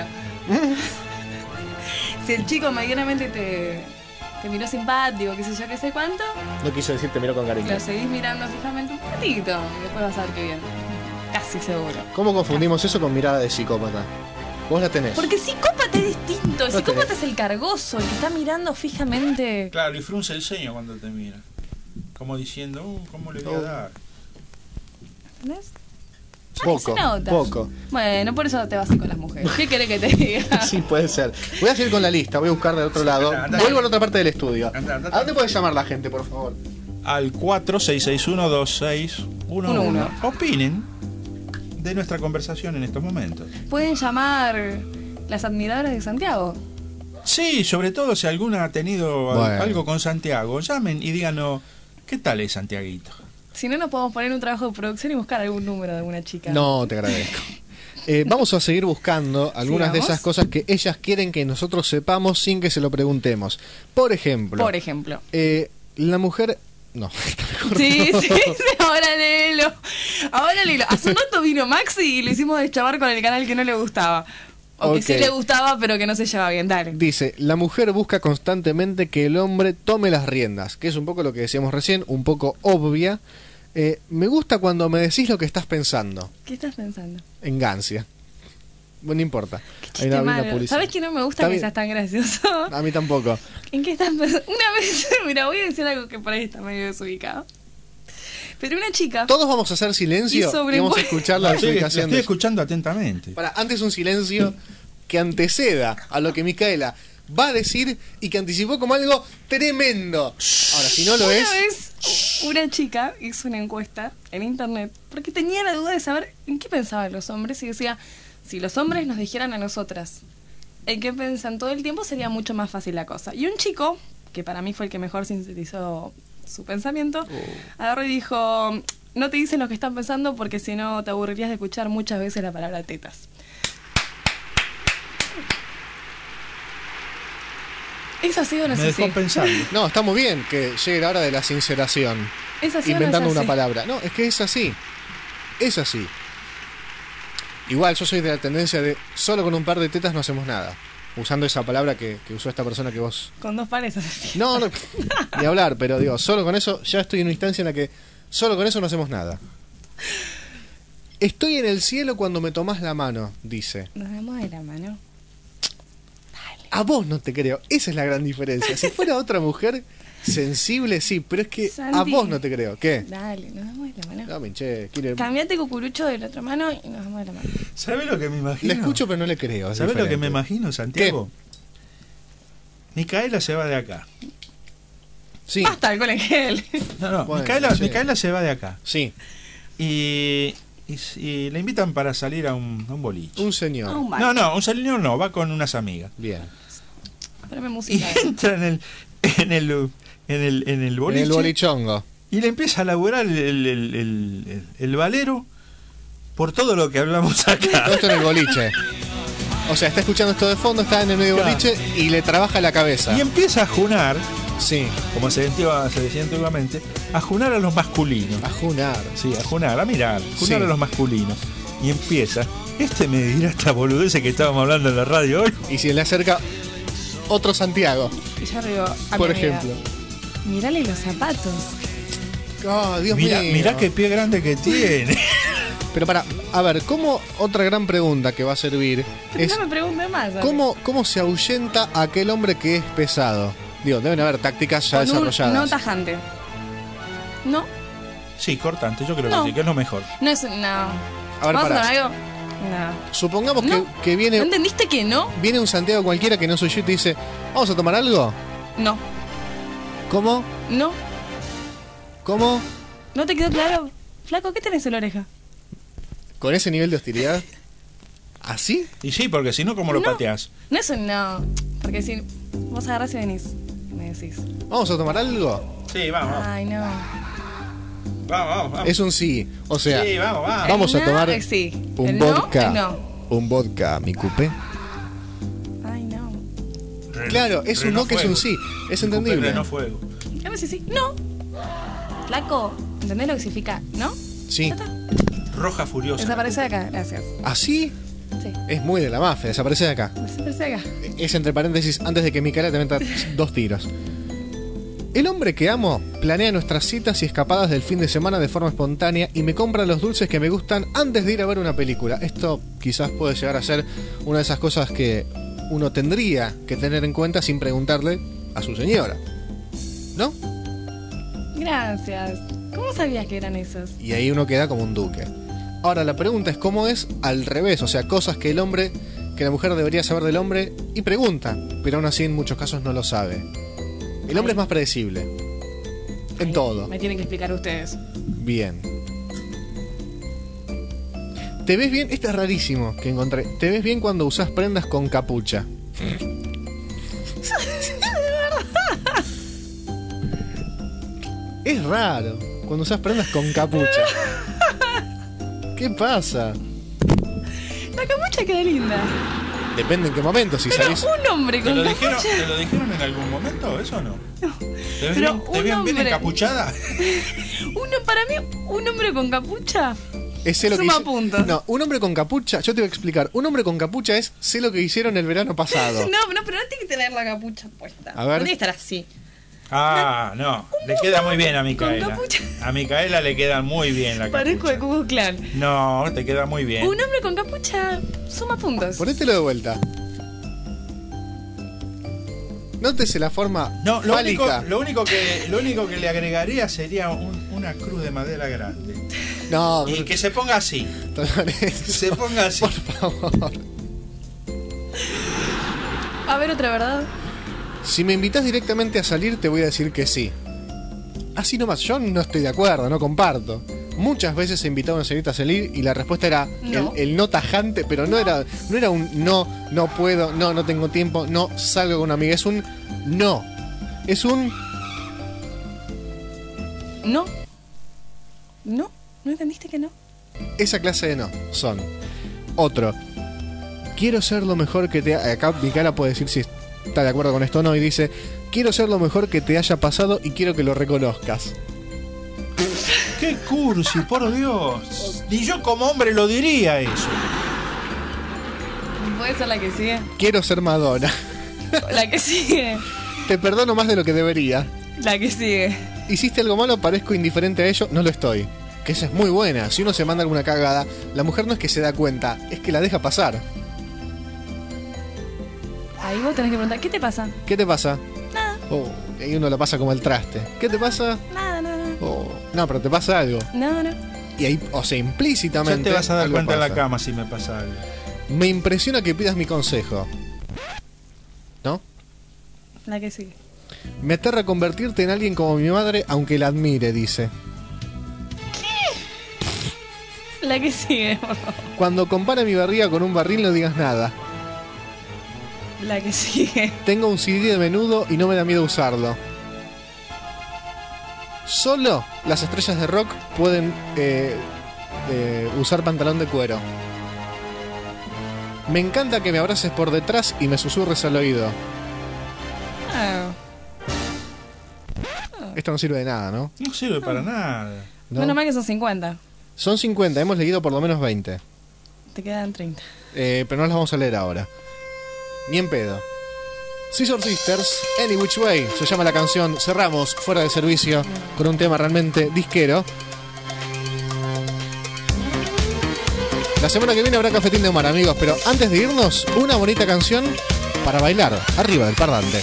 Si el chico medianamente te miró simpático, qué sé yo, qué sé cuánto, No quiso decir te miró con cariño. lo seguís mirando fijamente un ratito y después vas a ver qué bien. Casi seguro. ¿Cómo confundimos eso con mirada de psicópata? Vos la tenés. Porque psicópata es distinto. El psicópata es el cargoso, el que está mirando fijamente. Claro, y frunce el ceño cuando te mira. Como diciendo, ¿cómo le voy a dar? ¿Entendés? Poco. Bueno, por eso te vas así con las mujeres. ¿Qué querés que te diga? Sí, puede ser. Voy a seguir con la lista, voy a buscar del otro lado. Vuelvo a la otra parte del estudio. ¿A dónde puede llamar la gente, por favor? Al 4661-2611. Opinen de nuestra conversación en estos momentos. Pueden llamar las admiradoras de Santiago. Sí, sobre todo si alguna ha tenido algo con Santiago, llamen y díganos, ¿qué tal es Santiaguito? Si no, nos podemos poner un trabajo de producción y buscar algún número de alguna chica. No, te agradezco. Vamos a seguir buscando algunas de esas cosas que ellas quieren que nosotros sepamos sin que se lo preguntemos. Por ejemplo. La mujer... No, está mejor. Sí, ahora léelo. Hace un rato vino Maxi y lo hicimos deschavar con el canal que no le gustaba. O que sí le gustaba, pero que no se lleva bien. Dale. Dice, la mujer busca constantemente que el hombre tome las riendas, que es un poco lo que decíamos recién, un poco obvia. Me gusta cuando me decís lo que estás pensando. ¿Qué estás pensando? En Gancia. Bueno, no importa. Hay una publicidad. ¿Sabes que no me gusta que seas tan gracioso? A mí tampoco. ¿En qué estás pensando? Una vez, mira, voy a decir algo que por ahí está medio desubicado. Pero una chica... Todos vamos a hacer silencio y vamos a escuchar la explicación. Estoy escuchando atentamente. Antes un silencio que anteceda a lo que Micaela va a decir y que anticipó como algo tremendo. Ahora, si no lo es... Una vez una chica hizo una encuesta en internet porque tenía la duda de saber en qué pensaban los hombres y decía, si los hombres nos dijeran a nosotras en qué piensan todo el tiempo sería mucho más fácil la cosa. Y un chico, que para mí fue el que mejor sintetizó su pensamiento, agarró y dijo, no te dicen lo que están pensando porque si no te aburrirías de escuchar muchas veces la palabra tetas. ¿Es así o no es así? Me dejó pensando. No, está muy bien que llegue la hora de la sinceración. ¿Es así inventando o no es así? Una palabra. No, es que es así. Es así. Igual yo soy de la tendencia de solo con un par de tetas no hacemos nada. Usando esa palabra que usó esta persona que vos... Con 2 pares. No, ni hablar, pero digo, solo con eso ya estoy en una instancia en la que solo con eso no hacemos nada. Estoy en el cielo cuando me tomás la mano, dice. Nos damos de la mano. A vos no te creo, esa es la gran diferencia. Si fuera otra mujer sensible, sí, pero es que Santi, a vos no te creo. ¿Qué? Dale, nos damos de la mano. No, minche, quiere... Cambiate cucurucho de la otra mano y nos damos de la mano. ¿Sabés lo que me imagino? Le escucho pero no le creo. ¿Sabés lo que me imagino, Santiago? ¿Qué? Micaela se va de acá. Sí. Basta el colegio. No, bueno, Micaela se va de acá. Sí. Y le invitan para salir a un boliche. Un señor. Un señor no, va con unas amigas. Bien. Y entra en el boliche. En el bolichongo. Y le empieza a laburar el valero por todo lo que hablamos acá. Esto en el boliche. O sea, está escuchando esto de fondo, está en el medio boliche y le trabaja la cabeza. Y empieza a junar, sí, como se decía antiguamente, a junar a los masculinos. A junar. Sí, a junar, a mirar, junar a los masculinos. Y empieza, me dirá esta boludez que estábamos hablando en la radio hoy. Y si le acerca otro Santiago. Y yo arriba, por ejemplo. Mírale los zapatos. Oh, Dios mío. Mirá qué pie grande que tiene. Pero a ver, ¿cómo otra gran pregunta que va a servir es no me pregunte más? ¿cómo se ahuyenta a aquel hombre que es pesado? Digo, deben haber tácticas ya desarrolladas. No tajante. ¿No? Sí, cortante, yo creo que sí, que es lo mejor. No es... No. A ver, pará. Algo? No. Supongamos que viene... ¿No entendiste que no? Viene un Santiago cualquiera que no soy yo y te dice, ¿vamos a tomar algo? No. ¿Cómo? No. ¿Cómo? ¿No te quedó claro? Flaco, ¿qué tenés en la oreja? ¿Con ese nivel de hostilidad? ¿Así? Y sí, porque si no, ¿cómo lo pateás? No, eso no. Porque si vos agarrás y venís, me decís. ¿Vamos a tomar algo? Sí, vamos. Ay, no. Vamos. Es un sí. O sea, sí, vamos. Vamos a tomar un vodka. No. Un vodka, mi cupé. Ay, no. Claro, es un no que es un sí. Es entendible. No fuego. A ver si sí. No. Flaco, ¿entendés lo que significa? ¿No? Sí. Roja furiosa. Desaparece de acá, gracias. ¿Así? Sí. Es muy de la mafia, desaparece de acá. Desaparece de acá. Es entre paréntesis, antes de que Micaela te meta 2 tiros. El hombre que amo planea nuestras citas y escapadas del fin de semana de forma espontánea y me compra los dulces que me gustan antes de ir a ver una película. Esto quizás puede llegar a ser una de esas cosas que uno tendría que tener en cuenta sin preguntarle a su señora, ¿no? Gracias. ¿Cómo sabías que eran esos? Y ahí uno queda como un duque. Ahora la pregunta es cómo es al revés, o sea, cosas que la mujer debería saber del hombre y pregunta, pero aún así en muchos casos no lo sabe. El hombre es más predecible. En todo. Me tienen que explicar ustedes. Bien. ¿Te ves bien? Este es rarísimo que encontré. ¿Te ves bien cuando usas prendas con capucha? Es raro cuando usas prendas con capucha. ¿Qué pasa? La capucha queda linda. Depende en qué momento, si pero salís... un hombre con capucha... ¿Te lo dijeron en algún momento eso o no? ¿Te ves bien encapuchada? Para mí, un hombre con capucha suma puntos. No, un hombre con capucha, yo te voy a explicar. Un hombre con capucha es sé lo que hicieron el verano pasado. No, pero no tiene que tener la capucha puesta. A ver. No tiene que estar así. No, le queda muy bien a Micaela. A Micaela le queda muy bien la capucha. Parezco de Ku Klux Klan. No, te queda muy bien. Un hombre con capucha suma puntos. Ponételo de vuelta. Nótese la forma fálica. Lo único que le agregaría sería una cruz de madera grande. No. Y que se ponga así. Se ponga así. Por favor. A ver, otra verdad. Si me invitas directamente a salir, te voy a decir que sí. Así nomás, yo no estoy de acuerdo, no comparto. Muchas veces he invitado a una señorita a salir y la respuesta era no. El no tajante, pero no era un no puedo, no tengo tiempo, no salgo con una amiga. Es un no. Es un... No. ¿No? ¿No entendiste que no? Esa clase de no son. Otro. Quiero ser lo mejor que te... Acá mi cara puede decir si está de acuerdo con esto o no, y dice: quiero ser lo mejor que te haya pasado y quiero que lo reconozcas. ¡Qué cursi, por Dios! Ni yo como hombre lo diría eso. ¿Puede ser la que sigue? Quiero ser Madonna. La que sigue. Te perdono más de lo que debería. La que sigue. Hiciste algo malo, parezco indiferente a ello, no lo estoy. Que esa es muy buena. Si uno se manda alguna cagada, la mujer no es que se da cuenta, es que la deja pasar. Ahí vos tenés que preguntar, ¿qué te pasa? ¿Qué te pasa? Nada. Oh, y uno la pasa como el traste. ¿Qué te pasa? Nada. Oh, no, pero te pasa algo. No. Y ahí, o sea, implícitamente... Ya te vas a dar cuenta pasa. en la cama si me pasa algo. Me impresiona que pidas mi consejo. ¿No? La que sigue. Me aterra convertirte en alguien como mi madre, aunque la admire, dice. ¿Qué? La que sigue. Cuando compara mi barriga con un barril, no digas nada. La que sigue. Tengo un CD de Menudo y no me da miedo usarlo. Solo las estrellas de rock pueden usar pantalón de cuero. Me encanta que me abraces por detrás y me susurres al oído. Esto no sirve de nada, ¿no? No sirve para nada. ¿No? Menos mal que son 50. Son 50, hemos leído por lo menos 20. Te quedan 30. Pero no las vamos a leer ahora. Ni en pedo. Scissor Sisters, Any Which Way, se llama la canción. Cerramos Fuera de Servicio con un tema realmente disquero. La semana que viene habrá Cafetín de Omar, amigos, pero antes de irnos, una bonita canción para bailar arriba del parlante.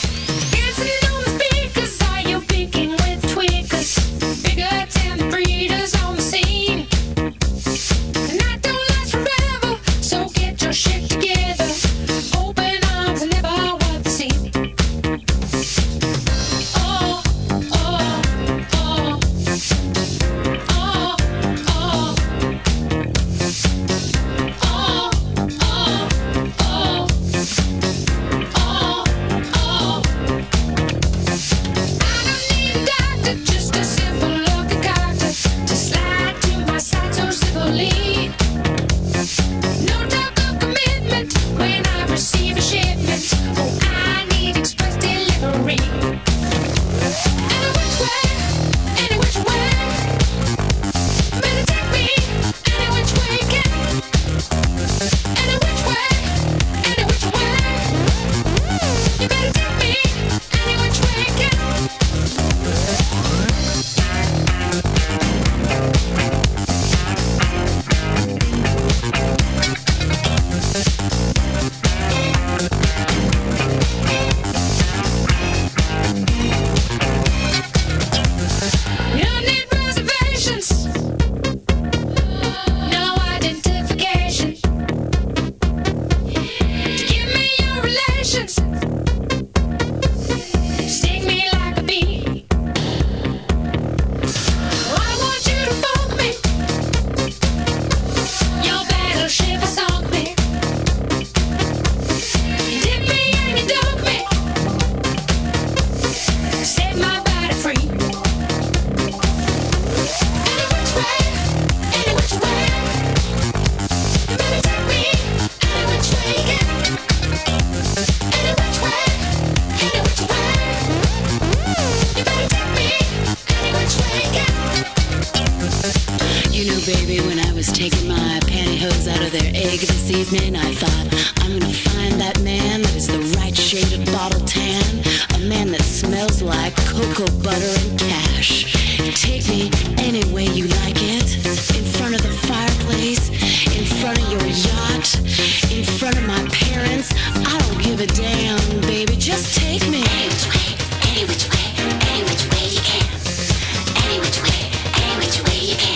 I was taking my pantyhose out of their egg this evening, I thought, I'm gonna find that man that is the right shade of bottle tan, a man that smells like cocoa butter and cash. Take me any way you like it, in front of the fireplace, in front of your yacht, in front of my parents. I don't give a damn, baby, just take me. Any which way, any which way you can. Any which way, any which way you can.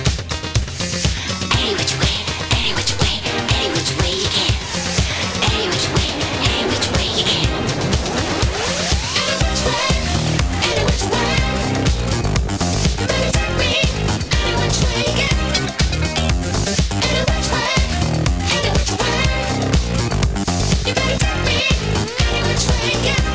Any which way, any which way, any which way you can. Any which way, any which way you can. Any which way, you better take me. Any which way you can. Any which way, any which way, you better take me. Any which way you can.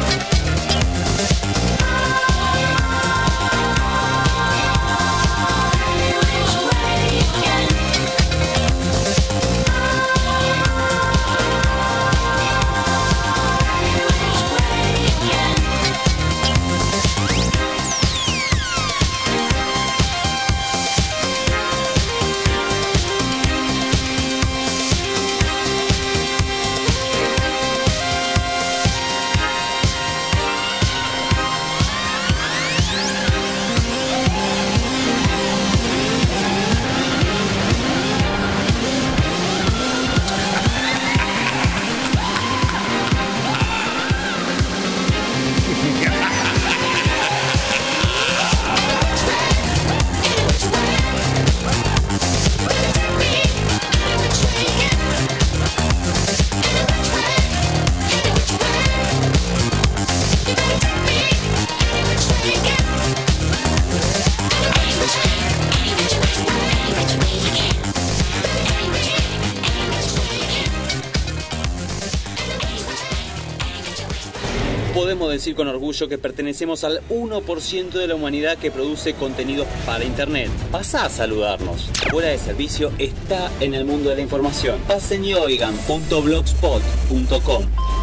Podemos decir con orgullo que pertenecemos al 1% de la humanidad que produce contenidos para internet. Pasá a saludarnos. Fuera de Servicio está en el mundo de la información. paseñyoigan.blogspot.com.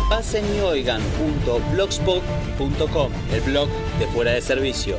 paseñyoigan.blogspot.com, el blog de Fuera de Servicio.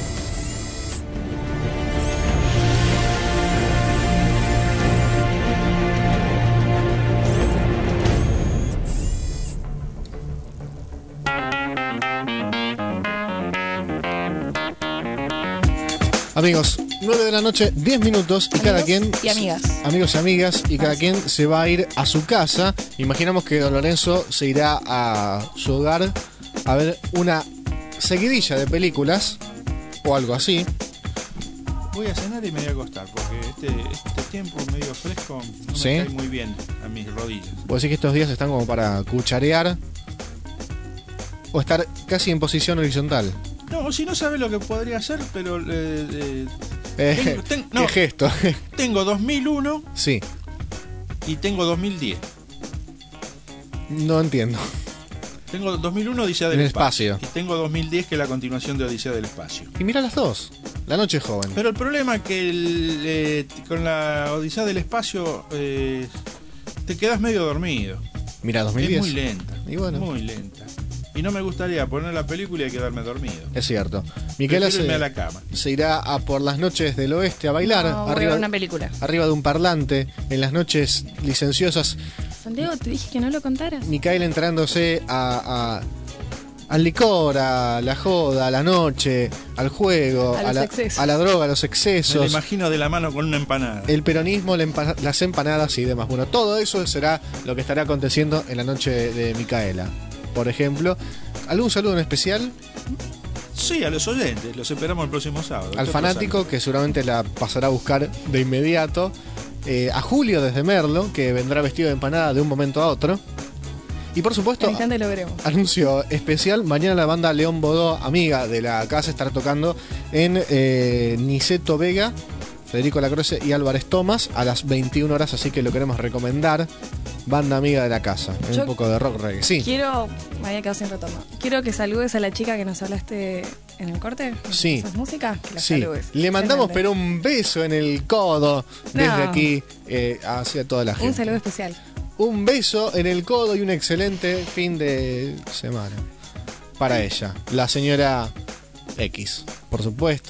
Amigos, 9 de la noche, 10 minutos y cada quien... y amigas. Amigos y amigas, y cada quien se va a ir a su casa. Imaginamos que Don Lorenzo se irá a su hogar a ver una seguidilla de películas o algo así. Voy a cenar y me voy a acostar porque este tiempo medio fresco no ¿Sí? me cae muy bien a mis rodillas. ¿Vos decís que estos días están como para cucharear o estar casi en posición horizontal? No, si no sabes lo que podría hacer, pero... ¿Qué gesto? Tengo 2001 sí. Y tengo 2010. No entiendo. Tengo 2001 Odisea del El espacio. espacio. Y tengo 2010 que es la continuación de Odisea del espacio. Y mira las dos. La noche es joven. Pero el problema es que con la Odisea del espacio te quedas medio dormido. Mira, 2010. Es muy lenta. Y bueno. Muy lenta. Y no me gustaría poner la película y quedarme dormido. Es cierto. Micaela irme a la cama. Se irá a por las noches del oeste a bailar. No, voy a ver una película. Arriba de un parlante, en las noches licenciosas. Santiago, te dije que no lo contaras. Micaela entrándose al licor, a la joda, a la noche, al juego, a la droga, a los excesos. Me lo imagino de la mano con una empanada. El peronismo, las empanadas y demás. Bueno, todo eso será lo que estará aconteciendo en la noche de Micaela. Por ejemplo, ¿algún saludo en especial? Sí, a los oyentes, los esperamos el próximo sábado. Al fanático, que seguramente la pasará a buscar de inmediato. A Julio desde Merlo, que vendrá vestido de empanada de un momento a otro. Y por supuesto, al instante lo veremos. Anuncio especial, mañana la banda León Bodó, amiga de la casa, estará tocando en Niceto Vega, Federico Lacroce y Álvarez Tomás a las 21 horas, así que lo queremos recomendar. Banda amiga de la casa, un poco de rock reggae. Sí. Me había quedado sin retorno. Quiero que saludes a la chica que nos hablaste en el corte. Sí. ¿Esas músicas? Que la sí. saludes. Le mandamos pero un beso en el codo desde aquí hacia toda la gente. Un saludo especial. Un beso en el codo y un excelente fin de semana para ella, la señora X, por supuesto.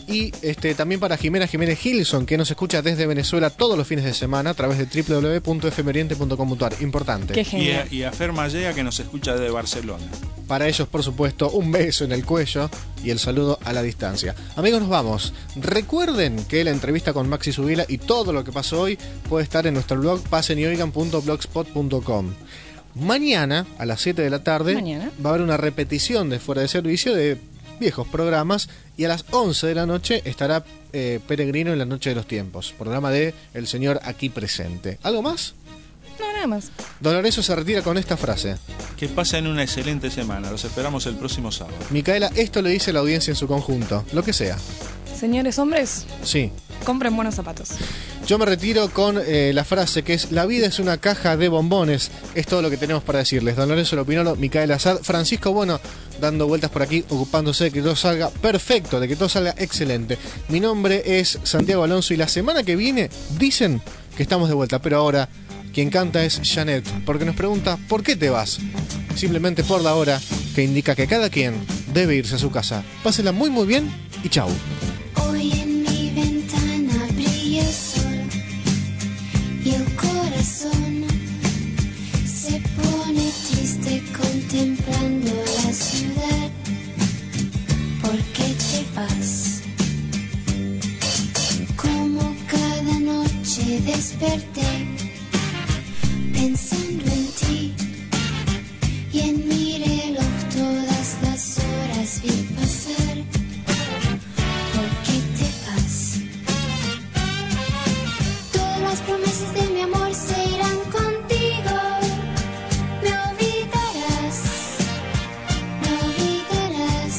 Y también para Jimena Jiménez Gilson, que nos escucha desde Venezuela todos los fines de semana a través de www.fmoriente.com.ar. Importante. Qué genial. Y a Fer Mallea, que nos escucha desde Barcelona. Para ellos, por supuesto, un beso en el cuello y el saludo a la distancia. Amigos, nos vamos. Recuerden que la entrevista con Maxi Zubila y todo lo que pasó hoy puede estar en nuestro blog paseniyoigan.blogspot.com. Mañana, a las 7 de la tarde, va a haber una repetición de Fuera de Servicio de viejos programas, y a las 11 de la noche estará Peregrino en la Noche de los Tiempos, programa de El Señor Aquí Presente. ¿Algo más? No, nada más. Don Lorenzo se retira con esta frase: que pasen una excelente semana, los esperamos el próximo sábado. Micaela, esto le dice a la audiencia en su conjunto, lo que sea. Señores hombres, sí, compren buenos zapatos. Yo me retiro con la frase que es: la vida es una caja de bombones. Es todo lo que tenemos para decirles. Don Lorenzo Lopinolo, Micaela Azad, Francisco Bueno, dando vueltas por aquí, ocupándose de que todo salga perfecto, de que todo salga excelente. Mi nombre es Santiago Alonso y la semana que viene dicen que estamos de vuelta, pero ahora quien canta es Janet, porque nos pregunta ¿por qué te vas? Simplemente por la hora, que indica que cada quien debe irse a su casa. Pásela muy muy bien y chau. Hoy en mi ventana brilla el sol y el corazón se pone triste contemplando la ciudad. ¿Por qué te vas? Como cada noche desperté pensando en ti y en mi reloj todas las horas vi pasar. ¿Por qué te vas? Todas las promesas de mi amor se irán contigo. Me olvidarás, me olvidarás.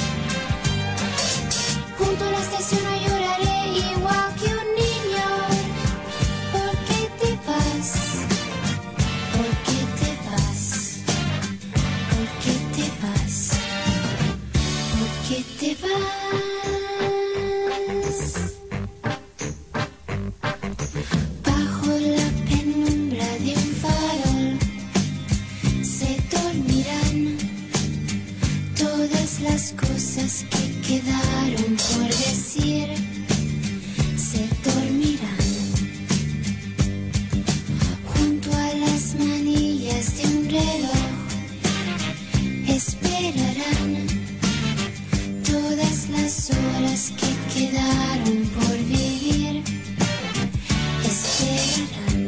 Junto a la estación no lloraré igual que un niño. ¿Por qué te vas? ¿Por qué te vas? ¿Por qué te vas? ¿Por qué te vas? Bajo la penumbra de un farol se dormirán todas las cosas que quedaron por decir. Se dormirán junto a las manillas de un reloj. Esperarán todas las horas que quedaron por vivir. Esperarán.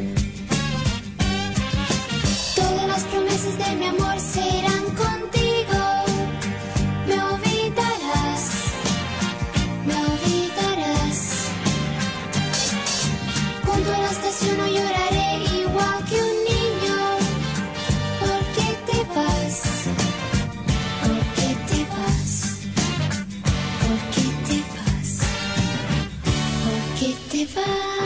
Todas las promesas de mi amor se irán contigo. Me olvidarás, me olvidarás. Junto a la estación no lloraré igual que un niño. ¿Por qué te vas? ¿Por qué te vas? ¿Por qué te vas? ¿Por qué te vas?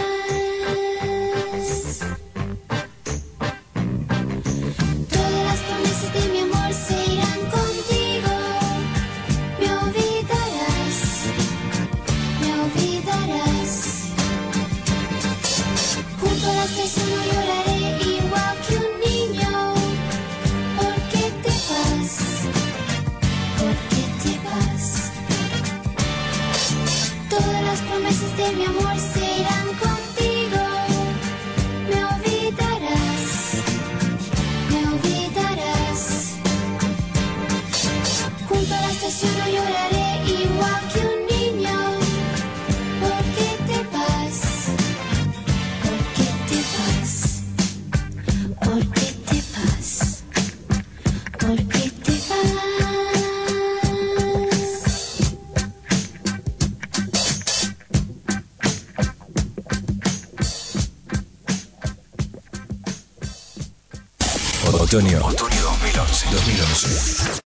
Todas las promesas de mi amor se irán contigo. Me olvidarás, me olvidarás. Junto a la estación no lloraré igual que un niño. ¿Por qué te vas? ¿Por qué te vas? Todas las promesas de mi amor se irán contigo. Me olvidarás, me olvidarás. Junto a la estación no lloraré igual que un niño. ¿Por qué te vas? ¿Por qué te vas? ¿Por qué te vas? ¿Por qué te vas? Otoño 2011.